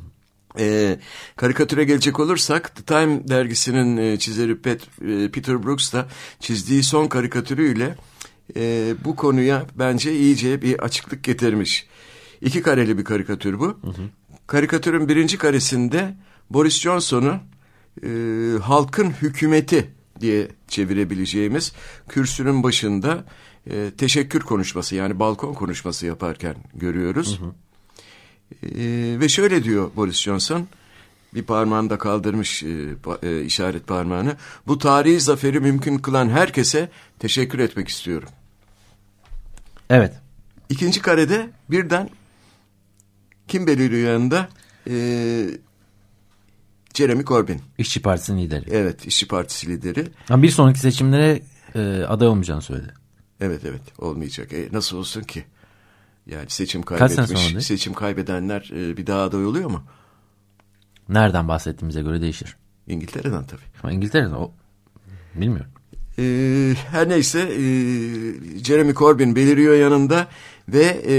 E, karikatüre gelecek olursak, The Time dergisinin e, çizeri Pet, e, Peter Brooks da çizdiği son karikatürüyle e, bu konuya bence iyice bir açıklık getirmiş. İki kareli bir karikatür bu. Hı hı. Karikatürün birinci karesinde Boris Johnson'u e, halkın hükümeti diye çevirebileceğimiz kürsünün başında e, teşekkür konuşması, yani balkon konuşması yaparken görüyoruz. Hı hı. E, ve şöyle diyor Boris Johnson, bir parmağını da kaldırmış, e, e, işaret parmağını. Bu tarihi zaferi mümkün kılan herkese teşekkür etmek istiyorum. Evet. İkinci karede birden kim beliriyor yanında? Ee, Jeremy Corbyn. İşçi Partisi'nin lideri. Evet, İşçi Partisi lideri. Ama bir sonraki seçimlere e, aday olmayacağını söyledi. Evet evet, olmayacak. E, nasıl olsun ki? Yani seçim kaybetmiş, seçim kaybedenler e, bir daha aday oluyor mu? Nereden bahsettiğimize göre değişir. İngiltere'den tabii. Ama İngiltere'den o bilmiyorum. Ee, her neyse e, Jeremy Corbyn beliriyor yanında ve e,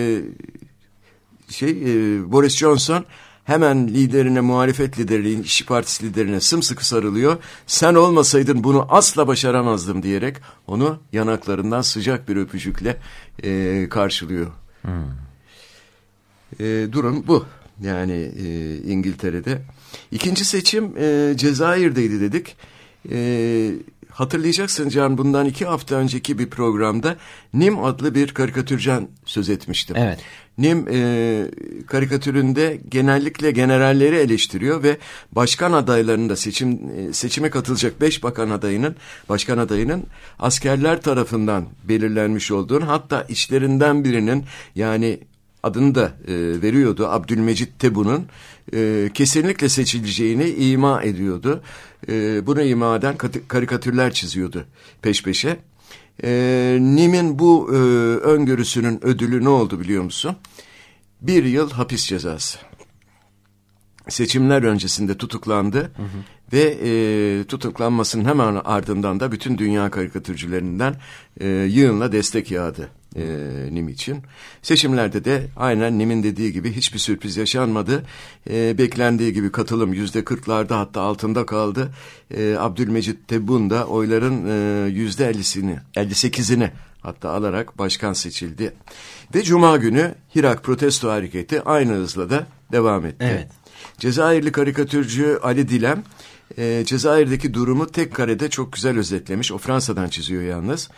şey e, Boris Johnson hemen liderine, muhalefet liderine, İşçi Partisi liderine sımsıkı sarılıyor. Sen olmasaydın bunu asla başaramazdım diyerek onu yanaklarından sıcak bir öpücükle e, karşılıyor. Hmm. E, durum bu. Yani e, İngiltere'de. İkinci seçim e, Cezayir'deydi dedik. E, hatırlayacaksın Can, bundan iki hafta önceki bir programda Nim adlı bir karikatürcüden söz etmiştim. Evet. Nim e, karikatüründe genellikle generalleri eleştiriyor ve başkan adaylarının da seçim e, seçime katılacak beş bakan adayının, başkan adayının askerler tarafından belirlenmiş olduğunu, hatta içlerinden birinin, yani adını da e, veriyordu, Abdülmecit Tebboun'un e, kesinlikle seçileceğini ima ediyordu. E, bunu ima eden karikatürler çiziyordu peş peşe. E, Nim'in bu e, öngörüsünün ödülü ne oldu biliyor musun? Bir yıl hapis cezası. Seçimler öncesinde tutuklandı. Hı hı. Ve e, tutuklanmasının hemen ardından da bütün dünya karikatürcülerinden e, yığınla destek yağdı e, Nim için. Seçimlerde de aynen Nim'in dediği gibi hiçbir sürpriz yaşanmadı. E, beklendiği gibi katılım yüzde kırklarda hatta altında kaldı. E, Abdülmecit Tebboune da oyların e, yüzde ellisini, elli sekizini hatta alarak başkan seçildi. Ve Cuma günü Hirak protesto hareketi aynı hızla da devam etti. Evet. Cezayirli karikatürcü Ali Dilem e, Cezayir'deki durumu tek karede çok güzel özetlemiş. O Fransa'dan çiziyor yalnız.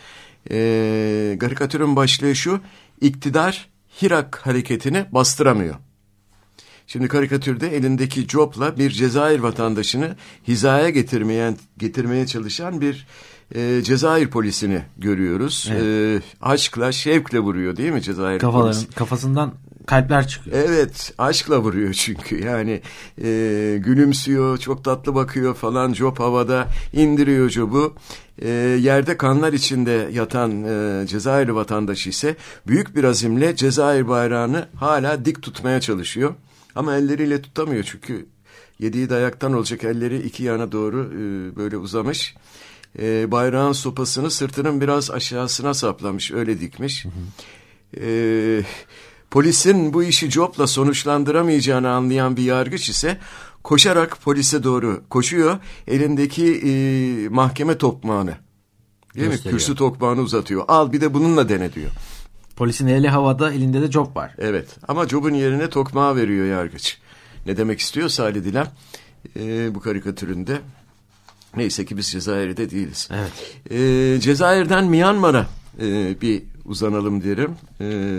E, karikatürün başlığı şu: İktidar Hirak hareketini bastıramıyor. Şimdi karikatürde elindeki copla bir Cezayir vatandaşını hizaya getirmeyen, getirmeye çalışan bir e, Cezayir polisini görüyoruz. Evet. E, aşkla, şevkle vuruyor değil mi Cezayir Kafaların, polisi? Kafasından kalpler çıkıyor. Evet, aşkla vuruyor çünkü. Yani e, gülümsüyor, çok tatlı bakıyor falan, cop havada, indiriyor cobu. E, yerde kanlar içinde yatan e, Cezayir vatandaşı ise büyük bir azimle Cezayir bayrağını hala dik tutmaya çalışıyor. Ama elleriyle tutamıyor çünkü yediği dayaktan olacak elleri iki yana doğru e, böyle uzamış. E, bayrağın sopasını sırtının biraz aşağısına saplamış, öyle dikmiş. Hı hı. E, polisin bu işi copla sonuçlandıramayacağını anlayan bir yargıç ise koşarak polise doğru koşuyor. Elindeki e, mahkeme tokmağını, değil mi? Kürsü tokmağını uzatıyor. Al bir de bununla dene diyor. Polisin eli havada, elinde de cop var. Evet, ama copun yerine tokmağı veriyor yargıç. Ne demek istiyorsa Ali Dilem e, bu karikatüründe. Neyse ki biz Cezayir'de değiliz. Evet. E, Cezayir'den Myanmar'a e, bir uzanalım derim. E,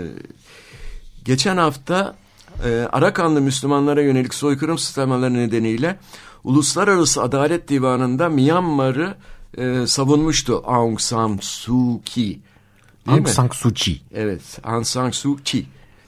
geçen hafta e, Arakanlı Müslümanlara yönelik soykırım sistemaları nedeniyle Uluslararası Adalet Divanı'nda Myanmar'ı e, savunmuştu Aung San Suu Kyi. Aung San Suu Kyi. Evet, Aung San Suu Kyi.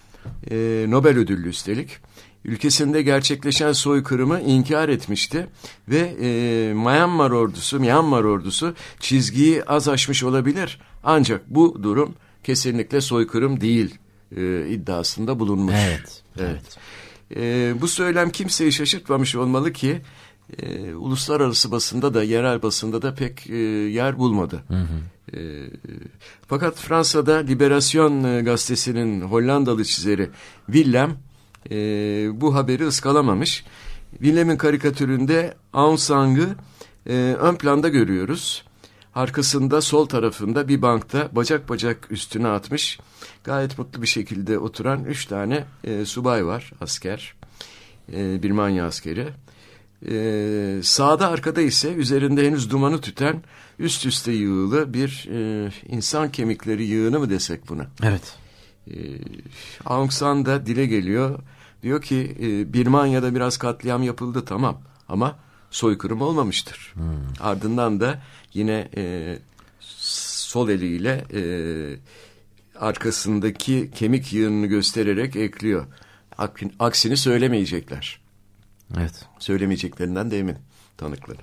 Ee, Nobel ödüllü üstelik. Ülkesinde gerçekleşen soykırımı inkar etmişti ve e, Myanmar ordusu, Myanmar ordusu çizgiyi az aşmış olabilir. Ancak bu durum kesinlikle soykırım değil e, iddiasında bulunmuş. Evet. Evet. E, bu söylem kimseyi şaşırtmamış olmalı ki e, uluslararası basında da yerel basında da pek e, yer bulmadı. Hı hı. E, fakat Fransa'da Liberasyon gazetesinin Hollandalı çizeri Willem e, bu haberi ıskalamamış. Willem'in karikatüründe Aung San'ı e, ön planda görüyoruz. Arkasında sol tarafında bir bankta bacak bacak üstüne atmış, gayet mutlu bir şekilde oturan üç tane e, subay var, asker, e, Birmanya askeri. Ee, sağda arkada ise üzerinde henüz dumanı tüten üst üste yığılı bir e, insan kemikleri yığını mı desek buna? Evet. Ee, Aung San da dile geliyor. Diyor ki e, Birmanya'da biraz katliam yapıldı tamam ama soykırım olmamıştır. Hmm. Ardından da yine e, sol eliyle e, arkasındaki kemik yığınını göstererek ekliyor. Aksini söylemeyecekler. Evet. Söylemeyeceklerinden de emin tanıkları.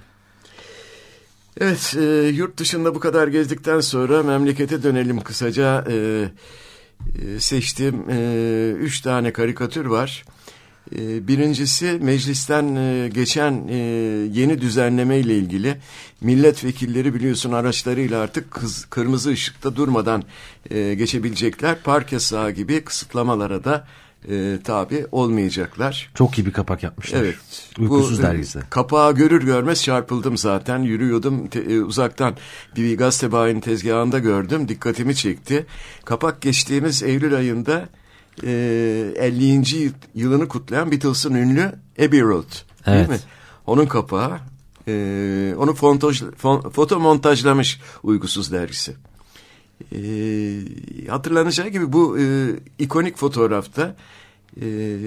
Evet, e, yurt dışında bu kadar gezdikten sonra memlekete dönelim kısaca. E, e, seçtiğim e, üç tane karikatür var. E, birincisi meclisten e, geçen e, yeni düzenleme ile ilgili. Milletvekilleri biliyorsun araçlarıyla artık kız, kırmızı ışıkta durmadan e, geçebilecekler. Park yasağı gibi kısıtlamalara da E, tabi olmayacaklar. Çok iyi bir kapak yapmışlar. Evet. Uykusuz bu, dergisi. Kapağı görür görmez çarpıldım zaten. Yürüyordum te, e, uzaktan bir gazete bayinin tezgahında gördüm. Dikkatimi çekti. Kapak geçtiğimiz Eylül ayında e, ellinci yılını kutlayan Beatles'ın ünlü Abbey Road. Değil evet. mi? Onun kapağı. E, onu fontaj, fon, foto montajlamış Uykusuz dergisi. Ee, hatırlanacağı gibi bu e, ikonik fotoğrafta e,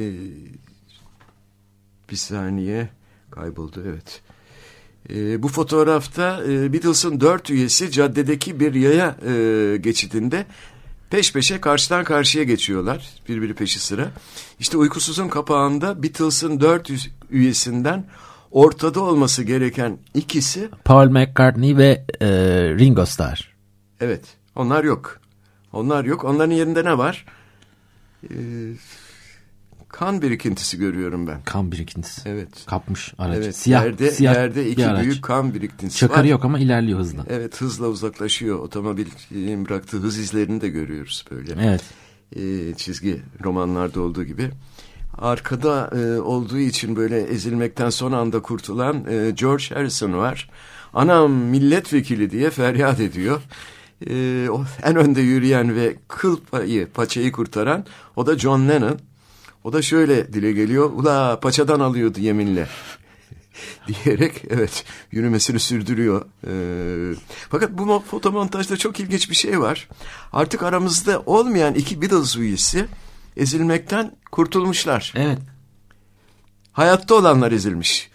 bir saniye kayboldu evet e, bu fotoğrafta e, Beatles'ın dört üyesi caddedeki bir yaya e, geçidinde peş peşe karşıdan karşıya geçiyorlar, birbiri peşi sıra. İşte Uykusuz'un kapağında Beatles'ın dört üyesinden ortada olması gereken ikisi Paul McCartney ve e, Ringo Starr. Evet. Onlar yok. Onlar yok. Onların yerinde ne var? Ee, kan birikintisi görüyorum ben. Kan birikintisi. Evet. Kapmış aracı. Evet. Siyah, yerde, siyah yerde iki araç. büyük kan birikintisi Çakarı var. yok ama ilerliyor hızla. Evet, hızla uzaklaşıyor. Otomobilin bıraktığı hız izlerini de görüyoruz böyle. Evet. Ee, çizgi romanlarda olduğu gibi. Arkada e, olduğu için böyle ezilmekten son anda kurtulan e, George Harrison var. Anam milletvekili diye feryat ediyor. E, o, en önde yürüyen ve kıl payı, paçayı kurtaran o da John Lennon. O da şöyle dile geliyor. Ula paçadan alıyordu yeminle. diyerek evet yürümesini sürdürüyor. Ee, fakat bu fotomontajda çok ilginç bir şey var. Artık aramızda olmayan iki Beatles üyesi ezilmekten kurtulmuşlar. Evet. Hayatta olanlar ezilmiş.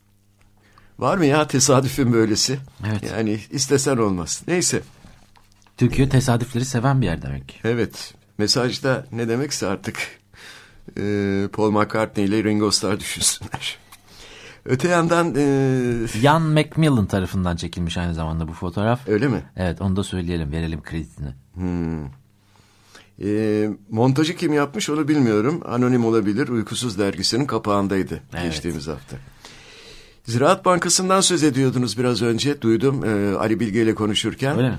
Var mı ya tesadüfün böylesi? Evet. Yani istesen olmaz. Neyse. Türkiye tesadüfleri seven bir yer demek. Evet. Mesajda ne demekse artık e, Paul McCartney ile Ringo Starr düşünsünler. Öte yandan... E... Ian McMillan tarafından çekilmiş aynı zamanda bu fotoğraf. Öyle mi? Evet, onu da söyleyelim, verelim kredisini. Hmm. E, montajı kim yapmış onu bilmiyorum. Anonim olabilir. Uykusuz dergisinin kapağındaydı evet. Geçtiğimiz hafta. Ziraat Bankası'ndan söz ediyordunuz biraz önce. Duydum e, Ali Bilge ile konuşurken. Öyle mi?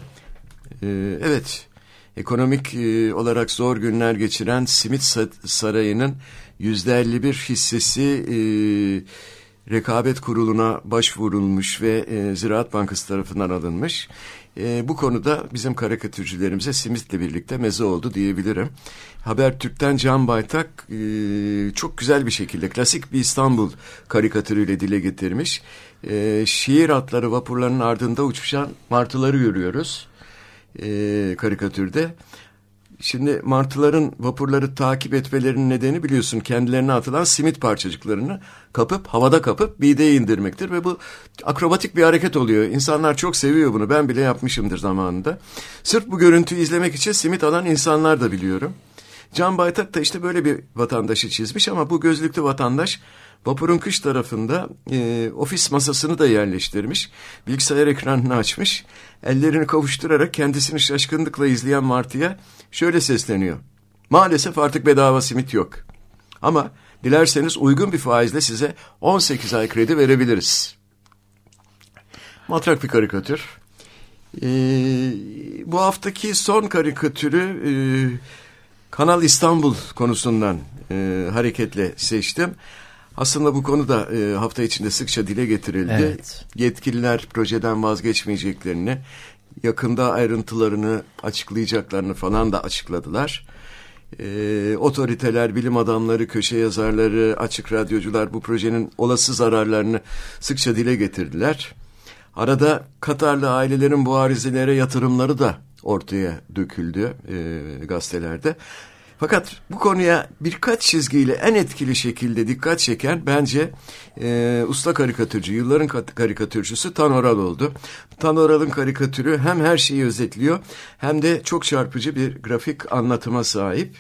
E, evet. Ekonomik e, olarak zor günler geçiren Simit Sarayı'nın yüzde elli bir hissesi e, rekabet kuruluna başvurulmuş ve e, Ziraat Bankası tarafından alınmış. E, bu konuda bizim karikatürcülerimize Simit'le birlikte meze oldu diyebilirim. Habertürk'ten Can Baytak e, çok güzel bir şekilde klasik bir İstanbul karikatürüyle dile getirmiş. E, şiir atları vapurlarının ardında uçuşan martıları görüyoruz e, karikatürde. Şimdi martıların vapurları takip etmelerinin nedeni biliyorsun kendilerine atılan simit parçacıklarını kapıp havada kapıp mideye indirmektir ve bu akrobatik bir hareket oluyor. İnsanlar çok seviyor bunu. Ben bile yapmışımdır zamanında. Sırf bu görüntüyü izlemek için simit alan insanlar da biliyorum. Can Baytak da işte böyle bir vatandaşı çizmiş ama bu gözlüklü vatandaş vapurun kış tarafında e, ofis masasını da yerleştirmiş. Bilgisayar ekranını açmış. Ellerini kavuşturarak kendisini şaşkınlıkla izleyen martıya şöyle sesleniyor. Maalesef artık bedava simit yok. Ama dilerseniz uygun bir faizle size on sekiz ay kredi verebiliriz. Matrak bir karikatür. Ee, bu haftaki son karikatürü e, Kanal İstanbul konusundan e, hareketle seçtim. Aslında bu konu da e, hafta içinde sıkça dile getirildi. Evet. Yetkililer projeden vazgeçmeyeceklerini, yakında ayrıntılarını açıklayacaklarını falan da açıkladılar. E, otoriteler, bilim adamları, köşe yazarları, açık radyocular bu projenin olası zararlarını sıkça dile getirdiler. Arada Katarlı ailelerin bu arizelere yatırımları da ortaya döküldü e, gazetelerde. Fakat bu konuya birkaç çizgiyle en etkili şekilde dikkat çeken bence e, usta karikatürcü, yılların karikatürcüsü Tan Oral oldu. Tan Oral'ın karikatürü hem her şeyi özetliyor hem de çok çarpıcı bir grafik anlatıma sahip.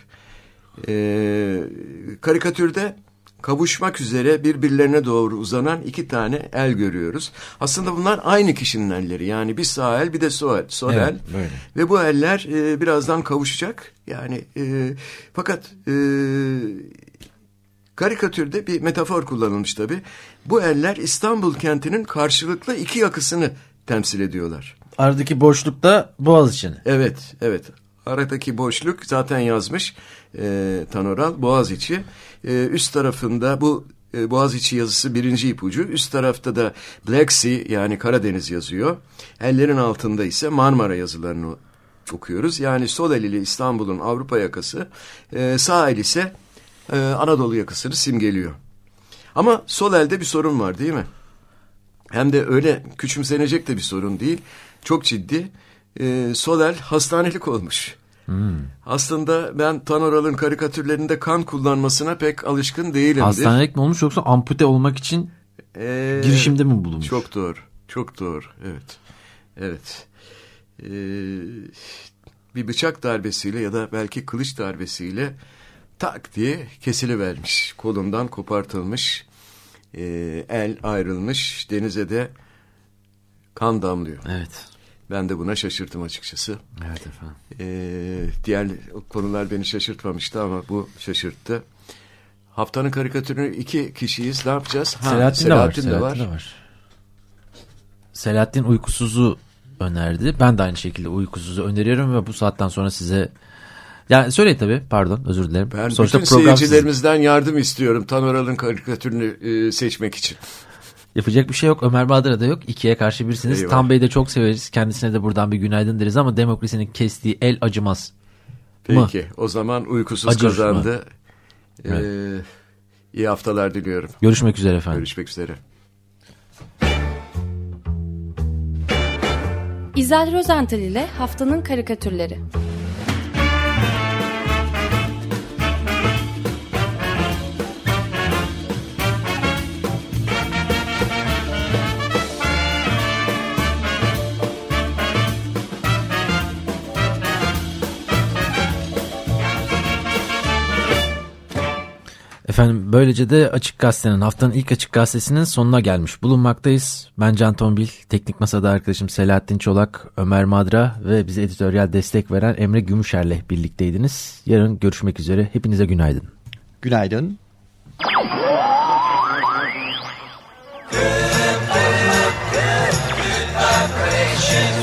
E, karikatürde kavuşmak üzere birbirlerine doğru uzanan iki tane el görüyoruz. Aslında bunlar aynı kişinin elleri. Yani bir sağ el bir de sol el. Sol evet, el. Böyle. Ve bu eller e, birazdan kavuşacak. Yani e, fakat e, karikatürde bir metafor kullanılmış tabii. Bu eller İstanbul kentinin karşılıklı iki yakasını temsil ediyorlar. Aradaki boşlukta Boğaziçi'ni. Evet, evet. Aradaki boşluk zaten yazmış e, Tan Oral, Boğaziçi. E, üst tarafında bu e, Boğaziçi yazısı birinci ipucu. Üst tarafta da Black Sea yani Karadeniz yazıyor. Ellerin altında ise Marmara yazılarını okuyoruz. Yani sol el ile İstanbul'un Avrupa yakası, e, sağ el ise e, Anadolu yakasını simgeliyor. Ama sol elde bir sorun var değil mi? Hem de öyle küçümsenecek de bir sorun değil. Çok ciddi. E, sol el hastanelik olmuş. Hmm. Aslında ben Tan Oral'ın karikatürlerinde kan kullanmasına pek alışkın değilimdir. Hastanelik mi olmuş yoksa ampute olmak için ee, girişimde mi bulunmuş? Çok doğru. Çok doğru. Evet. Evet. Ee, bir bıçak darbesiyle ya da belki kılıç darbesiyle tak diye kesilivermiş. Kolundan kopartılmış. Ee, el ayrılmış. Denize de kan damlıyor. Evet. Ben de buna şaşırdım açıkçası. Evet efendim. Ee, diğer konular beni şaşırtmamıştı ama bu şaşırttı. haftanın karikatürünü iki kişiyiz. Ne yapacağız? Ha, Selahattin, Selahattin de, var, de Selahattin var. de var. Selahattin Uykusuz'u önerdi. Ben de aynı şekilde Uykusuz'u öneriyorum ve bu saatten sonra size... Yani söyleyin tabii, pardon, özür dilerim. Ben Sonuçta bütün program seyircilerimizden sizin. yardım istiyorum Taner karikatürünü e, seçmek için. Yapacak bir şey yok. Ömer Badra da yok. İkiye karşı birsiniz. Eyvallah. Tam Bey'i de çok severiz. Kendisine de buradan bir günaydın deriz ama demokrasinin kestiği el acımaz. Peki mı? O zaman Uykusuz Acır kazandı. Ee, evet. İyi haftalar diliyorum. Görüşmek üzere efendim. Görüşmek üzere. İzel Rozental ile haftanın karikatürleri. Efendim böylece de Açık Gazete'nin haftanın ilk Açık Gazetesi'nin sonuna gelmiş bulunmaktayız. Ben Can Tombil, teknik masada arkadaşım Selahattin Çolak, Ömer Madra ve bize editoryal destek veren Emre Gümüşer'le birlikteydiniz. Yarın görüşmek üzere. Hepinize günaydın. Günaydın. Good, good, good vibration.